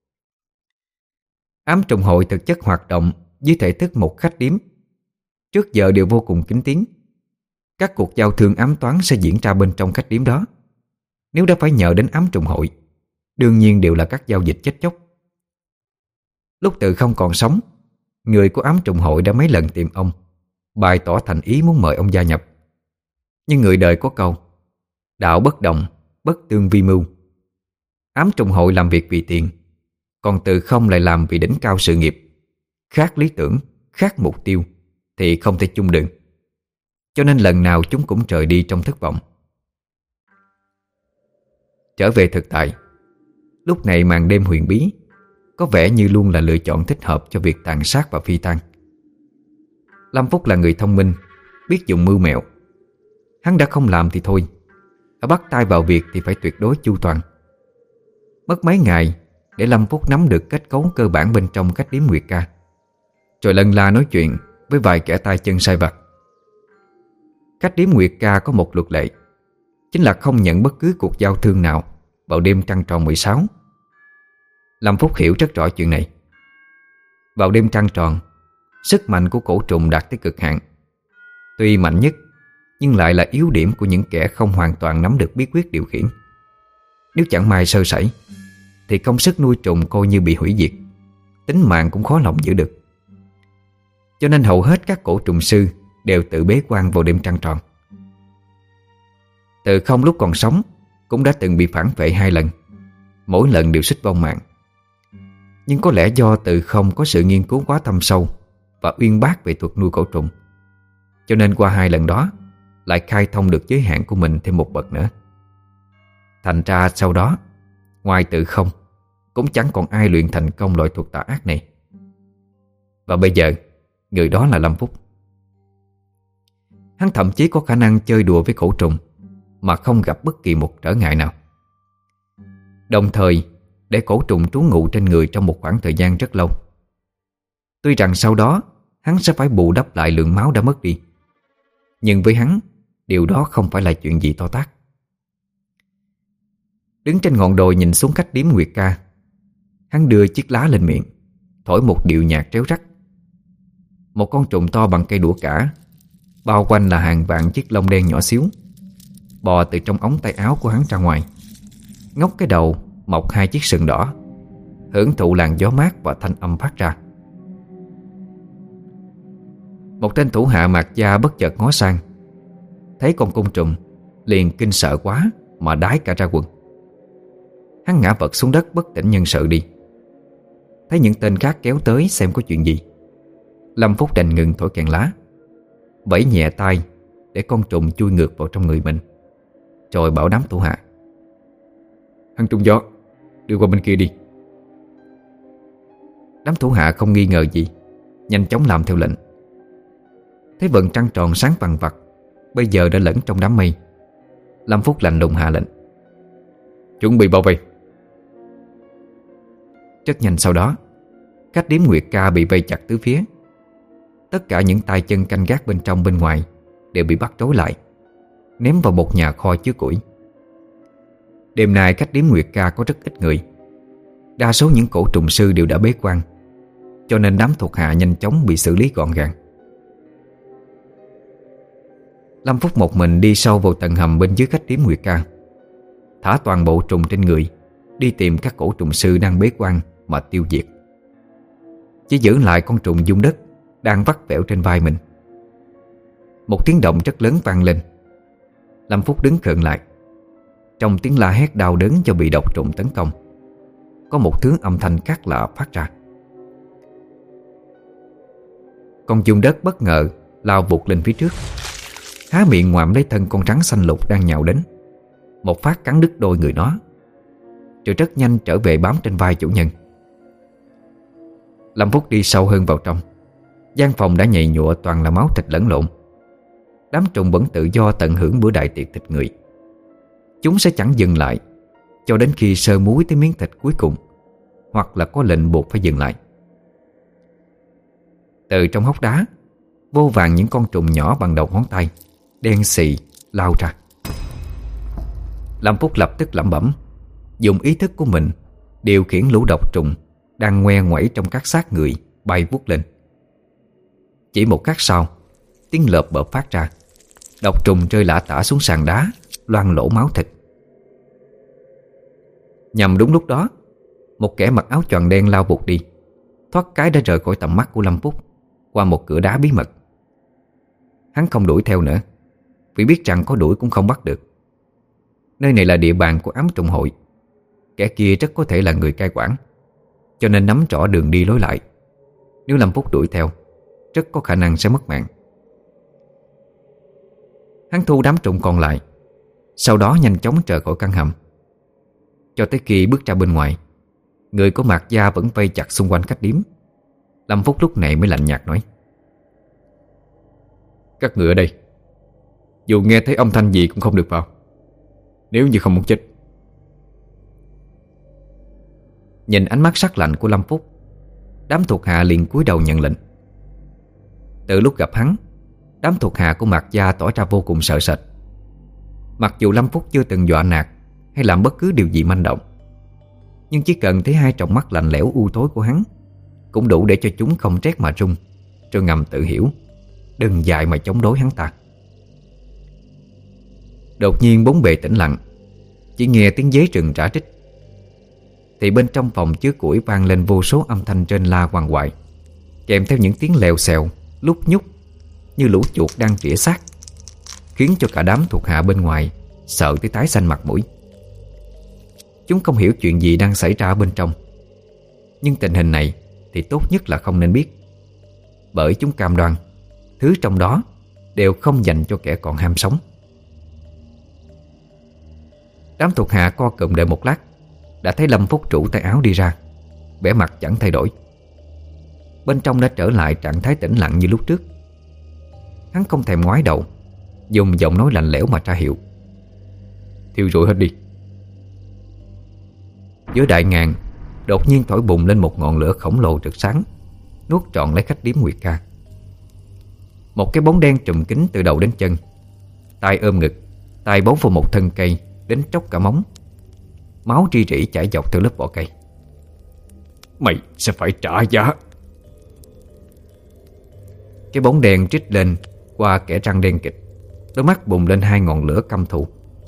Ám trùng hội thực chất hoạt động dưới thể thức một khách điếm, trước giờ đều vô cùng kín tiếng. Các cuộc giao thương ám toán sẽ diễn ra bên trong khách điếm đó. Nếu đã phải nhờ đến ám trùng hội, đương nhiên đều là các giao dịch chết chóc. Lúc Từ Không còn sống, người của ám trùng hội đã mấy lần tìm ông, bày tỏ thành ý muốn mời ông gia nhập. Nhưng người đời có câu đạo bất đồng, bất tương vi mưu. Ám trùng hội làm việc vì tiền, còn Từ Không lại làm vì đỉnh cao sự nghiệp. Khác lý tưởng, khác mục tiêu thì không thể chung đường. Cho nên lần nào chúng cũng rời đi trong thất vọng. Trở về thực tại, lúc này màn đêm huyền bí có vẻ như luôn là lựa chọn thích hợp cho việc tàn sát và phi tang. Lâm Phúc là người thông minh, biết dùng mưu mẹo. Hắn đã không làm thì thôi, đã bắt tay vào việc thì phải tuyệt đối chu toàn. Mất mấy ngày để Lâm Phúc nắm được kết cấu cơ bản bên trong khách điếm Nguyệt Ca, rồi lần la nói chuyện với vài kẻ tay chân sai vặt. Khách điếm Nguyệt Ca có một luật lệ, chính là không nhận bất cứ cuộc giao thương nào vào đêm trăng tròn 16. Lâm Phúc hiểu rất rõ chuyện này. Vào đêm trăng tròn, sức mạnh của cổ trùng đạt tới cực hạn. Tuy mạnh nhất, nhưng lại là yếu điểm của những kẻ không hoàn toàn nắm được bí quyết điều khiển. Nếu chẳng may sơ sẩy, thì công sức nuôi trùng coi như bị hủy diệt, tính mạng cũng khó lòng giữ được. Cho nên hầu hết các cổ trùng sư đều tự bế quan vào đêm trăng tròn. Từ Không lúc còn sống cũng đã từng bị phản vệ 2 lần, mỗi lần đều suýt vong mạng. Nhưng có lẽ do Từ Không có sự nghiên cứu quá thâm sâu và uyên bác về thuật nuôi cổ trùng, cho nên qua 2 lần đó lại khai thông được giới hạn của mình thêm một bậc nữa. Thành ra sau đó, ngoài Từ Không, cũng chẳng còn ai luyện thành công loại thuật tà ác này. Và bây giờ, người đó là Lâm Phúc. Hắn thậm chí có khả năng chơi đùa với cổ trùng mà không gặp bất kỳ một trở ngại nào. Đồng thời để cổ trùng trú ngụ trên người trong một khoảng thời gian rất lâu. Tuy rằng sau đó hắn sẽ phải bù đắp lại lượng máu đã mất đi, nhưng với hắn, điều đó không phải là chuyện gì to tát. Đứng trên ngọn đồi nhìn xuống khách điếm Nguyệt Ca, hắn đưa chiếc lá lên miệng, thổi một điệu nhạc réo rắt. Một con trùng to bằng cây đũa cả, bao quanh là hàng vạn chiếc lông đen nhỏ xíu, bò từ trong ống tay áo của hắn ra ngoài, ngóc cái đầu mọc 2 chiếc sừng đỏ, hưởng thụ làn gió mát và thanh âm phát ra. Một tên thủ hạ Mạc Gia bất chợt ngó sang, thấy con côn trùng liền kinh sợ quá mà đái cả ra quần. Hắn ngã vật xuống đất bất tỉnh nhân sự đi. Thấy những tên khác kéo tới xem có chuyện gì, Lâm Phúc đành ngừng thổi kèn lá, vẫy nhẹ tay để con trùng chui ngược vào trong người mình, rồi bảo đám thủ hạ: "Hắn trúng gió, đưa qua bên kia đi." Đám thủ hạ không nghi ngờ gì, nhanh chóng làm theo lệnh. Thấy vầng trăng tròn sáng vằng vặc bây giờ đã lẫn trong đám mây, Lâm Phúc lạnh lùng hạ lệnh: "Chuẩn bị bao vây." Rất nhanh sau đó, khách điếm Nguyệt Ca bị vây chặt tứ phía. Tất cả những tay chân canh gác bên trong bên ngoài đều bị bắt trối lại, ném vào một nhà kho chứa củi. Đêm nay khách điếm Nguyệt Ca có rất ít người. Đa số những cổ trùng sư đều đã bế quan, cho nên đám thuộc hạ nhanh chóng bị xử lý gọn gàng. Lâm Phúc một mình đi sâu vào tầng hầm bên dưới khách điếm Nguyệt Ca, thả toàn bộ trùng trên người đi tìm các cổ trùng sư đang bế quan mà tiêu diệt. Chỉ giữ lại con trùng dung đất đang vắt vẻo trên vai mình. Một tiếng động rất lớn vang lên. Lâm Phúc đứng khựng lại. Trong tiếng la hét đau đớn do bị độc trùng tấn công, có một thứ âm thanh khác lạ phát ra. Con giun đất bất ngờ lao vụt lên phía trước, há miệng ngoạm lấy thân con rắn xanh lục đang nhào đến. Một phát cắn đứt đôi người nó, rồi rất nhanh trở về bám trên vai chủ nhân. Lâm Phúc đi sâu hơn vào trong. Gian phòng đã nhầy nhụa toàn là máu thịt lẫn lộn. Đám trùng vẫn tự do tận hưởng bữa đại tiệc thịt người. Chúng sẽ chẳng dừng lại cho đến khi sơ muối tới miếng thịt cuối cùng, hoặc là có lệnh buộc phải dừng lại. Từ trong hốc đá, vô vàn những con trùng nhỏ bằng đầu ngón tay, đen xì lao ra. Lâm Phúc lập tức lẩm bẩm, dùng ý thức của mình điều khiển lũ độc trùng đang ngoe ngoẩy trong các xác người bay vút lên. Chỉ một khắc sau, tiếng lợp bợp phát ra. Độc trùng rơi lả tả xuống sàn đá, loang lỗ máu thịt. Nhằm đúng lúc đó, một kẻ mặc áo choàng đen lao vụt đi, thoát cái đã rời khỏi tầm mắt của Lâm Phúc qua một cửa đá bí mật. Hắn không đuổi theo nữa, vì biết rằng có đuổi cũng không bắt được. Nơi này là địa bàn của ám trùng hội. Kẻ kia rất có thể là người cai quản, cho nên nắm rõ đường đi lối lại. Nếu Lâm Phúc đuổi theo, rất có khả năng sẽ mất mạng. Hắn thu đám trùng còn lại, sau đó nhanh chóng rời khỏi căn hầm. Cho tới khi bước ra bên ngoài, người của Mạc Gia vẫn vây chặt xung quanh khách điếm. Lâm Phúc lúc này mới lạnh nhạt nói, các người ở đây, dù nghe thấy âm thanh gì cũng không được vào, nếu như không muốn chết. Nhìn ánh mắt sắc lạnh của Lâm Phúc, đám thuộc hạ liền cúi đầu nhận lệnh. Từ lúc gặp hắn, đám thuộc hạ của Mạc Gia tỏ ra vô cùng sợ sệt. Mặc dù Lâm Phúc chưa từng dọa nạt hay làm bất cứ điều gì manh động, nhưng chỉ cần thấy hai tròng mắt lạnh lẽo u tối của hắn cũng đủ để cho chúng không rét mà run, rồi ngầm tự hiểu đừng dại mà chống đối hắn ta. Đột nhiên bốn bề tĩnh lặng, chỉ nghe tiếng dế rừng rã rích. Thì bên trong phòng chứa củi vang lên vô số âm thanh trên la hoàng hoại, kèm theo những tiếng lèo xèo, lúc nhúc như lũ chuột đang trĩa xác, khiến cho cả đám thuộc hạ bên ngoài sợ tới tái xanh mặt mũi. Chúng không hiểu chuyện gì đang xảy ra bên trong, nhưng tình hình này thì tốt nhất là không nên biết, bởi chúng cam đoan thứ trong đó đều không dành cho kẻ còn ham sống. Đám thuộc hạ co cụm đợi một lát, đã thấy Lâm Phúc trụ tay áo đi ra, vẻ mặt chẳng thay đổi. Bên trong đã trở lại trạng thái tĩnh lặng như lúc trước. Hắn không thèm ngoái đầu, dùng giọng nói lạnh lẽo mà ra hiệu, thiêu rụi hết đi. Giữa đại ngàn đột nhiên thổi bùng lên một ngọn lửa khổng lồ rực sáng, nuốt trọn lấy khách điếm Nguyệt Ca. Một cái bóng đen trùm kín từ đầu đến chân, tay ôm ngực, tay bấu vào một thân cây đến tróc cả móng. Máu ri rỉ chảy dọc theo lớp vỏ cây. Mày sẽ phải trả giá. Cái bóng đen trích lên qua kẻ răng đen kịt, đôi mắt bùng lên hai ngọn lửa căm thù.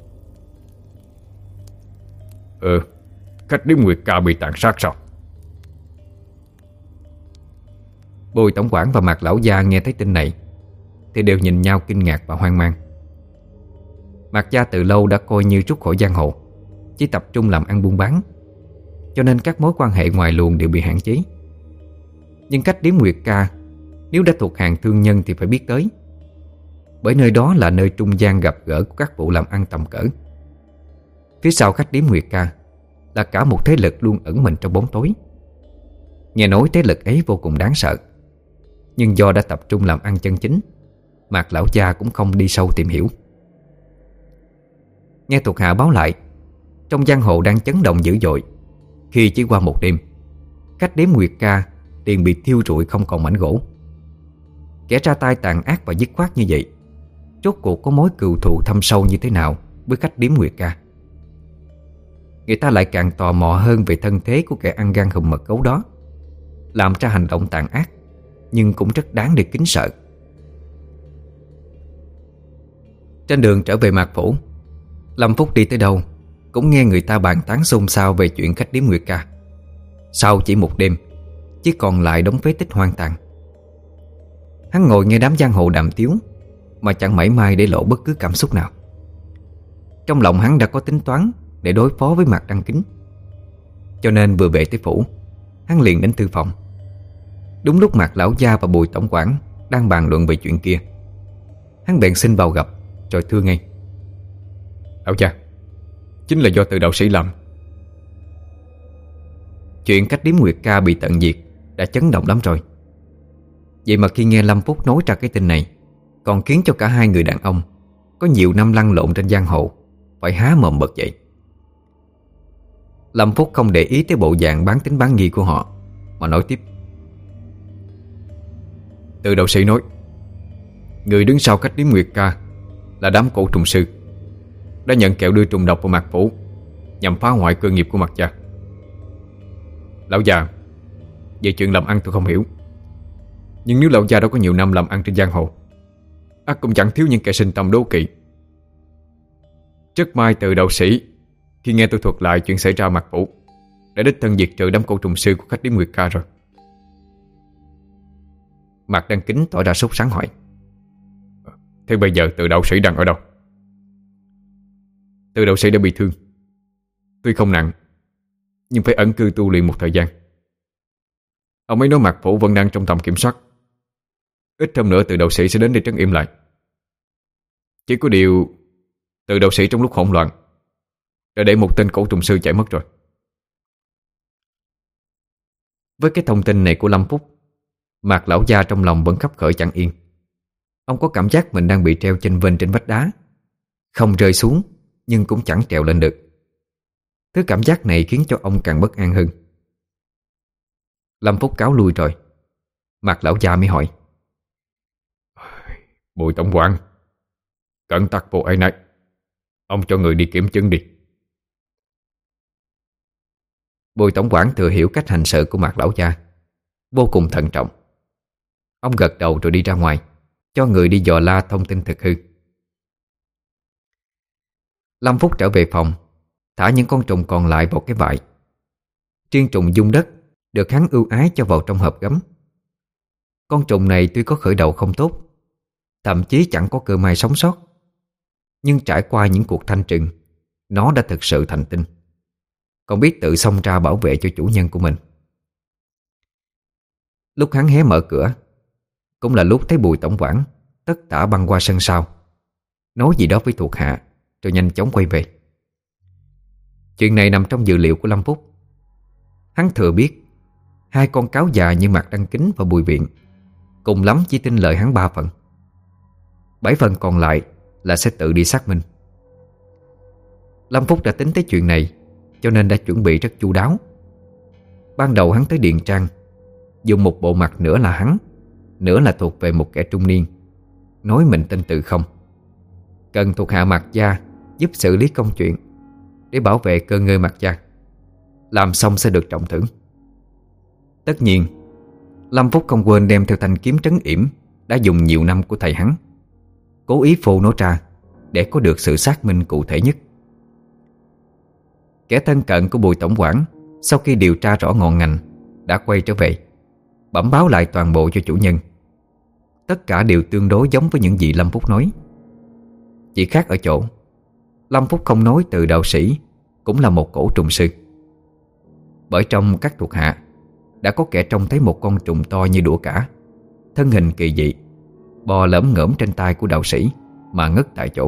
Khách điếm Nguyệt Ca bị tàn sát sao? Bùi tổng quản và Mạc lão gia nghe thấy tin này thì đều nhìn nhau kinh ngạc và hoang mang. Mạc gia từ lâu đã coi như rút khỏi giang hồ, chỉ tập trung làm ăn buôn bán, cho nên các mối quan hệ ngoài luồng đều bị hạn chế. Nhưng khách điếm Nguyệt Ca nếu đã thuộc hàng thương nhân thì phải biết tới, bởi nơi đó là nơi trung gian gặp gỡ của các vụ làm ăn tầm cỡ. Phía sau khách điếm Nguyệt Ca là cả một thế lực luôn ẩn mình trong bóng tối. Nghe nói thế lực ấy vô cùng đáng sợ, nhưng do đã tập trung làm ăn chân chính, Mạc lão gia cũng không đi sâu tìm hiểu. Nghe thuộc hạ báo lại, trong giang hồ đang chấn động dữ dội, khi chỉ qua một đêm, khách điếm Nguyệt Ca liền bị thiêu rụi không còn mảnh gỗ. Kẻ ra tay tàn ác và dứt khoát như vậy, rốt cuộc có mối cừu thù thâm sâu như thế nào với khách điếm Nguyệt Ca. Người ta lại càng tò mò hơn về thân thế của kẻ ăn gan hùm mật gấu đó, làm ra hành động tàn ác nhưng cũng rất đáng để kính sợ. Trên đường trở về Mạc Phủ, Lâm Phúc đi tới đâu cũng nghe người ta bàn tán xôn xao về chuyện khách điếm Nguyệt Ca. Sau chỉ một đêm, chỉ còn lại đống phế tích hoang tàn. Hắn ngồi nghe đám giang hồ đàm tiếu, mà chẳng mảy may để lộ bất cứ cảm xúc nào. Trong lòng hắn đã có tính toán để đối phó với Mạc Đăng Kính. Cho nên vừa về tới phủ, hắn liền đến thư phòng. Đúng lúc Mạc lão gia và Bùi tổng quản đang bàn luận về chuyện kia, hắn bèn xin vào gặp, rồi thưa ngay: "Lão gia, chính là do Từ đạo sĩ làm." Chuyện cách Điếm Nguyệt Ca bị tận diệt đã chấn động lắm rồi. Vậy mà khi nghe Lâm Phúc nói ra cái tin này, còn khiến cho cả hai người đàn ông có nhiều năm lăn lộn trên giang hồ phải há mồm bật dậy. Lâm Phúc không để ý tới bộ dạng bán tín bán nghi của họ, mà nói tiếp: "Từ đạo sĩ nói, người đứng sau cách Điếm Nguyệt Ca là đám cổ trùng sư đã nhận kẹo đưa trùng độc vào Mạc phủ, nhằm phá hoại cơ nghiệp của Mạc gia. Lão già, về chuyện làm ăn tôi không hiểu, nhưng nếu lão già đã có nhiều năm làm ăn trên giang hồ, ắt cũng chẳng thiếu những kẻ sinh tâm đố kỵ. Rất may Từ đạo sĩ khi nghe tôi thuật lại chuyện xảy ra Mạc phủ đã đích thân diệt trừ đám cổ trùng sư của khách Điếm Nguyệt Ca rồi." Mạc Đăng Kính tỏ ra sốt sắng hỏi: "Thế bây giờ Từ đạo sĩ đang ở đâu?" "Từ đạo sĩ đã bị thương, tuy không nặng, nhưng phải ẩn cư tu luyện một thời gian. Ông ấy nói Mạc phủ vẫn đang trong tầm kiểm soát. Ít hôm nữa Từ đạo sĩ sẽ đến để trấn yểm lại. Chỉ có điều Từ đạo sĩ trong lúc hỗn loạn đã để một tên cổ trùng sư chạy mất rồi." Với cái thông tin này của Lâm Phúc, Mạc lão gia trong lòng vẫn khấp khởi chẳng yên. Ông có cảm giác mình đang bị treo chênh vênh trên vách đá, không rơi xuống nhưng cũng chẳng trèo lên được. Thứ cảm giác này khiến cho ông càng bất an hơn. Lâm Phúc cáo lui rồi, Mạc lão gia mới hỏi: "Bùi tổng quản, cẩn tắc vô ấy này, ông cho người đi kiểm chứng đi." Bùi tổng quản thừa hiểu cách hành sự của Mạc lão gia, vô cùng thận trọng. Ông gật đầu rồi đi ra ngoài, cho người đi dò la thông tin thực hư. Lâm Phúc trở về phòng, thả những con trùng còn lại vào cái vại. Riêng trùng dung đất được hắn ưu ái cho vào trong hộp gấm. Con trùng này tuy có khởi đầu không tốt, thậm chí chẳng có cơ may sống sót, nhưng trải qua những cuộc thanh trừng, nó đã thực sự thành tinh, còn biết tự xông ra bảo vệ cho chủ nhân của mình. Lúc hắn hé mở cửa, cũng là lúc thấy Bùi tổng quản tất tả băng qua sân sau, nói gì đó với thuộc hạ, rồi nhanh chóng quay về. Chuyện này nằm trong dự liệu của Lâm Phúc. Hắn thừa biết hai con cáo già như Mạc Đăng Kính và Bùi Viện cùng lắm chỉ tin lời hắn 3 phần, 7 phần còn lại là sẽ tự đi xác minh. Lâm Phúc đã tính tới chuyện này, cho nên đã chuẩn bị rất chu đáo. Ban đầu hắn tới Điền Trang, dùng một bộ mặt nửa là hắn, nửa là thuộc về một kẻ trung niên, nói mình tên Từ Không, cần thuộc hạ Mạc gia giúp xử lý công chuyện để bảo vệ cơ ngơi Mạc gia. Làm xong sẽ được trọng thưởng. Tất nhiên Lâm Phúc không quên đem theo thanh kiếm trấn yểm đã dùng nhiều năm của thầy hắn, cố ý phô nó ra để có được sự xác minh cụ thể nhất. Kẻ thân cận của Bùi tổng quản sau khi điều tra rõ ngọn ngành đã quay trở về, bẩm báo lại toàn bộ cho chủ nhân. Tất cả đều tương đối giống với những gì Lâm Phúc nói. Chỉ khác ở chỗ Lâm Phúc không nói Từ đạo sĩ cũng là một cổ trùng sư. Bởi trong các thuộc hạ đã có kẻ trông thấy một con trùng to như đũa cả, thân hình kỳ dị, bò lởm ngởm trên tay của đạo sĩ mà ngất tại chỗ.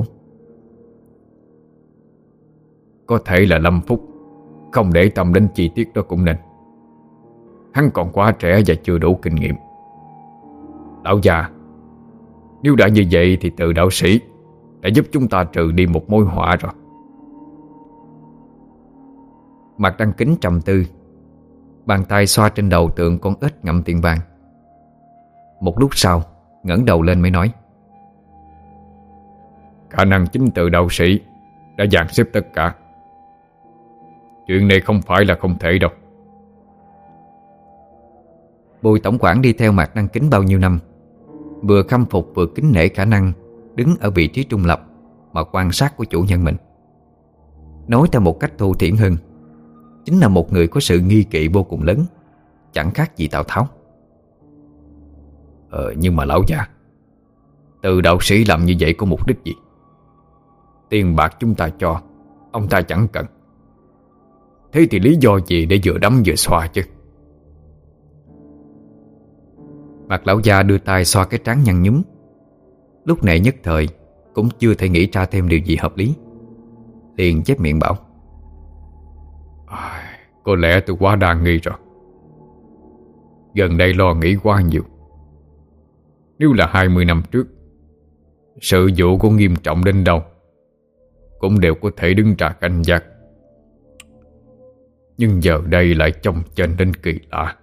Có thể là Lâm Phúc không để tâm đến chi tiết đó cũng nên. Hắn còn quá trẻ và chưa đủ kinh nghiệm. Lão già, nếu đã như vậy thì Từ đạo sĩ đã giúp chúng ta trừ đi một mối họa rồi. Mạc Đăng Kính trầm tư, bàn tay xoa trên đầu tượng con ếch ngậm tiền vàng. Một lúc sau ngẩng đầu lên mới nói: "Khả năng chính Từ đạo sĩ đã dàn xếp tất cả. Chuyện này không phải là không thể đâu." Bùi tổng quản đi theo Mạc Đăng Kính bao nhiêu năm, vừa khâm phục vừa kính nể khả năng đứng ở vị trí trung lập mà quan sát của chủ nhân mình. Nói theo một cách thu thiển hơn, chính là một người có sự nghi kỵ vô cùng lớn, chẳng khác gì Tào Tháo. Nhưng mà lão già, Từ đạo sĩ làm như vậy có mục đích gì? Tiền bạc chúng ta cho, ông ta chẳng cần. Thế thì lý do gì để vừa đấm vừa xoa chứ? Mặt lão già đưa tay xoa cái trán nhăn nhúm. Lúc này nhất thời cũng chưa thể nghĩ ra thêm điều gì hợp lý, liền chép miệng bảo: Có lẽ tôi quá đa nghi rồi. Gần đây lo nghĩ quá nhiều. Nếu là 20 năm trước, sự vụ có nghiêm trọng đến đâu cũng đều có thể đứng ra canh gác. Nhưng giờ đây lại chông chênh đến kỳ lạ.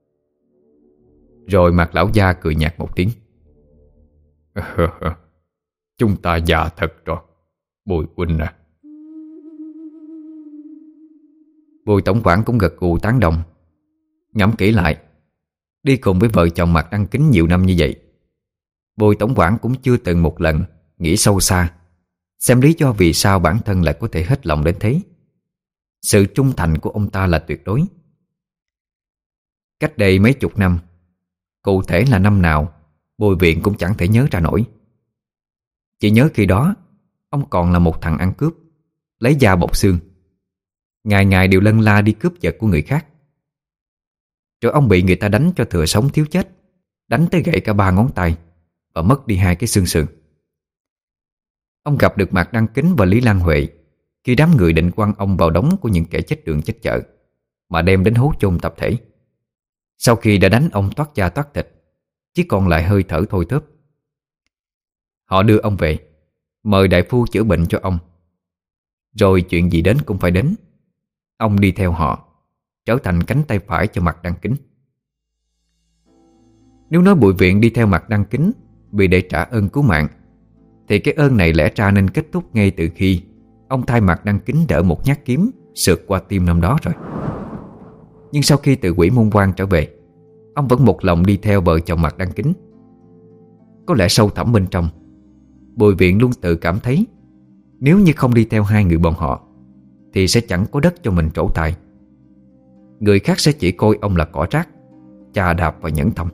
Rồi mặt lão già cười nhạt một tiếng. Chúng ta già thật rồi, Bùi huynh à. Bùi tổng quản cũng gật gù tán đồng. Ngẫm kỹ lại, đi cùng với vợ chồng Mạc Đăng Kính nhiều năm như vậy, Bùi tổng quản cũng chưa từng một lần nghĩ sâu xa xem lý do vì sao bản thân lại có thể hết lòng đến thế. Sự trung thành của ông ta là tuyệt đối. Cách đây mấy chục năm, cụ thể là năm nào Bùi Viện cũng chẳng thể nhớ ra nổi. Chỉ nhớ khi đó ông còn là một thằng ăn cướp, lấy da bọc xương, ngày ngày đều lân la đi cướp vật của người khác. Rồi ông bị người ta đánh cho thừa sống thiếu chết, đánh tới gãy cả 3 ngón tay và mất đi 2 cái xương sườn. Ông gặp được Mạc Đăng Kính và Lý Lan Huệ khi đám người định quăng ông vào đống của những kẻ chết đường chết chợ mà đem đến hố chôn tập thể. Sau khi đã đánh ông toát da toát thịt, chỉ còn lại hơi thở thôi thớp. Họ đưa ông về, mời đại phu chữa bệnh cho ông. Rồi chuyện gì đến cũng phải đến. Ông đi theo họ, trở thành cánh tay phải cho Mạc Đăng Kính. Nếu nói Bùi Viện đi theo Mạc Đăng Kính vì để trả ơn cứu mạng, thì cái ơn này lẽ ra nên kết thúc ngay từ khi ông thay Mạc Đăng Kính đỡ một nhát kiếm sượt qua tim năm đó rồi. Nhưng sau khi từ Quỷ Môn Quan trở về, ông vẫn một lòng đi theo vợ chồng Mạc Đăng Kính. Có lẽ sâu thẳm bên trong, Bùi Viện luôn tự cảm thấy nếu như không đi theo hai người bọn họ thì sẽ chẳng có đất cho mình trổ tài. Người khác sẽ chỉ coi ông là cỏ rác, chà đạp và nhẫn tâm.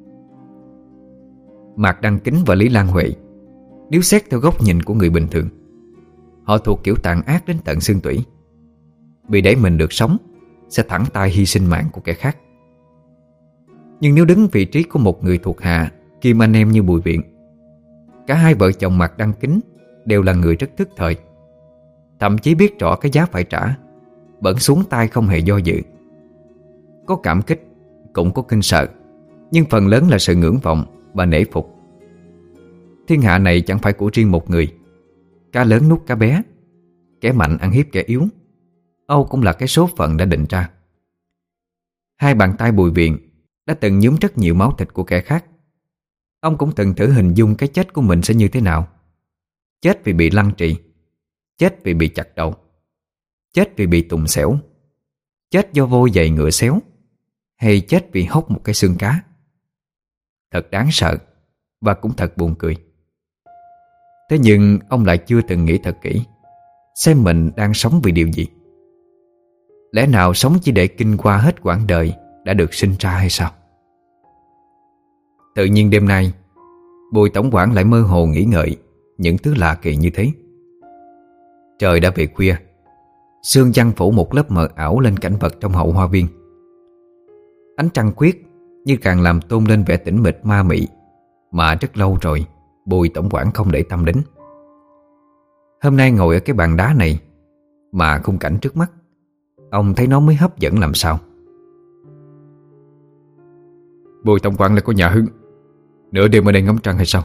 Mạc Đăng Kính và Lý Lan Huệ, nếu xét theo góc nhìn của người bình thường, họ thuộc kiểu tàn ác đến tận xương tủy. Vì để mình được sống, sẽ thẳng tay hy sinh mạng của kẻ khác. Nhưng nếu đứng vị trí của một người thuộc hạ kim anh em như Bùi Viện, cả hai vợ chồng Mạc Đăng Kính đều là người rất thức thời, thậm chí biết rõ cái giá phải trả, vẫn xuống tay không hề do dự. Có cảm kích, cũng có kinh sợ, nhưng phần lớn là sự ngưỡng vọng và nể phục. Thiên hạ này chẳng phải của riêng một người. Cá lớn nuốt cá bé, kẻ mạnh ăn hiếp kẻ yếu, Âu cũng là cái số phận đã định ra. Hai bàn tay Bùi Viện đã từng nhuốm rất nhiều máu thịt của kẻ khác. Ông cũng từng thử hình dung cái chết của mình sẽ như thế nào. Chết vì bị lăng trì, chết vì bị chặt đầu, chết vì bị tùng xẻo, chết do vôi giày ngựa xéo, hay chết vì hốc một cái xương cá. Thật đáng sợ và cũng thật buồn cười. Thế nhưng ông lại chưa từng nghĩ thật kỹ xem mình đang sống vì điều gì. Lẽ nào sống chỉ để kinh qua hết quãng đời đã được sinh ra hay sao? Tự nhiên đêm nay, Bùi tổng quản lại mơ hồ nghĩ ngợi những thứ lạ kỳ như thế. Trời đã về khuya, sương giăng phủ một lớp mờ ảo lên cảnh vật trong hậu hoa viên. Ánh trăng khuyết như càng làm tôn lên vẻ tĩnh mịch ma mị mà rất lâu rồi Bùi tổng quản không để tâm đến. Hôm nay ngồi ở cái bàn đá này mà khung cảnh trước mắt, ông thấy nó mới hấp dẫn làm sao. Bùi tổng quản lại có nhà hứng nửa đêm ở đây ngắm trăng hay sao?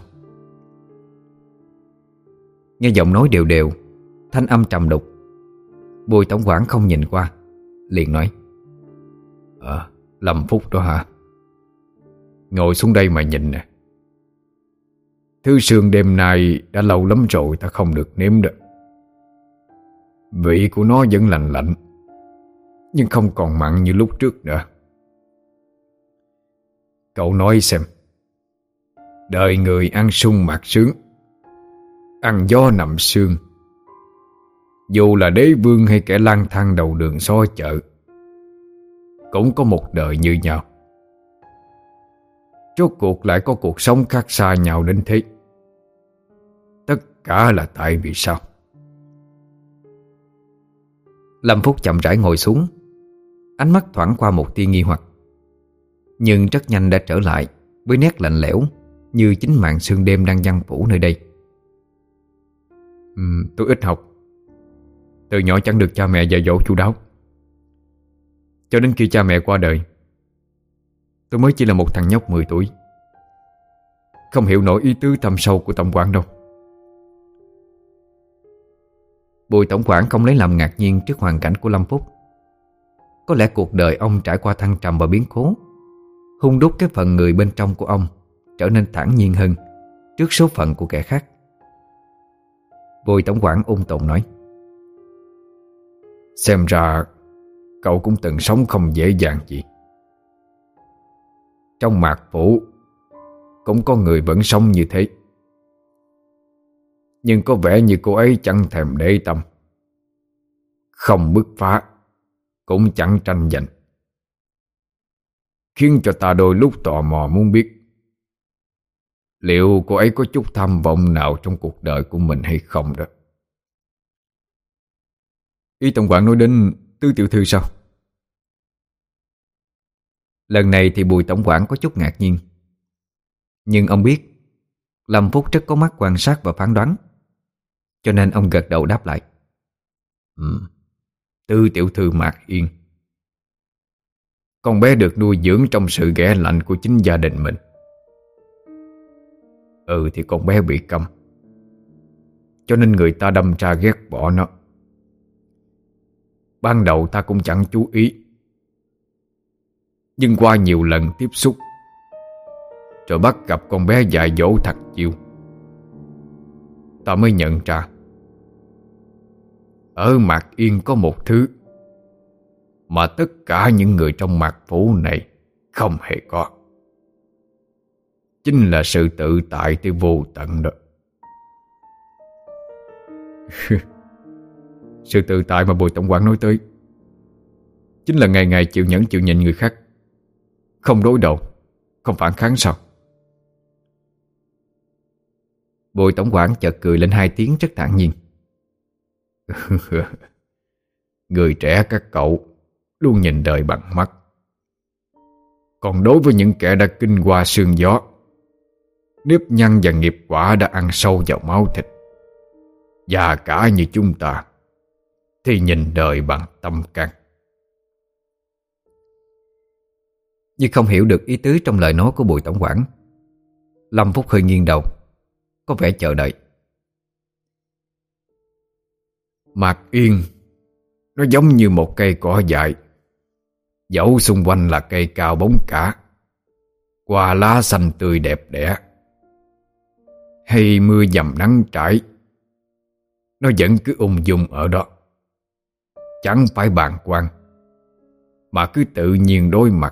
Nghe giọng nói đều đều, thanh âm trầm đục, Bùi tổng quản không nhìn qua, liền nói: Lâm Phúc đó hả? Ngồi xuống đây mà nhìn nè. Thứ sương đêm nay đã lâu lắm rồi ta không được nếm được. Vị của nó vẫn lành lạnh, nhưng không còn mặn như lúc trước nữa. Cậu nói xem, đời người ăn sung mặc sướng, ăn gió nằm sương, dù là đế vương hay kẻ lang thang đầu đường xó chợ, cũng có một đời như nhau. Rốt cuộc lại có cuộc sống khác xa nhau đến thế. cả là tại vì sao? Lâm Phúc chậm rãi ngồi xuống, ánh mắt thoáng qua một tia nghi hoặc, nhưng rất nhanh đã trở lại với nét lạnh lẽo như chính màn sương đêm đang giăng phủ nơi đây. Tôi ít học, từ nhỏ chẳng được cha mẹ dạy dỗ chu đáo. Cho đến khi cha mẹ qua đời, tôi mới chỉ là một thằng nhóc 10 tuổi, không hiểu nổi ý tứ thâm sâu của tổng quản đâu. Bùi tổng quản không lấy làm ngạc nhiên trước hoàn cảnh của Lâm Phúc. Có lẽ cuộc đời ông trải qua thăng trầm và biến cố, hun đúc cái phận người bên trong của ông trở nên thản nhiên hơn trước số phận của kẻ khác. Bùi tổng quản ung tồn nói: Xem ra cậu cũng từng sống không dễ dàng gì. Trong Mạc Phủ cũng có người vẫn sống như thế, nhưng có vẻ như cô ấy chẳng thèm để tâm, không bứt phá, cũng chẳng tranh giành, khiến cho ta đôi lúc tò mò muốn biết liệu cô ấy có chút tham vọng nào trong cuộc đời của mình hay không đó. Ý tổng quản nói đến Tứ tiểu thư sao? Lần này thì Bùi tổng quản có chút ngạc nhiên, nhưng ông biết Lâm Phúc rất có mắt quan sát và phán đoán, cho nên ông gật đầu đáp lại: Tứ tiểu thư Mạc Yên, con bé được nuôi dưỡng trong sự ghẻ lạnh của chính gia đình mình. Thì con bé bị câm, cho nên người ta đâm ra ghét bỏ nó. Ban đầu ta cũng chẳng chú ý, nhưng qua nhiều lần tiếp xúc, rồi bắt gặp con bé dạy dỗ thật chiêu, ta mới nhận ra ở Mạc Yên có một thứ mà tất cả những người trong Mạc Phủ này không hề có. Chính là sự tự tại tới vô tận đó. Sự tự tại mà Bùi tổng quản nói tới chính là ngày ngày chịu nhẫn chịu nhịn người khác, không đối đầu, không phản kháng sao? Bùi tổng quản chợt cười lên 2 tiếng rất thản nhiên. Người trẻ các cậu luôn nhìn đời bằng mắt, còn đối với những kẻ đã kinh qua sương gió, nếp nhăn và nghiệp quả đã ăn sâu vào máu thịt, già cả như chúng ta, thì nhìn đời bằng tâm can. Nhưng không hiểu được ý tứ trong lời nói của Bùi tổng quản, Lâm Phúc hơi nghiêng đầu, có vẻ chờ đợi. Mạc Yên nó giống như một cây cỏ dại, dẫu xung quanh là cây cao bóng cả, hoa lá xanh tươi đẹp đẽ, hay mưa dầm nắng trải, nó vẫn cứ ung dung ở đó, chẳng phải bàng quan, mà cứ tự nhiên đối mặt.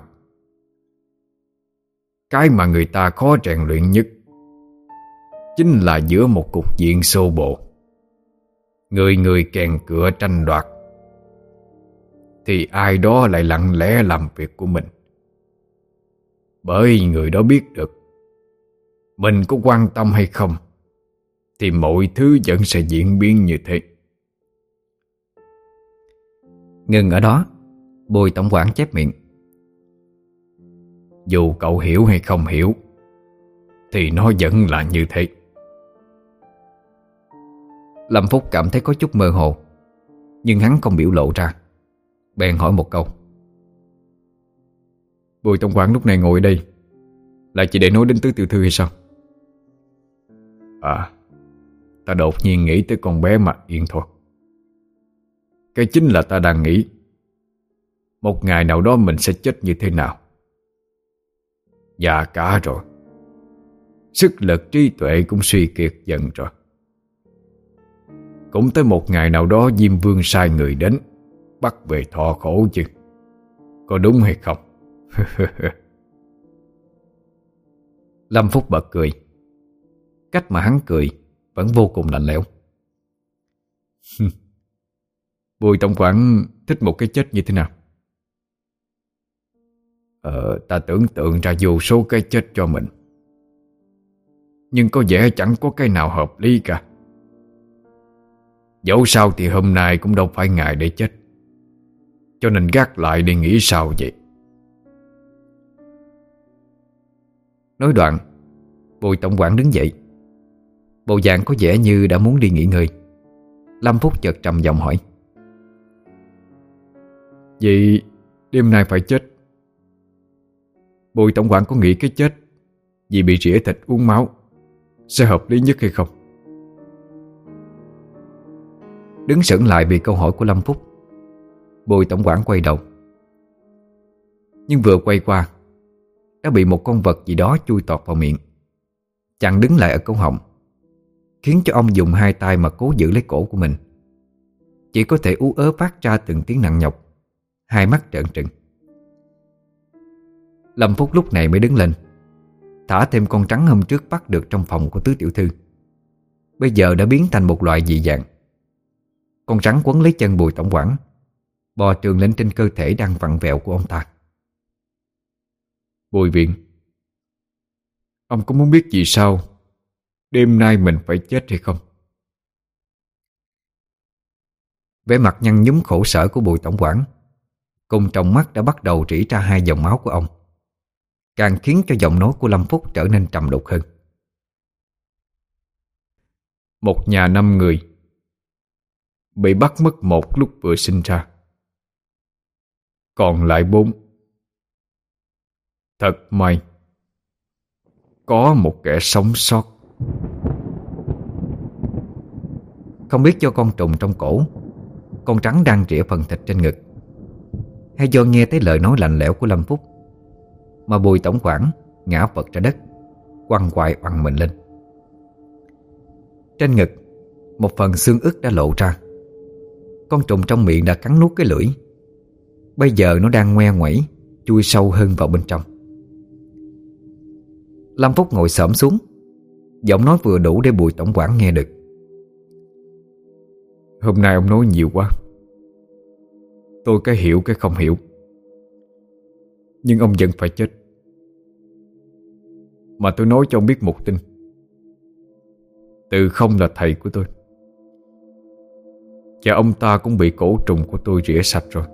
Cái mà người ta khó rèn luyện nhất chính là giữa một cục diện xô bồ, người người kèn cựa tranh đoạt, thì ai đó lại lặng lẽ làm việc của mình. Bởi người đó biết được mình có quan tâm hay không, thì mọi thứ vẫn sẽ diễn biến như thế. Ngừng ở đó, Bùi tổng quản chép miệng: Dù cậu hiểu hay không hiểu, thì nó vẫn là như thế. Lâm Phúc cảm thấy có chút mơ hồ, nhưng hắn không biểu lộ ra, bèn hỏi một câu: Bùi tổng quản lúc này ngồi ở đây là chỉ để nói đến Tứ tiểu thư hay sao? Ta đột nhiên nghĩ tới con bé Mạc Yên thôi. Cái chính là ta đang nghĩ một ngày nào đó mình sẽ chết như thế nào. Già cả rồi, sức lực trí tuệ cũng suy kiệt dần rồi. Cũng tới một ngày nào đó Diêm Vương sai người đến bắt về thọ khổ chứ, có đúng hay không? Lâm Phúc bật cười. Cách mà hắn cười vẫn vô cùng lạnh lẽo. Bùi tổng quản thích một cái chết như thế nào? Ta tưởng tượng ra vô số cái chết cho mình, nhưng có vẻ chẳng có cái nào hợp lý cả. Dẫu sao thì hôm nay cũng đâu phải ngày để chết, cho nên gác lại để nghĩ sao vậy. Nói đoạn, Bùi tổng quản đứng dậy. Bộ dạng có vẻ như đã muốn đi nghỉ ngơi. Lâm Phúc chợt trầm giọng hỏi: Vậy đêm nay phải chết, Bùi tổng quản có nghĩ cái chết vì bị rỉa thịt uống máu sẽ hợp lý nhất hay không? Đứng sững lại vì câu hỏi của Lâm Phúc, Bùi tổng quản quay đầu. Nhưng vừa quay qua đã bị một con vật gì đó chui tọt vào miệng, chặn đứng lại ở cổ họng, khiến cho ông dùng hai tay mà cố giữ lấy cổ của mình. Chỉ có thể ú ớ phát ra từng tiếng nặng nhọc, hai mắt trợn trừng. Lâm Phúc lúc này mới đứng lên, thả thêm con trắng hôm trước bắt được trong phòng của tứ tiểu thư. Bây giờ đã biến thành một loại dị dạng. Con rắn quấn lấy chân Bùi tổng quản, bò trườn lên trên cơ thể đang vặn vẹo của ông ta. Bùi viện, ông có muốn biết vì sao đêm nay mình phải chết hay không? Vẻ mặt nhăn nhúm khổ sở của Bùi tổng quản cùng trong mắt đã bắt đầu rỉ ra hai dòng máu của ông, càng khiến cho giọng nói của Lâm Phúc trở nên trầm đục hơn. Một nhà 5 người bị bắt mất một lúc vừa sinh ra, còn lại 4. Thật may có một kẻ sống sót. Không biết do con trùng trong cổ, con trắng đang rỉa phần thịt trên ngực, hay do nghe thấy lời nói lạnh lẽo của Lâm Phúc, mà Bùi tổng quản ngã vật ra đất, quằn quại oằn mình lên. Trên ngực, một phần xương ức đã lộ ra. Con trùng trong miệng đã cắn nuốt cái lưỡi. Bây giờ nó đang ngoe nguẩy chui sâu hơn vào bên trong. Lâm Phúc ngồi xổm xuống, giọng nói vừa đủ để Bùi tổng quản nghe được. Hôm nay ông nói nhiều quá, tôi cái hiểu cái không hiểu, nhưng ông vẫn phải chết. Mà tôi nói cho ông biết một tin. Từ không là thầy của tôi, và ông ta cũng bị cổ trùng của tôi rỉa sạch rồi.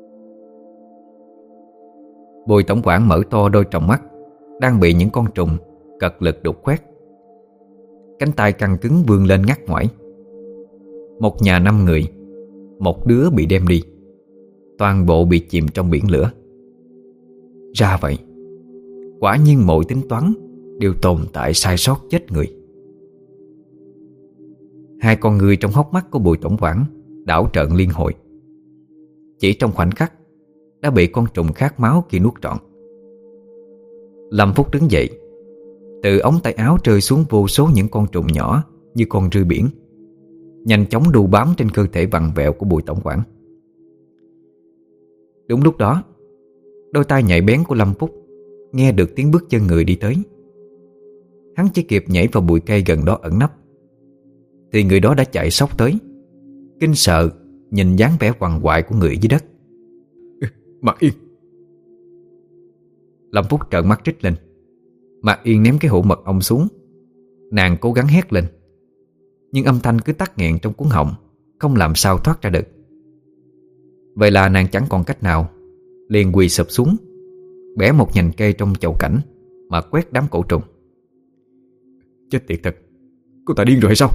Bùi tổng quản mở to đôi tròng mắt đang bị những con trùng cật lực đục khoét. Cánh tay căng cứng vươn lên ngắt ngoải. Một nhà 5 người, một đứa bị đem đi, toàn bộ bị chìm trong biển lửa. Ra vậy, quả nhiên mọi tính toán đều tồn tại sai sót chết người. Hai con người trong hốc mắt của Bùi tổng quản đảo trợn liên hồi. Chỉ trong khoảnh khắc đã bị con trùng khát máu kia nuốt trọn. Lâm Phúc đứng dậy, từ ống tay áo rơi xuống vô số những con trùng nhỏ như con rươi biển, nhanh chóng đu bám trên cơ thể vặn vẹo của Bùi tổng quản. Đúng lúc đó, đôi tai nhạy bén của Lâm Phúc nghe được tiếng bước chân người đi tới. Hắn chỉ kịp nhảy vào bụi cây gần đó ẩn nấp, thì người đó đã chạy xốc tới, kinh sợ nhìn dáng vẻ quằn quại của người dưới đất. Mạc Yên! Lâm Phúc trợn mắt rít lên. Mạc Yên ném cái hũ mật ong xuống. Nàng cố gắng hét lên, nhưng âm thanh cứ tắc nghẹn trong cuống họng, không làm sao thoát ra được. Vậy là nàng chẳng còn cách nào, liền quỳ sụp xuống, bẻ một nhành cây trong chậu cảnh mà quét đám cổ trùng. Chết tiệt thật, cô ta điên rồi hay sao?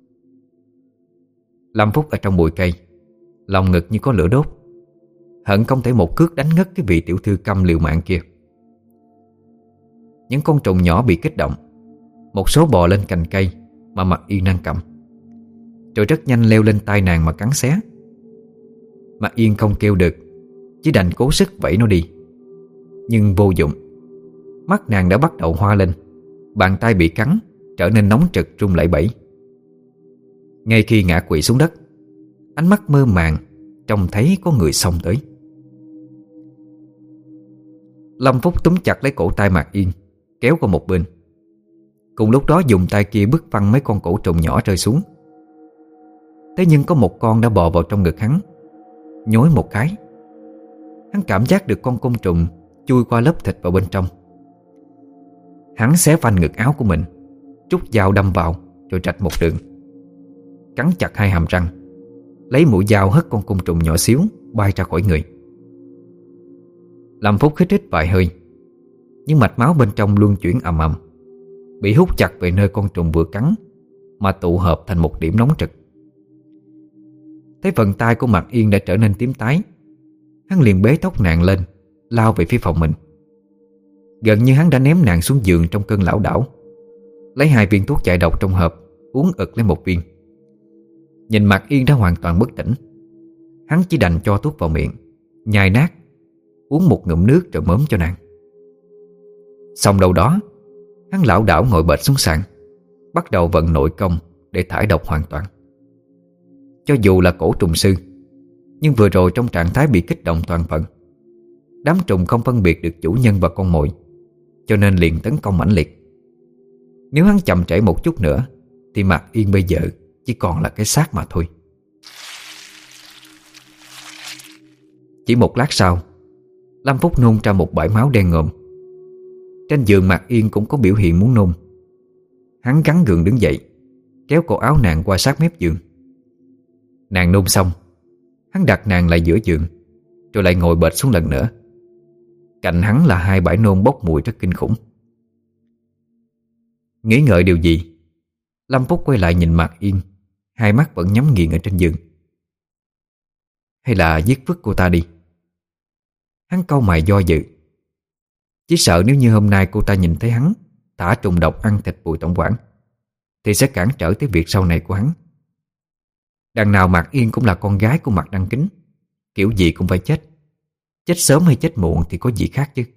Lâm Phúc ở trong bụi cây, lòng ngực như có lửa đốt, hận không thể một cước đánh ngất cái vị tiểu thư câm liều mạng kia. Những con trùng nhỏ bị kích động, một số bò lên cành cây mà Mạc Yên đang cầm, rồi rất nhanh leo lên tai nàng mà cắn xé. Mạc Yên không kêu được, chỉ đành cố sức vẫy nó đi. Nhưng vô dụng. Mắt nàng đã bắt đầu hoa lên, bàn tay bị cắn trở nên nóng rực run lẩy bẩy. Ngay khi ngã quỵ xuống đất, ánh mắt mơ màng trông thấy có người xông tới. Lâm Phúc túm chặt lấy cổ tay Mạc Yên, kéo qua một bên. Cùng lúc đó dùng tay kia bứt văng mấy con cổ trùng nhỏ rơi xuống. Thế nhưng có một con đã bò vào trong ngực hắn, nhói một cái. Hắn cảm giác được con côn trùng chui qua lớp thịt vào bên trong. Hắn xé phanh ngực áo của mình, rút dao đâm vào, rồi rạch một đường, cắn chặt hai hàm răng, lấy mũi dao hất con côn trùng nhỏ xíu bay ra khỏi người. Lâm Phúc hít hít vài hơi, nhưng mạch máu bên trong luân chuyển ầm ầm, bị hút chặt về nơi con trùng vừa cắn, mà tụ hợp thành một điểm nóng rực. Thấy phần tay của Mạc Yên đã trở nên tím tái, hắn liền bế tóc nàng lên, lao về phía phòng mình. Gần như hắn đã ném nàng xuống giường trong cơn lảo đảo, lấy 2 viên thuốc giải độc trong hộp, uống ực lấy 1 viên. Nhìn Mạc Yên đã hoàn toàn bất tỉnh, hắn chỉ đành cho thuốc vào miệng, nhai nát, uống một ngụm nước rồi mớm cho nàng. Xong đâu đó, hắn lảo đảo ngồi bệt xuống sàn, bắt đầu vận nội công để thải độc hoàn toàn. Cho dù là cổ trùng sư, nhưng vừa rồi trong trạng thái bị kích động toàn phần, đám trùng không phân biệt được chủ nhân và con mồi, cho nên liền tấn công mãnh liệt. Nếu hắn chậm trễ một chút nữa thì Mạc Yên bây giờ chỉ còn là cái xác mà thôi. Chỉ một lát sau, Lâm Phúc nôn ra một bãi máu đen ngòm. Trên giường Mạc Yên cũng có biểu hiện muốn nôn. Hắn gắng gượng đứng dậy, kéo cổ áo nàng qua sát mép giường. Nàng nôn xong, hắn đặt nàng lại giữa giường, rồi lại ngồi bệt xuống lần nữa. Cạnh hắn là 2 bãi nôn bốc mùi rất kinh khủng. Nghĩ ngợi điều gì, Lâm Phúc quay lại nhìn Mạc Yên, 2 mắt vẫn nhắm nghiền ở trên giường. Hay là giết vứt cô ta đi? Hắn cau mày do dự. Chỉ sợ nếu như hôm nay cô ta nhìn thấy hắn thả trùng độc ăn thịt Bùi tổng quản thì sẽ cản trở tới việc sau này của hắn. Đằng nào Mạc Yên cũng là con gái của Mạc Đăng Kính, kiểu gì cũng phải chết. Chết sớm hay chết muộn thì có gì khác chứ.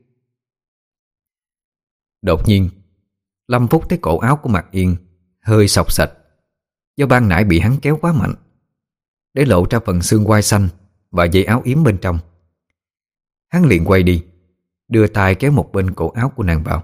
Đột nhiên, Lâm Phúc thấy cổ áo của Mạc Yên hơi xộc xệch, do ban nãy bị hắn kéo quá mạnh, để lộ ra phần xương quai xanh và dây áo yếm bên trong. Hắn liền quay đi, đưa tay kéo một bên cổ áo của nàng vào.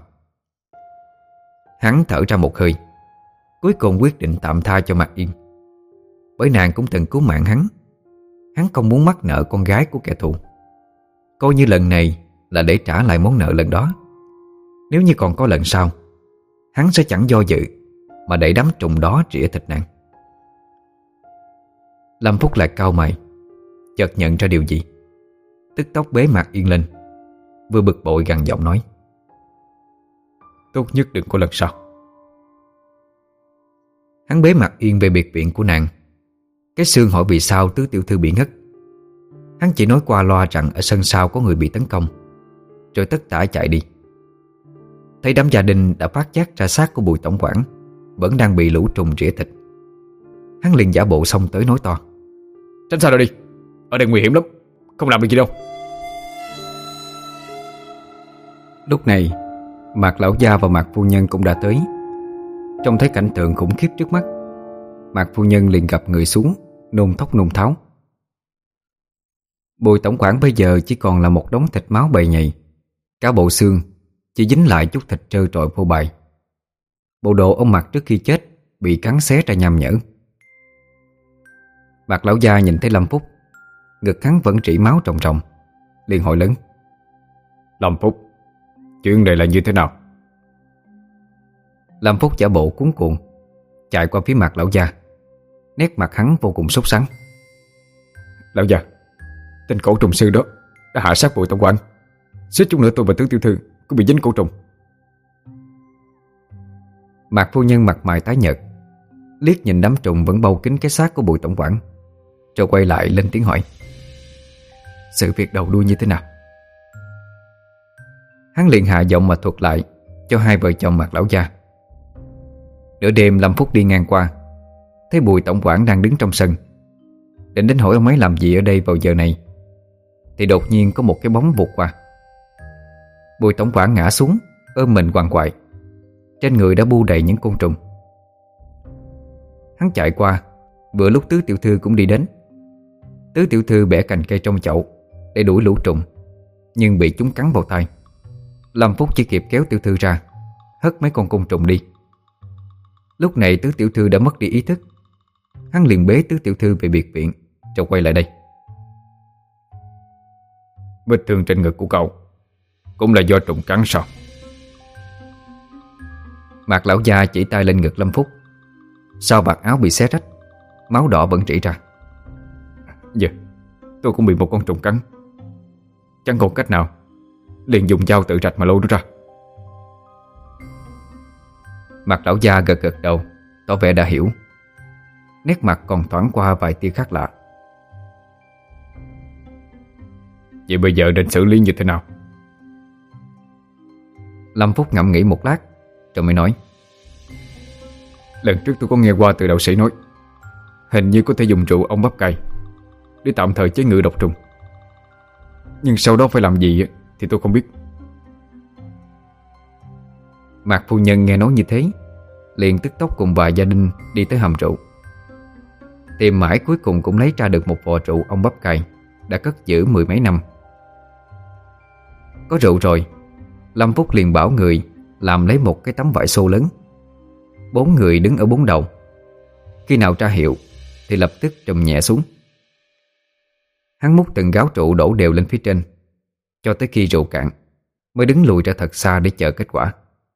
Hắn thở ra một hơi, cuối cùng quyết định tạm tha cho Mạc Yên. Bởi nàng cũng từng cứu mạng hắn, hắn không muốn mắc nợ con gái của kẻ thù. Coi như lần này là để trả lại món nợ lần đó. Nếu như còn có lần sau, hắn sẽ chẳng do dự mà để đám trùng đó rỉa thịt nàng. Lâm Phúc lại cau mày, chợt nhận ra điều gì, tức tốc bế Mạc Yên lên, vừa bực bội gằn giọng nói: Tốt nhất đừng có lần sau. Hắn bế Mạc Yên về biệt viện của nàng. Cái Sương hỏi vì sao Tứ tiểu thư bị ngất. Hắn chỉ nói qua loa rằng ở sân sau có người bị tấn công, rồi tất tả chạy đi. Thấy đám gia đình đã phát giác ra xác của Bùi tổng quản vẫn đang bị lũ trùng rỉa thịt, hắn liền giả bộ xông tới nói to: Tránh xa ra đi, ở đây nguy hiểm lắm, không làm được gì đâu. Lúc này Mạc lão gia và Mạc phu nhân cũng đã tới. Trông thấy cảnh tượng khủng khiếp trước mắt, Mạc phu nhân liền gập người xuống, nôn thốc nôn tháo. Bùi tổng quản bây giờ chỉ còn là một đống thịt máu bầy nhầy, cả bộ xương chỉ dính lại chút thịt trơ trọi phô bày. Bộ đồ ông mặc trước khi chết bị cắn xé ra nham nhở. Mạc lão gia nhìn thấy Lâm Phúc, ngực hắn vẫn rỉ máu ròng ròng, liền hỏi lớn: Lâm Phúc, chuyện này là như thế nào? Lâm Phúc giả bộ cuống cuồng chạy qua phía Mạc lão gia, nét mặt hắn vô cùng sốt sắng. Lão gia, tên cổ trùng sư đó đã hạ sát Bùi tổng quản, suýt chút nữa tôi và Tứ tiểu thư cũng bị dính cổ trùng. Mạc phu nhân mặt mày tái nhợt, liếc nhìn đám trùng vẫn bâu kín cái xác của Bùi tổng quản, rồi quay lại lên tiếng hỏi: Sự việc đầu đuôi như thế nào? Hắn liền hạ giọng mà thuật lại cho 2 vợ chồng Mạc lão gia. Nửa đêm Lâm Phúc đi ngang qua, thấy Bùi tổng quản đang đứng trong sân, định đến hỏi ông ấy làm gì ở đây vào giờ này, thì đột nhiên có một cái bóng vụt qua. Bùi tổng quản ngã xuống, ôm mình quằn quại, trên người đã bu đầy những côn trùng. Hắn chạy qua, vừa lúc Tứ tiểu thư cũng đi đến. Tứ tiểu thư bẻ cành cây trong chậu để đuổi lũ trùng, nhưng bị chúng cắn vào tay. Lâm Phúc chỉ kịp kéo tiểu thư ra, hất mấy con côn trùng đi. Lúc này Tứ tiểu thư đã mất đi ý thức. Hắn liền bế Tứ tiểu thư về biệt viện, rồi quay lại đây. Vết thương trên ngực của cậu cũng là do trùng cắn sao? Mạc lão gia chỉ tay lên ngực Lâm Phúc. Sau vạt áo bị xé rách, máu đỏ vẫn rỉ ra. Giờ tôi cũng bị một con trùng cắn, chẳng còn cách nào, liền dùng dao tự rạch mà lôi nó ra. Mặt lão già gật gật đầu, tỏ vẻ đã hiểu. Nét mặt còn thoáng qua vài tia khác lạ. Vậy bây giờ định xử lý như thế nào? Lâm Phúc ngẫm nghĩ một lát rồi mới nói: Lần trước tôi có nghe qua từ đạo sĩ nói, hình như có thể dùng rượu ong bắp cải để tạm thời chế ngự độc trùng. Nhưng sau đó phải làm gì thì tôi không biết. Mạc phu nhân nghe nói như thế, liền tức tốc cùng vài gia đình đi tới hầm rượu. Tìm mãi cuối cùng cũng lấy ra được một vò rượu ong bắp cải đã cất giữ mười mấy năm. Có rượu rồi, Lâm Phúc liền bảo người làm lấy một cái tấm vải xô lớn. 4 người đứng ở 4 đầu. Khi nào ra hiệu thì lập tức trùm nhẹ xuống. Hắn múc từng gáo rượu đổ đều lên phía trên, cho tới khi rượu cạn mới đứng lùi ra thật xa để chờ kết quả.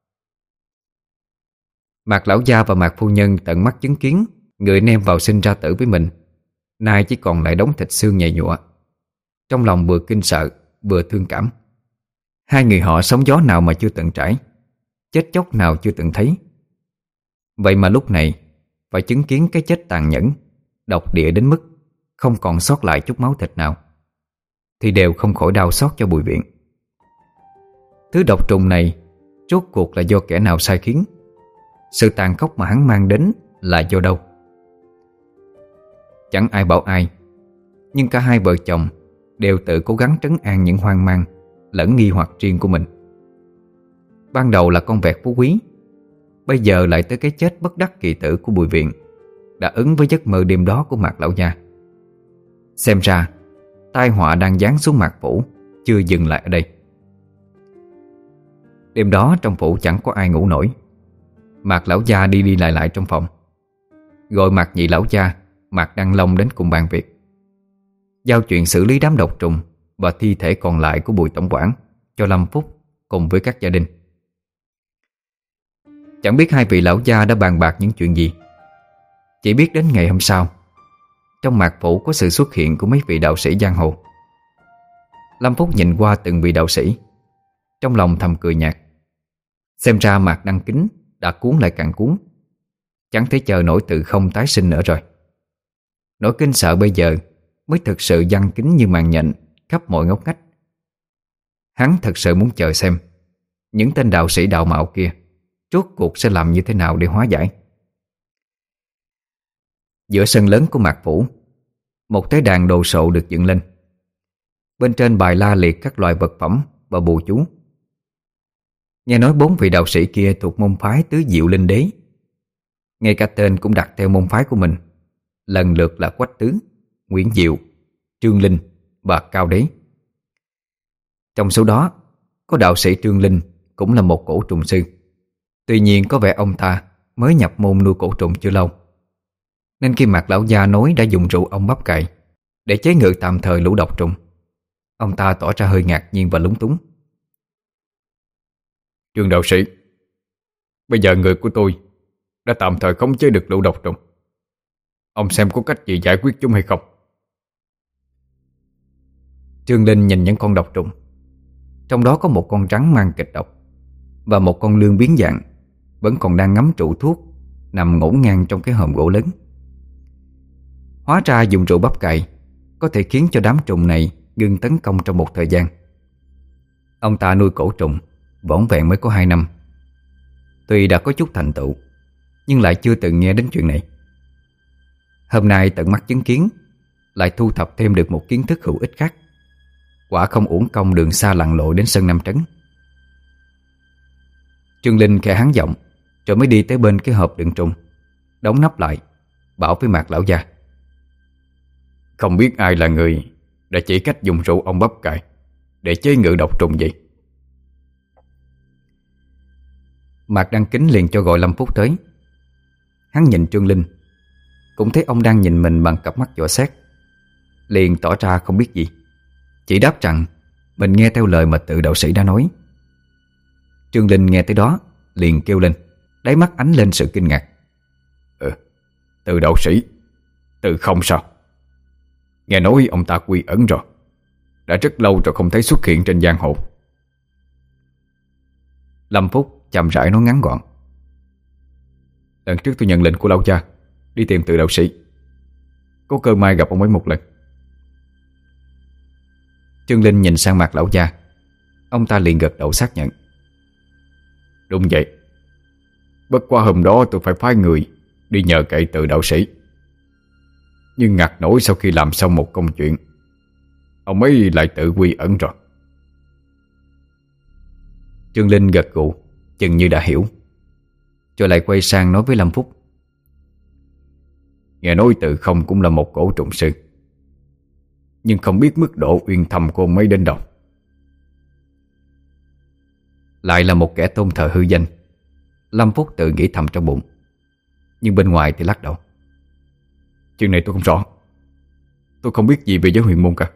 Mạc lão gia và Mạc phu nhân tận mắt chứng kiến người nem vào sinh ra tử với mình, nay chỉ còn lại đống thịt xương nhầy nhụa. Trong lòng vừa kinh sợ vừa thương cảm. Hai người họ sóng gió nào mà chưa từng trải, chết chóc nào chưa từng thấy. Vậy mà lúc này phải chứng kiến cái chết tàn nhẫn, độc địa đến mức không còn sót lại chút máu thịt nào, thì đều không khỏi đau xót cho Bùi Viện. Thứ độc trùng này rốt cuộc là do kẻ nào sai khiến? Sự tàn khốc mà hắn mang đến là do đâu? Chẳng ai bảo ai, nhưng cả hai vợ chồng đều tự cố gắng trấn an những hoang mang lẫn nghi hoặc riêng của mình. Ban đầu là con vẹt phú quý, bây giờ lại tới cái chết bất đắc kỳ tử của Bùi Viện, đã ứng với giấc mơ đêm đó của Mạc lão gia. Xem ra tai họa đang giáng xuống Mạc phủ chưa dừng lại ở đây. Đêm đó trong phủ chẳng có ai ngủ nổi. Mạc lão gia đi đi lại lại trong phòng, gọi Mạc nhị lão gia, Mạc Đăng Long đến cùng bàn việc, giao chuyện xử lý đám độc trùng và thi thể còn lại của Bùi tổng quản cho Lâm Phúc cùng với các gia đình. Chẳng biết hai vị lão gia đã bàn bạc những chuyện gì. Chỉ biết đến ngày hôm sau, trong Mạc phủ có sự xuất hiện của mấy vị đạo sĩ giang hồ. Lâm Phúc nhìn qua từng vị đạo sĩ, trong lòng thầm cười nhạt. Xem ra Mạc Đăng Kính đã cuốn lại càng cuốn, chẳng thể chờ nổi từ không tái sinh nữa rồi. Nỗi kinh sợ bây giờ mới thực sự giăng kín như màn nhện khắp mọi ngóc ngách. Hắn thật sự muốn chờ xem những tên đạo sĩ đạo mạo kia rốt cuộc sẽ làm như thế nào để hóa giải. Giữa sân lớn của Mạc phủ, một tế đàn đồ sộ được dựng lên. Bên trên bài la liệt các loại vật phẩm và bùa chú. Nghe nói 4 vị đạo sĩ kia thuộc môn phái Tứ Diệu Linh Đế, ngay cả tên cũng đặt theo môn phái của mình, lần lượt là Quách Tứ, Nguyễn Diệu, Trương Linh và Cao Đế. Trong số đó có đạo sĩ Trương Linh cũng là một cổ trùng sư. Tuy nhiên có vẻ ông ta mới nhập môn nuôi cổ trùng chưa lâu, nên khi Mạc lão gia nói đã dùng rượu ong bắp cải để chế ngự tạm thời lũ độc trùng, ông ta tỏ ra hơi ngạc nhiên và lúng túng. Trương đạo sĩ, bây giờ người của tôi đã tạm thời khống chế được lũ độc trùng. Ông xem có cách gì giải quyết chúng hay không? Trương Linh nhìn những con độc trùng. Trong đó có một con rắn mang kịch độc và một con lươn biến dạng vẫn còn đang ngắm trụ thuốc nằm ngổn ngang trong cái hòm gỗ lớn. Hóa ra dùng rượu bắp cải có thể khiến cho đám trùng này ngừng tấn công trong một thời gian. Ông ta nuôi cổ trùng vỏn vẹn mới có 2 năm. Tuy đã có chút thành tựu, nhưng lại chưa từng nghe đến chuyện này. Hôm nay tận mắt chứng kiến, lại thu thập thêm được một kiến thức hữu ích khác. Quả không uổng công đường xa lặn lội đến sân Nam Trấn. Trương Linh khẽ hắng giọng, rồi mới đi tới bên cái hộp đựng trùng, đóng nắp lại, bảo với Mạc lão gia: Không biết ai là người đã chỉ cách dùng rượu ong bắp cải để chế ngự độc trùng vậy? Mạc Đăng Kính liền cho gọi Lâm Phúc tới. Hắn nhìn Trương Linh, cũng thấy ông đang nhìn mình bằng cặp mắt dò xét, liền tỏ ra không biết gì, chỉ đáp rằng mình nghe theo lời mà tự đạo sĩ đã nói. Trương Linh nghe tới đó liền kêu lên, đáy mắt ánh lên sự kinh ngạc. Tự đạo sĩ? Tự không sao? Nghe nói ông ta quy ẩn rồi. Đã rất lâu rồi không thấy xuất hiện trên giang hồ. Lâm Phúc chậm rãi nói ngắn gọn. Lần trước tôi nhận lệnh của lão cha đi tìm Từ đạo sĩ, có cơ may gặp ông ấy một lần. Trương Linh nhìn sang mặt lão gia. Ông ta liền gật đầu xác nhận. Đúng vậy. Bất qua hôm đó tôi phải phái người đi nhờ cậy Từ đạo sĩ, nhưng ngặt nổi sau khi làm xong một công chuyện, ông ấy lại tự quy ẩn rồi. Trương Linh gật gù, chừng như đã hiểu, rồi lại quay sang nói với Lâm Phúc. Nghe nói Từ không cũng là một cổ trùng sư, nhưng không biết mức độ uyên thâm của ông ấy đến đâu. Lại là một kẻ tôn thờ hư danh, Lâm Phúc tự nghĩ thầm trong bụng, nhưng bên ngoài thì lắc đầu. Chuyện này tôi không rõ. Tôi không biết gì về giới huyền môn cả.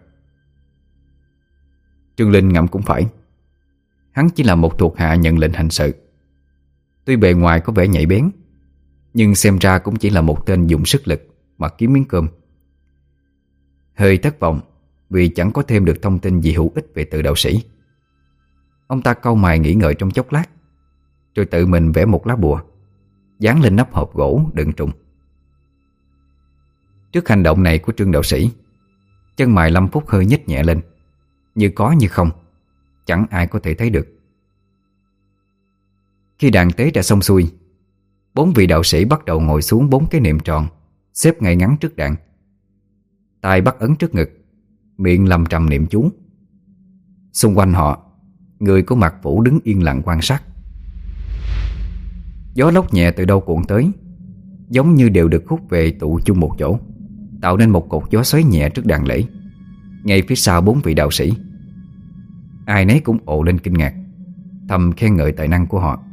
Trương Linh ngẫm cũng phải. Hắn chỉ là một thuộc hạ nhận lệnh hành sự. Tuy bề ngoài có vẻ nhạy bén, nhưng xem ra cũng chỉ là một tên dùng sức lực mà kiếm miếng cơm. Hơi thất vọng vì chẳng có thêm được thông tin gì hữu ích về Từ đạo sĩ. Ông ta cau mày nghĩ ngợi trong chốc lát, rồi tự mình vẽ một lá bùa, dán lên nắp hộp gỗ đựng trùng. Trước hành động này của Trương đạo sĩ, chân mày Lâm Phúc hơi nhếch nhẹ lên, như có như không, chẳng ai có thể thấy được. Khi đàn tế đã xong xuôi, 4 vị đạo sĩ bắt đầu ngồi xuống 4 cái niệm tròn, xếp ngay ngắn trước đàn. Tay bắt ấn trước ngực, miệng lầm trầm niệm chú. Xung quanh họ, người của Mạc Vũ đứng yên lặng quan sát. Gió lốc nhẹ từ đâu cuộn tới, giống như đều được hút về tụ chung một chỗ, tạo nên một cột gió xoáy nhẹ trước đàn lễ, ngay phía sau 4 vị đạo sĩ. Ai nấy cũng ồ lên kinh ngạc, thầm khen ngợi tài năng của họ.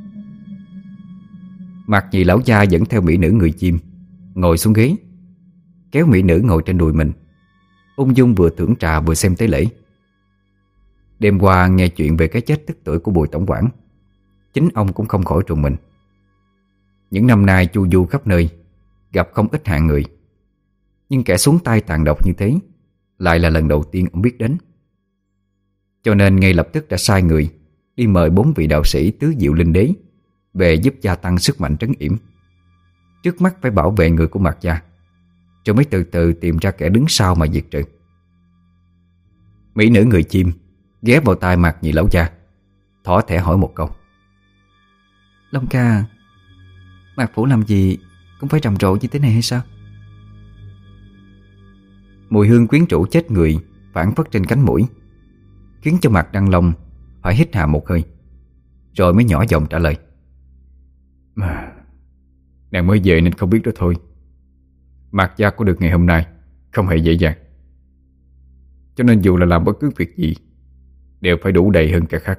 Mạc Nhị lão gia dẫn theo mỹ nữ người chim ngồi xuống ghế, kéo mỹ nữ ngồi trên đùi mình, ung dung vừa thưởng trà vừa xem tế lễ. Đêm qua nghe chuyện về cái chết tức tưởi của Bùi tổng quản, chính ông cũng không khỏi rùng mình. Những năm nay chu du khắp nơi, gặp không ít hạng người, nhưng kẻ xuống tay tàn độc như thế lại là lần đầu tiên ông biết đến. Cho nên ngay lập tức đã sai người đi mời 4 vị đạo sĩ tứ diệu linh đế về giúp gia tăng sức mạnh trấn yểm. Trước mắt phải bảo vệ người của Mạc gia, rồi mới từ từ tìm ra kẻ đứng sau mà diệt trừ. Mỹ nữ người chim ghé vào tai Mạc Nhị lão gia, thỏ thẻ hỏi một câu. Long ca, Mạc Phủ làm gì cũng phải trầm trồ như thế này hay sao? Mùi hương quyến rũ chết người phảng phất trên cánh mũi, khiến cho Mạc Đăng Long phải hít hà một hơi, rồi mới nhỏ giọng trả lời. Nàng mới về nên không biết đó thôi. Mạc gia có được ngày hôm nay không hề dễ dàng, cho nên dù là làm bất cứ việc gì đều phải đủ đầy hơn cả khác.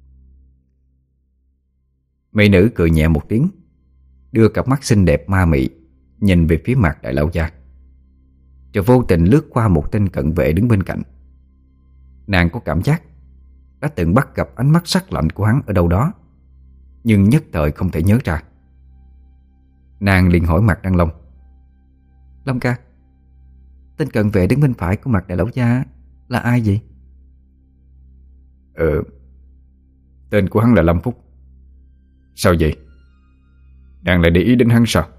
Mỹ nữ cười nhẹ một tiếng, đưa cặp mắt xinh đẹp ma mị nhìn về phía Mạc đại lão gia, rồi vô tình lướt qua một tên cận vệ đứng bên cạnh. Nàng có cảm giác đã từng bắt gặp ánh mắt sắc lạnh của hắn ở đâu đó, nhưng nhất thời không thể nhớ ra. Nàng liền hỏi Mạc Đăng Long. Long ca, tên cận vệ đứng bên phải của Mạc đại lão gia là ai vậy? Tên của hắn là Lâm Phúc. Sao vậy? Nàng lại để ý đến hắn sao?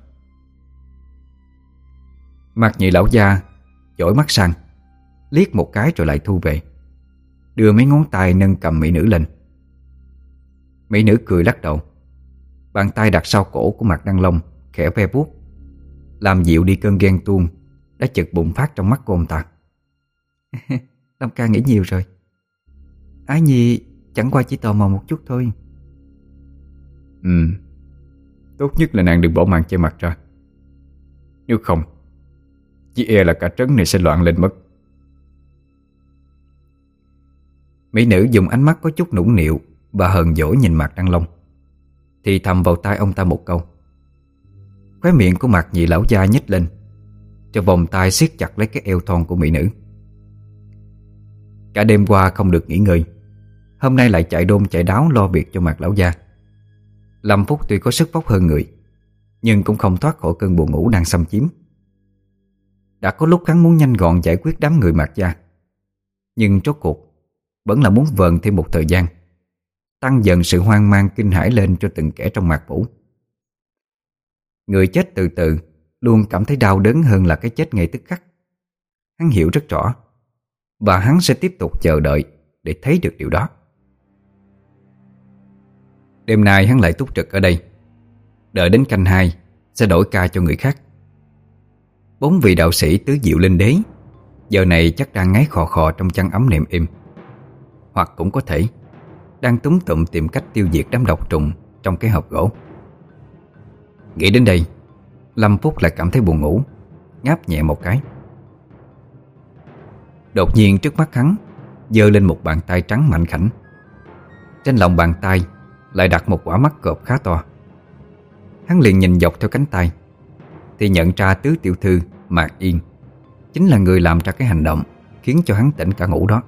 Mạc Nhị lão gia dõi mắt sang, liếc một cái rồi lại thu về, đưa mấy ngón tay nâng cầm mỹ nữ lên. Mỹ nữ cười lắc đầu, bàn tay đặt sau cổ của Mạc Đăng Long khẽ ve vuốt, làm dịu đi cơn ghen tuông đã chợt bùng phát trong mắt của ông ta. Long ca nghĩ nhiều rồi. Ái Nhi chẳng qua chỉ tò mò một chút thôi. Tốt nhất là nàng đừng bỏ màn che mặt ra, nếu không chỉ e là cả trấn này sẽ loạn lên mất. Mỹ nữ dùng ánh mắt có chút nũng nịu và hờn dỗi nhìn Mạc Đăng Long, thì thầm vào tai ông ta một câu. Khóe miệng của Mạc Nhị lão gia nhếch lên, cho vòng tay siết chặt lấy cái eo thon của mỹ nữ. Cả đêm qua không được nghỉ ngơi, hôm nay lại chạy đôn chạy đáo lo việc cho Mạc lão gia. Lâm Phúc tuy có sức vóc hơn người, nhưng cũng không thoát khỏi cơn buồn ngủ đang xâm chiếm. Đã có lúc hắn muốn nhanh gọn giải quyết đám người Mạc gia, nhưng rốt cuộc vẫn là muốn vờn thêm một thời gian, tăng dần sự hoang mang kinh hãi lên cho từng kẻ trong Mạc Phủ. Người chết từ từ luôn cảm thấy đau đớn hơn là cái chết ngay tức khắc. Hắn hiểu rất rõ, và hắn sẽ tiếp tục chờ đợi để thấy được điều đó. Đêm nay hắn lại túc trực ở đây, đợi đến canh 2 sẽ đổi ca cho người khác. 4 vị đạo sĩ tứ diệu linh đế giờ này chắc đang ngáy khò khò trong chăn ấm nệm êm, hoặc cũng có thể đang túm tụm tìm cách tiêu diệt đám độc trùng trong cái hộp gỗ. Nghĩ đến đây, Lâm Phúc lại cảm thấy buồn ngủ, ngáp nhẹ một cái. Đột nhiên trước mắt hắn giơ lên một bàn tay trắng mạnh khảnh. Trên lòng bàn tay lại đặt một quả mắt cọp khá to. Hắn liền nhìn dọc theo cánh tay thì nhận ra tứ tiểu thư Mạc Yên chính là người làm ra cái hành động khiến cho hắn tỉnh cả ngủ đó.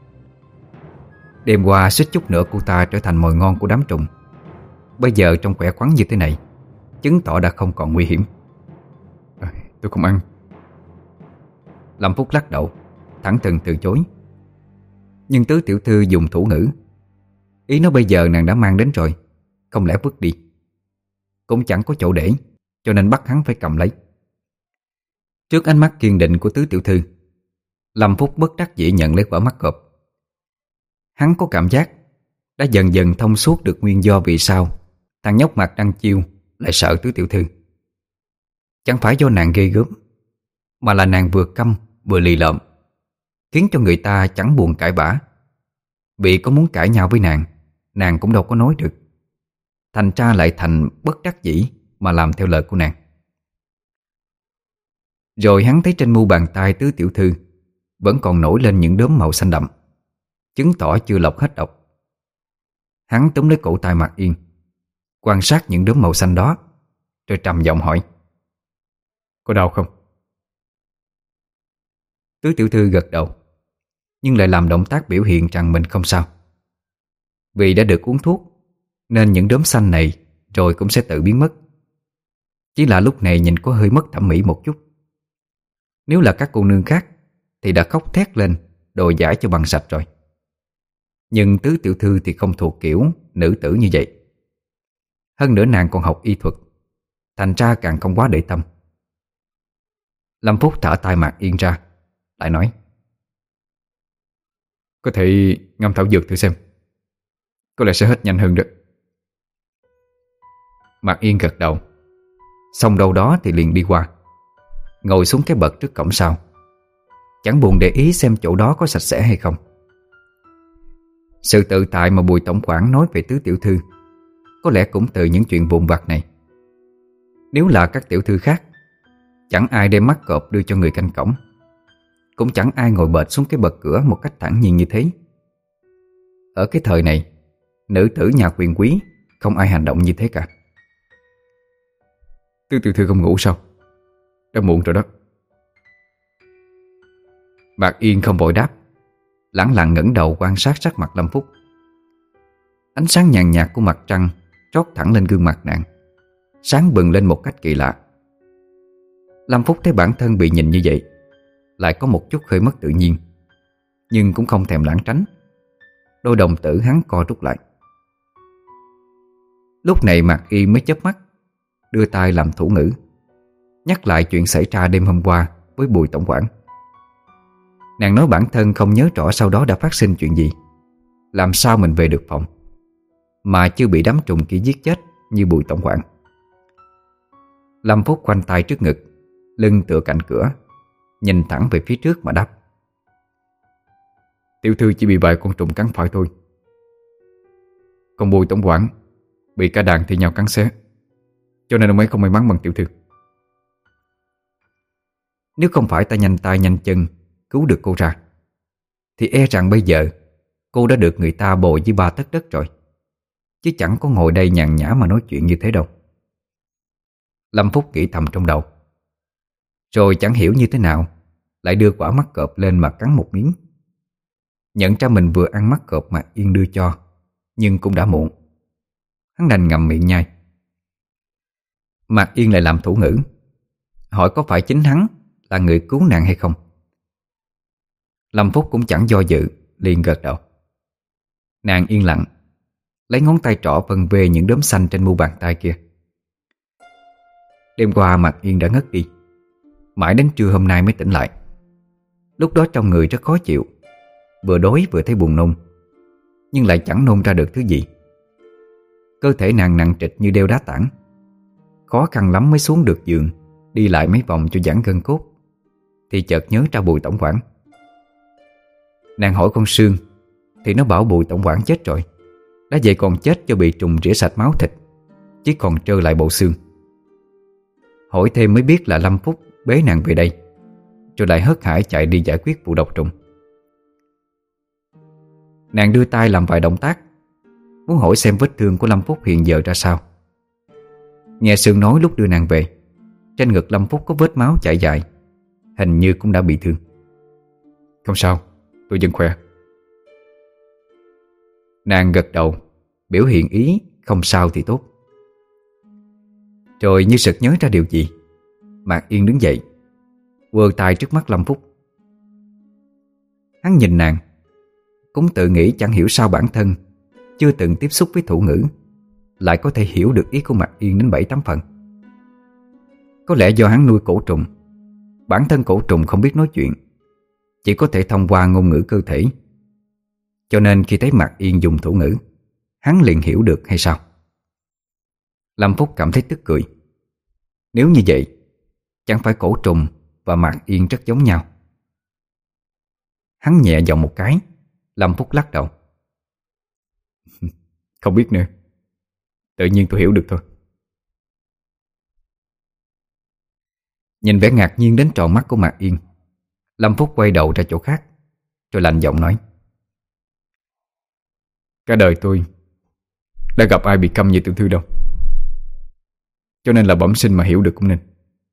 Đêm qua suýt chút nữa cô ta trở thành mồi ngon của đám trùng. Bây giờ trong khỏe khoắn như thế này, chứng tỏ đã không còn nguy hiểm. Tôi không ăn. Lâm Phúc lắc đầu, thẳng thừng từ chối. Nhưng tứ tiểu thư dùng thủ ngữ. Ý nó bây giờ nàng đã mang đến rồi, không lẽ vứt đi. Cũng chẳng có chỗ để, cho nên bắt hắn phải cầm lấy. Trước ánh mắt kiên định của tứ tiểu thư, Lâm Phúc bất đắc dĩ nhận lấy quả mắt cọp. Hắn có cảm giác đã dần dần thông suốt được nguyên do vì sao thằng nhóc mặt Đăng Chiêu lại sợ tứ tiểu thư. Chẳng phải do nàng ghê gớm, mà là nàng vừa câm vừa lì lợm, khiến cho người ta chẳng buồn cãi vã. Vì có muốn cãi nhau với nàng cũng đâu có nói được. Thành ra lại thành bất đắc dĩ mà làm theo lời của nàng. Rồi hắn thấy trên mu bàn tay tứ tiểu thư vẫn còn nổi lên những đốm màu xanh đậm, chứng tỏ chưa lọc hết độc. Hắn túm lấy cổ tay Mạc Yên, quan sát những đốm màu xanh đó, rồi trầm giọng hỏi: Có đau không? Tứ tiểu thư gật đầu, nhưng lại làm động tác biểu hiện rằng mình không sao. Vì đã được uống thuốc nên những đốm xanh này rồi cũng sẽ tự biến mất. Chỉ là lúc này nhìn có hơi mất thẩm mỹ một chút. Nếu là các cô nương khác thì đã khóc thét lên đòi giải cho bằng sạch rồi. Nhưng tứ tiểu thư thì không thuộc kiểu nữ tử như vậy. Hơn nữa nàng còn học y thuật, thành ra càng không quá để tâm. Lâm Phúc thả tay Mạc Yên ra, lại nói: Có thể ngâm thảo dược thử xem, có lẽ sẽ hết nhanh hơn đó. Mạc Yên gật đầu, xong đâu đó thì liền đi qua, ngồi xuống cái bậc trước cổng sau, chẳng buồn để ý xem chỗ đó có sạch sẽ hay không. Sự tự tại mà Bùi tổng quản nói về tứ tiểu thư có lẽ cũng từ những chuyện vụn vặt này. Nếu là các tiểu thư khác, chẳng ai đem mắt cọp đưa cho người canh cổng, cũng chẳng ai ngồi bệt xuống cái bậc cửa một cách thản nhiên như thế. Ở cái thời này, nữ tử nhà quyền quý không ai hành động như thế cả. Tứ tiểu thư không ngủ sao? Đã muộn rồi đó. Mạc Yên không vội đáp, lẳng lặng ngẩng đầu quan sát sắc mặt Lâm Phúc. Ánh sáng nhàn nhạt của mặt trăng trót thẳng lên gương mặt nàng, sáng bừng lên một cách kỳ lạ. Lâm Phúc thấy bản thân bị nhìn như vậy, lại có một chút hơi mất tự nhiên, nhưng cũng không thèm lảng tránh. Đôi đồng tử hắn co rút lại. Lúc này Mạc Yên mới chớp mắt, đưa tay làm thủ ngữ, nhắc lại chuyện xảy ra đêm hôm qua với Bùi tổng quản. Nàng nói bản thân không nhớ rõ sau đó đã phát sinh chuyện gì, làm sao mình về được phòng mà chưa bị đám trùng kia giết chết như Bùi tổng quản. Lâm Phúc khoanh tay trước ngực, lưng tựa cạnh cửa, nhìn thẳng về phía trước mà đáp: Tiểu thư chỉ bị vài con trùng cắn phải thôi, còn Bùi tổng quản bị cả đàn thi nhau cắn xé, cho nên ông ấy không may mắn bằng tiểu thư. Nếu không phải ta nhanh tay nhanh chân cứu được cô ra, thì e rằng bây giờ cô đã được người ta bồi với 3 tấc đất rồi, chứ chẳng có ngồi đây nhàn nhã mà nói chuyện như thế đâu. Lâm Phúc nghĩ thầm trong đầu, rồi chẳng hiểu như thế nào lại đưa quả mắt cọp lên mà cắn một miếng. Nhận ra mình vừa ăn mắt cọp mà Yên đưa cho, nhưng cũng đã muộn. Hắn đành ngậm miệng nhai. Mạc Yên lại làm thủ ngữ, hỏi có phải chính hắn là người cứu nàng hay không. Lâm Phúc cũng chẳng do dự, liền gật đầu. Nàng yên lặng, lấy ngón tay trỏ vân về những đốm xanh trên mu bàn tay kia. Đêm qua Mạc Yên đã ngất đi, mãi đến trưa hôm nay mới tỉnh lại. Lúc đó trong người rất khó chịu, vừa đói vừa thấy buồn nôn, nhưng lại chẳng nôn ra được thứ gì. Cơ thể nàng nặng trịch như đeo đá tảng, khó khăn lắm mới xuống được giường, đi lại mấy vòng cho giãn gân cốt, thì chợt nhớ ra Bùi tổng quản. Nàng hỏi con Sương thì nó bảo Bùi tổng quản chết rồi, đã vậy còn chết cho bị trùng rỉa sạch máu thịt, chỉ còn trơ lại bộ xương. Hỏi thêm mới biết là Lâm Phúc bế nàng về đây, rồi lại hớt hải chạy đi giải quyết vụ độc trùng. Nàng đưa tay làm vài động tác, muốn hỏi xem vết thương của Lâm Phúc hiện giờ ra sao. Nghe Sương nói lúc đưa nàng về, trên ngực Lâm Phúc có vết máu chảy dài, hình như cũng đã bị thương. Không sao, tôi vẫn khỏe. Nàng gật đầu, biểu hiện ý không sao thì tốt. Rồi như sực nhớ ra điều gì, Mạc Yên đứng dậy, quơ tay trước mắt Lâm Phúc. Hắn nhìn nàng, cũng tự nghĩ chẳng hiểu sao bản thân chưa từng tiếp xúc với thủ ngữ lại có thể hiểu được ý của Mạc Yên đến 7-8 phần. Có lẽ do hắn nuôi cổ trùng, bản thân cổ trùng không biết nói chuyện, chỉ có thể thông qua ngôn ngữ cơ thể, cho nên khi thấy Mạc Yên dùng thủ ngữ, hắn liền hiểu được hay sao? Lâm Phúc cảm thấy tức cười. Nếu như vậy, chẳng phải cổ trùng và Mạc Yên rất giống nhau? Hắn nhẹ giọng một cái. Lâm Phúc lắc đầu. Không biết nữa, tự nhiên tôi hiểu được thôi. Nhìn vẻ ngạc nhiên đến tròn mắt của Mạc Yên, Lâm Phúc quay đầu ra chỗ khác, rồi lạnh giọng nói: Cả đời tôi đã gặp ai bị câm như tiểu thư đâu, cho nên là bẩm sinh mà hiểu được cũng nên.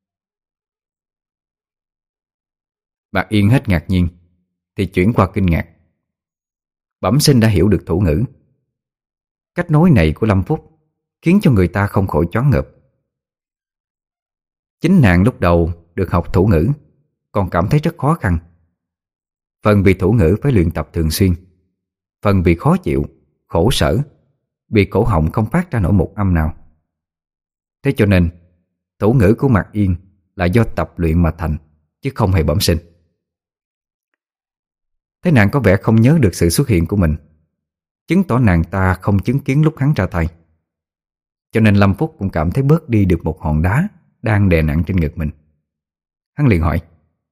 Mạc Yên hết ngạc nhiên thì chuyển qua kinh ngạc. Bẩm sinh đã hiểu được thủ ngữ. Cách nói này của Lâm Phúc khiến cho người ta không khỏi choáng ngợp. Chính nàng lúc đầu được học thủ ngữ còn cảm thấy rất khó khăn. Phần vì thủ ngữ phải luyện tập thường xuyên, phần vì khó chịu, khổ sở, vì cổ họng không phát ra nổi một âm nào. Thế cho nên thủ ngữ của Mạc Yên là do tập luyện mà thành, chứ không hề bẩm sinh. Thấy nàng có vẻ không nhớ được sự xuất hiện của mình, chứng tỏ nàng ta không chứng kiến lúc hắn ra tay. Cho nên Lâm Phúc cũng cảm thấy bớt đi được một hòn đá đang đè nặng trên ngực mình. Hắn liền hỏi: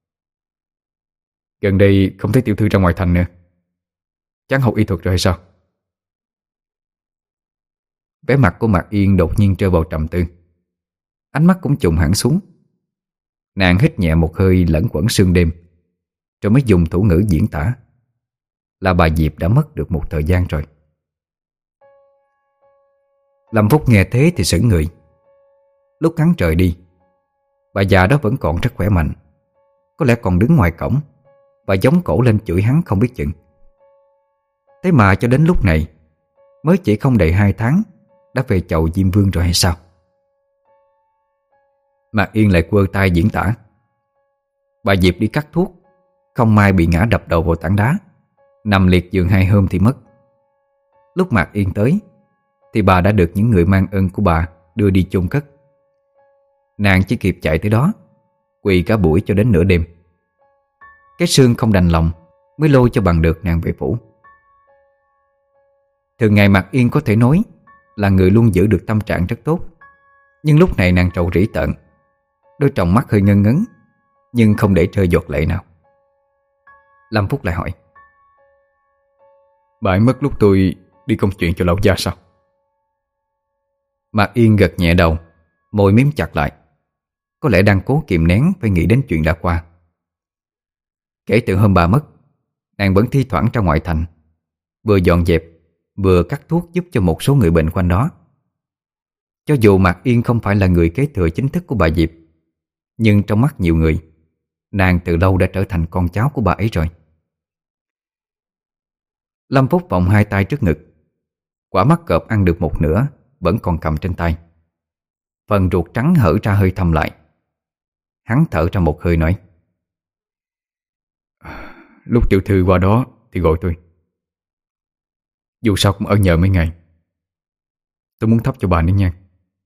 Gần đây không thấy tiểu thư ra ngoài thành nữa, chẳng học y thuật rồi hay sao? Vẻ mặt của Mạc Yên đột nhiên rơi vào trầm tư, ánh mắt cũng trùng hẳn xuống. Nàng hít nhẹ một hơi lẫn quẩn sương đêm, rồi mới dùng thủ ngữ diễn tả là bà Diệp đã mất được một thời gian rồi. Lâm Phúc nghe thế thì sững người. Lúc hắn rời đi, bà già đó vẫn còn rất khỏe mạnh, có lẽ còn đứng ngoài cổng và gióng cổ lên chửi hắn không biết chừng. Thế mà cho đến lúc này mới chỉ không đầy 2 tháng đã về chầu Diêm Vương rồi hay sao? Mạc Yên lại quơ tay diễn tả: bà Diệp đi cắt thuốc, không may bị ngã đập đầu vào tảng đá, nằm liệt giường 2 hôm thì mất. Lúc Mạc Yên tới thì bà đã được những người mang ơn của bà đưa đi chôn cất. Nàng chỉ kịp chạy tới đó, quỳ cả buổi cho đến nửa đêm. Cái Sương không đành lòng mới lôi cho bằng được nàng về phủ. Thường ngày Mạc Yên có thể nói là người luôn giữ được tâm trạng rất tốt, nhưng lúc này nàng trầu rĩ tợn, đôi tròng mắt hơi ngân ngấn, nhưng không để rơi giọt lệ nào. Lâm Phúc lại hỏi: bà ấy mất lúc tôi đi công chuyện cho lão gia sao? Mạc Yên gật nhẹ đầu, môi miếm chặt lại, có lẽ đang cố kìm nén phải nghĩ đến chuyện đã qua. Kể từ hôm bà mất, nàng vẫn thi thoảng ra ngoại thành, vừa dọn dẹp vừa cắt thuốc giúp cho một số người bệnh quanh đó. Cho dù Mạc Yên không phải là người kế thừa chính thức của bà Diệp, nhưng trong mắt nhiều người, nàng từ lâu đã trở thành con cháu của bà ấy rồi. Lâm Phúc vòng 2 tay trước ngực, quả mắt cọp ăn được một nửa vẫn còn cầm trên tay. Phần ruột trắng hở ra hơi thâm lại. Hắn thở ra một hơi nói: Lúc tiểu thư qua đó thì gọi tôi. Dù sao cũng ở nhờ mấy ngày. Tôi muốn thắp cho bà nén nhang.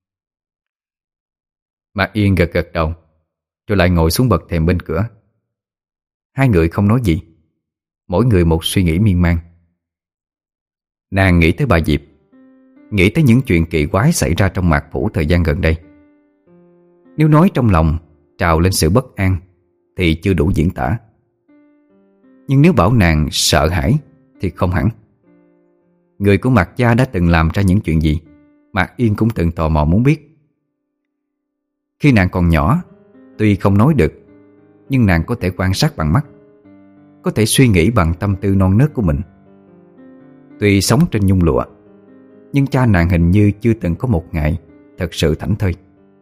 Mạc Yên gật gật đầu, rồi lại ngồi xuống bậc thềm bên cửa. Hai người không nói gì, mỗi người một suy nghĩ miên man. Nàng nghĩ tới bà Diệp, nghĩ tới những chuyện kỳ quái xảy ra trong Mạc Phủ thời gian gần đây. Nếu nói trong lòng trào lên sự bất an thì chưa đủ diễn tả. Nhưng nếu bảo nàng sợ hãi thì không hẳn. Người của Mạc gia đã từng làm ra những chuyện gì, Mạc Yên cũng từng tò mò muốn biết. Khi nàng còn nhỏ, tuy không nói được, nhưng nàng có thể quan sát bằng mắt, có thể suy nghĩ bằng tâm tư non nớt của mình. Tuy sống trên nhung lụa, nhưng cha nàng hình như chưa từng có một ngày thật sự thảnh thơi.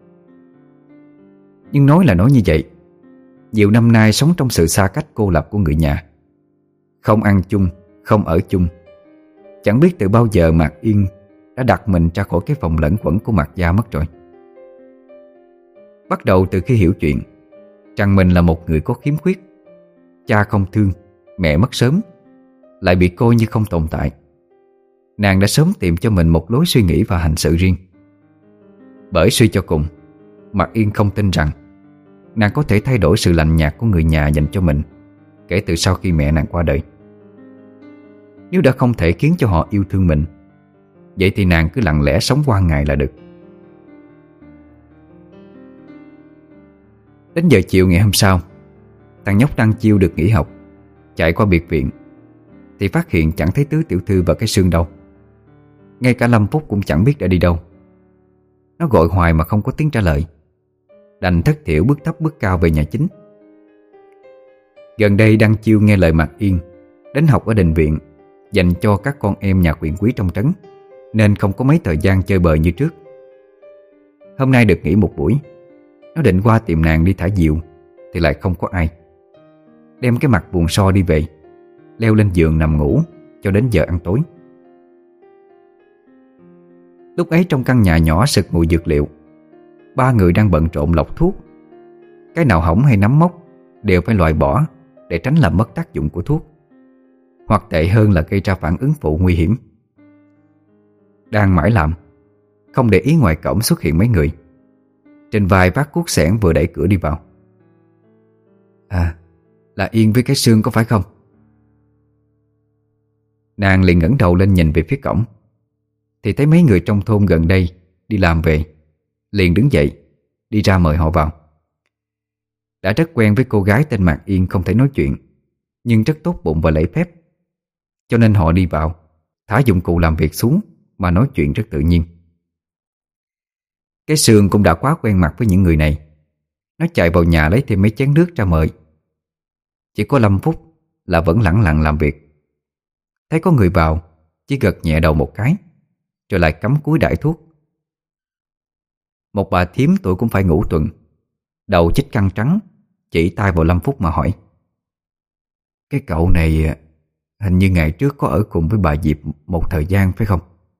Nhưng nói là nói như vậy, nhiều năm nay sống trong sự xa cách cô lập của người nhà, không ăn chung, không ở chung, chẳng biết từ bao giờ Mạc Yên đã đặt mình ra khỏi cái vòng lẫn quẩn của Mạc gia mất rồi. Bắt đầu từ khi hiểu chuyện rằng mình là một người có khiếm khuyết, cha không thương, mẹ mất sớm, lại bị coi như không tồn tại, nàng đã sớm tìm cho mình một lối suy nghĩ và hành sự riêng. Bởi suy cho cùng, Mạc Yên không tin rằng nàng có thể thay đổi sự lạnh nhạt của người nhà dành cho mình kể từ sau khi mẹ nàng qua đời. Nếu đã không thể khiến cho họ yêu thương mình, vậy thì nàng cứ lặng lẽ sống qua ngày là được. Đến giờ chiều ngày hôm sau, thằng nhóc Đăng Chiêu được nghỉ học, chạy qua biệt viện thì phát hiện chẳng thấy Tứ tiểu thư và cái Sương đâu. Ngay cả Lâm Phúc cũng chẳng biết đã đi đâu. Nó gọi hoài mà không có tiếng trả lời, đành thất thiểu bước thấp bước cao về nhà chính. Gần đây Đăng Chiêu nghe lời Mạc Yên đến học ở đình viện dành cho các con em nhà quyền quý trong trấn, nên không có mấy thời gian chơi bời như trước. Hôm nay được nghỉ một buổi, nó định qua tìm nàng đi thả diều thì lại không có ai. Đem cái mặt buồn so đi về, leo lên giường nằm ngủ cho đến giờ ăn tối. Lúc ấy trong căn nhà nhỏ sực mùi dược liệu, ba người đang bận rộn lọc thuốc. Cái nào hỏng hay nấm mốc đều phải loại bỏ để tránh làm mất tác dụng của thuốc, hoặc tệ hơn là gây ra phản ứng phụ nguy hiểm. Đang mãi làm, không để ý ngoài cổng xuất hiện mấy người. Trên vai vác cuốc xẻng vừa đẩy cửa đi vào. À, là Yên với cái Sương có phải không? Nàng liền ngẩng đầu lên nhìn về phía cổng, thì thấy mấy người trong thôn gần đây đi làm về, liền đứng dậy đi ra mời họ vào. Đã rất quen với cô gái tên Mạc Yên không thể nói chuyện, nhưng rất tốt bụng và lễ phép, cho nên họ đi vào, thả dụng cụ làm việc xuống mà nói chuyện rất tự nhiên. Cái Sương cũng đã quá quen mặt với những người này. Nó chạy vào nhà lấy thêm mấy chén nước ra mời. Chỉ có Lâm Phúc là vẫn lẳng lặng làm việc. Thấy có người vào, chỉ gật nhẹ đầu một cái, rồi lại cắm cúi đãi thuốc. Một bà thím tuổi cũng phải ngủ tuần, đầu chích căng trắng, chỉ tay vào Lâm Phúc mà hỏi: Cái cậu này hình như ngày trước có ở cùng với bà Diệp một thời gian phải không?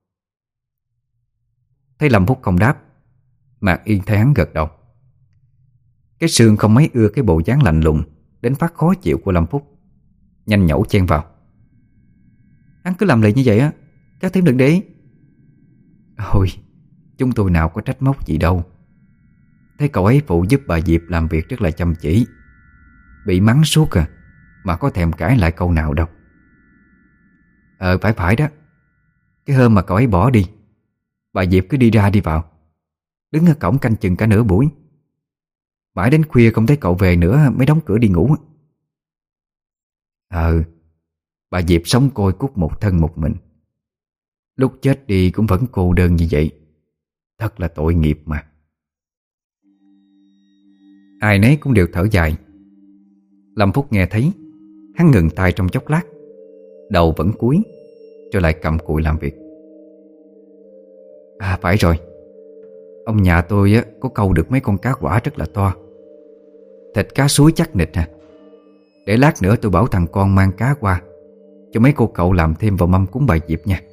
Thấy Lâm Phúc không đáp, Mạc Yên thấy hắn gật đầu. Cái Sương không mấy ưa cái bộ dáng lạnh lùng đến phát khó chịu của Lâm Phúc, nhanh nhẩu chen vào: Hắn cứ làm lì như vậy á, các thím đừng để ý. Ôi, chúng tôi nào có trách móc gì đâu. Thấy cậu ấy phụ giúp bà Diệp làm việc rất là chăm chỉ, bị mắng suốt à, mà có thèm cãi lại câu nào đâu. Phải đó. Cái hôm mà cậu ấy bỏ đi, bà Diệp cứ đi ra đi vào, đứng ở cổng canh chừng cả nửa buổi. Mãi đến khuya không thấy cậu về nữa mới đóng cửa đi ngủ. Bà Diệp sống côi cút một thân một mình, lúc chết đi cũng vẫn cô đơn như vậy. Thật là tội nghiệp mà. Ai nấy cũng đều thở dài. Lâm Phúc nghe thấy, hắn ngừng tay trong chốc lát, đầu vẫn cúi, rồi lại cầm cùi làm việc. Phải rồi, ông nhà tôi có câu được mấy con cá quả rất là to. Thịt cá suối chắc nịch à. Để lát nữa tôi bảo thằng con mang cá qua, cho mấy cô cậu làm thêm vào mâm cúng bà Diệp nha.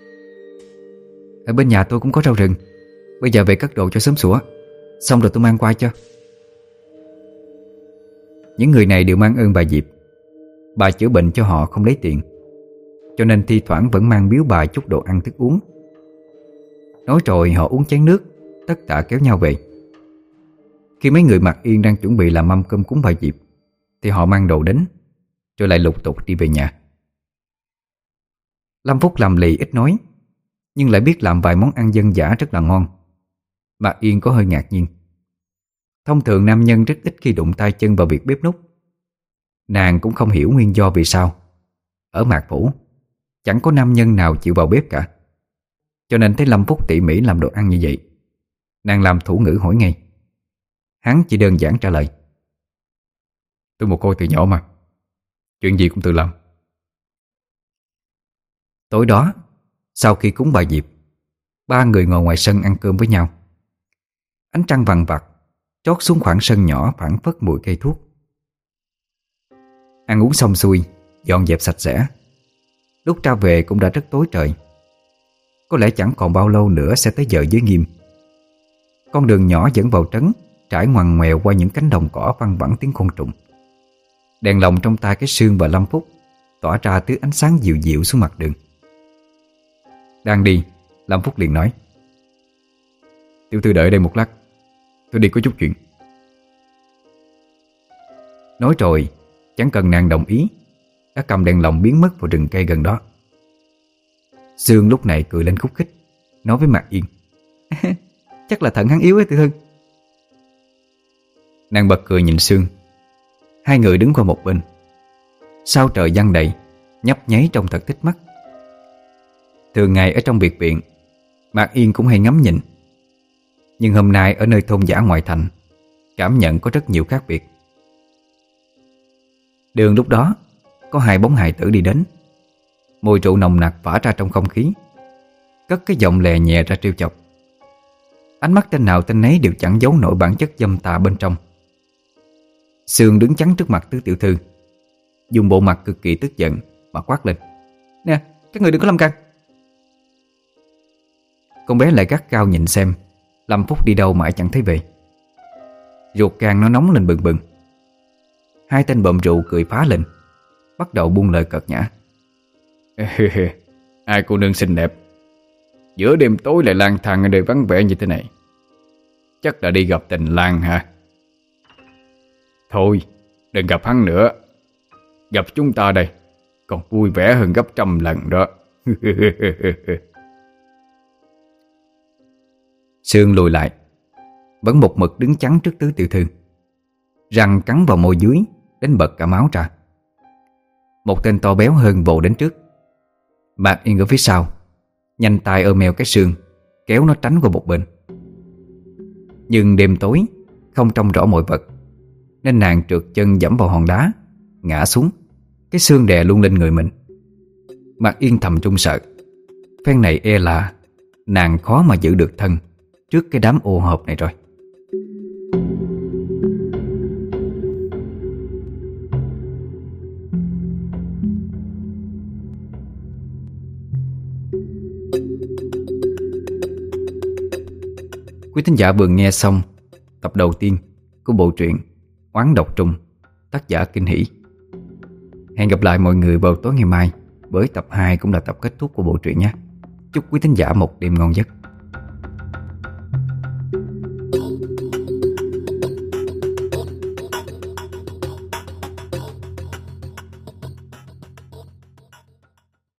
Ở bên nhà tôi cũng có rau rừng, bây giờ về cất đồ cho sớm sủa, xong rồi tôi mang qua cho. Những người này đều mang ơn bà Diệp. Bà chữa bệnh cho họ không lấy tiền, cho nên thi thoảng vẫn mang biếu bà chút đồ ăn thức uống. Nói rồi họ uống chén nước, tất tả kéo nhau về. Khi mấy người Mạc Yên đang chuẩn bị làm mâm cơm cúng bà Diệp thì họ mang đồ đến, rồi lại lục tục đi về nhà. Lâm Phúc làm lì ít nói, nhưng lại biết làm vài món ăn dân dã rất là ngon. Mạc Yên có hơi ngạc nhiên. Thông thường nam nhân rất ít khi đụng tay chân vào việc bếp núc. Nàng cũng không hiểu nguyên do vì sao ở Mạc Phủ chẳng có nam nhân nào chịu vào bếp cả. Cho nên thấy Lâm Phúc tỉ mỉ làm đồ ăn như vậy, nàng làm thủ ngữ hỏi ngay. Hắn chỉ đơn giản trả lời: tôi một cô từ nhỏ mà, chuyện gì cũng tự làm. Tối đó, sau khi cúng bà Diệp, ba người ngồi ngoài sân ăn cơm với nhau. Ánh trăng vằn vặt trót xuống khoảng sân nhỏ phảng phất mùi cây thuốc. Ăn uống xong xuôi, dọn dẹp sạch sẽ, lúc ra về cũng đã rất tối trời. Có lẽ chẳng còn bao lâu nữa sẽ tới giờ giới nghiêm. Con đường nhỏ dẫn vào trấn trải ngoằn ngoèo qua những cánh đồng cỏ văng vẳng tiếng côn trùng. Đèn lồng trong tay cái Sương và Lâm Phúc tỏa ra thứ ánh sáng dịu dịu xuống mặt đường. Đang đi, Lâm Phúc liền nói: tiểu thư đợi đây một lát, tôi đi có chút chuyện. Nói rồi, chẳng cần nàng đồng ý, đã cầm đèn lồng biến mất vào rừng cây gần đó. Sương lúc này cười lên khúc khích, nói với Mạc Yên: chắc là thận hắn yếu ấy tiểu thư. Nàng bật cười nhìn Sương. Hai người đứng qua một bên. Sao trời giăng đầy, nhấp nháy trông thật thích mắt. Thường ngày ở trong biệt viện, Mạc Yên cũng hay ngắm nhìn, nhưng hôm nay ở nơi thôn dã ngoại thành, cảm nhận có rất nhiều khác biệt. Đường lúc đó có hai bóng hài tử đi đến. Mùi rượu nồng nặc phả ra trong không khí, cất cái giọng lè nhẹ ra trêu chọc. Ánh mắt tên nào tên nấy đều chẳng giấu nổi bản chất dâm tà bên trong. Sương đứng chắn trước mặt tứ tiểu thư, dùng bộ mặt cực kỳ tức giận mà quát lên: nè, các người đừng có lâm can. Con bé lại gắt cao nhìn xem Lâm Phúc đi đâu mãi chẳng thấy về. Ruột gan nó nóng lên bừng bừng. Hai tên bợm rượu cười phá lên, bắt đầu buông lời cợt nhã: ai cô nương xinh đẹp, giữa đêm tối lại lang thang ở nơi vắng vẻ như thế này, chắc là đi gặp tình lang hả? Thôi, đừng gặp hắn nữa, gặp chúng ta đây còn vui vẻ hơn gấp trăm lần đó. Sương lùi lại, vẫn một mực đứng chắn trước tứ tiểu thư, răng cắn vào môi dưới đến bật cả máu ra. Một tên to béo hơn vồ đến trước. Mạc Yên ở phía sau nhanh tay ôm eo cái Sương, kéo nó tránh qua một bên. Nhưng đêm tối không trông rõ mọi vật, nên nàng trượt chân dẫm vào hòn đá, ngã xuống. Cái Sương đè luôn lên người mình. Mạc Yên thầm trung sợ, phen này e là nàng khó mà giữ được thân trước cái đám ô hợp này rồi. Quý thính giả vừa nghe xong tập đầu tiên của bộ truyện Oán Độc Trùng, tác giả Kinh Hỷ. Hẹn gặp lại mọi người vào tối ngày mai với tập 2 cũng là tập kết thúc của bộ truyện nhé. Chúc quý thính giả một đêm ngon giấc.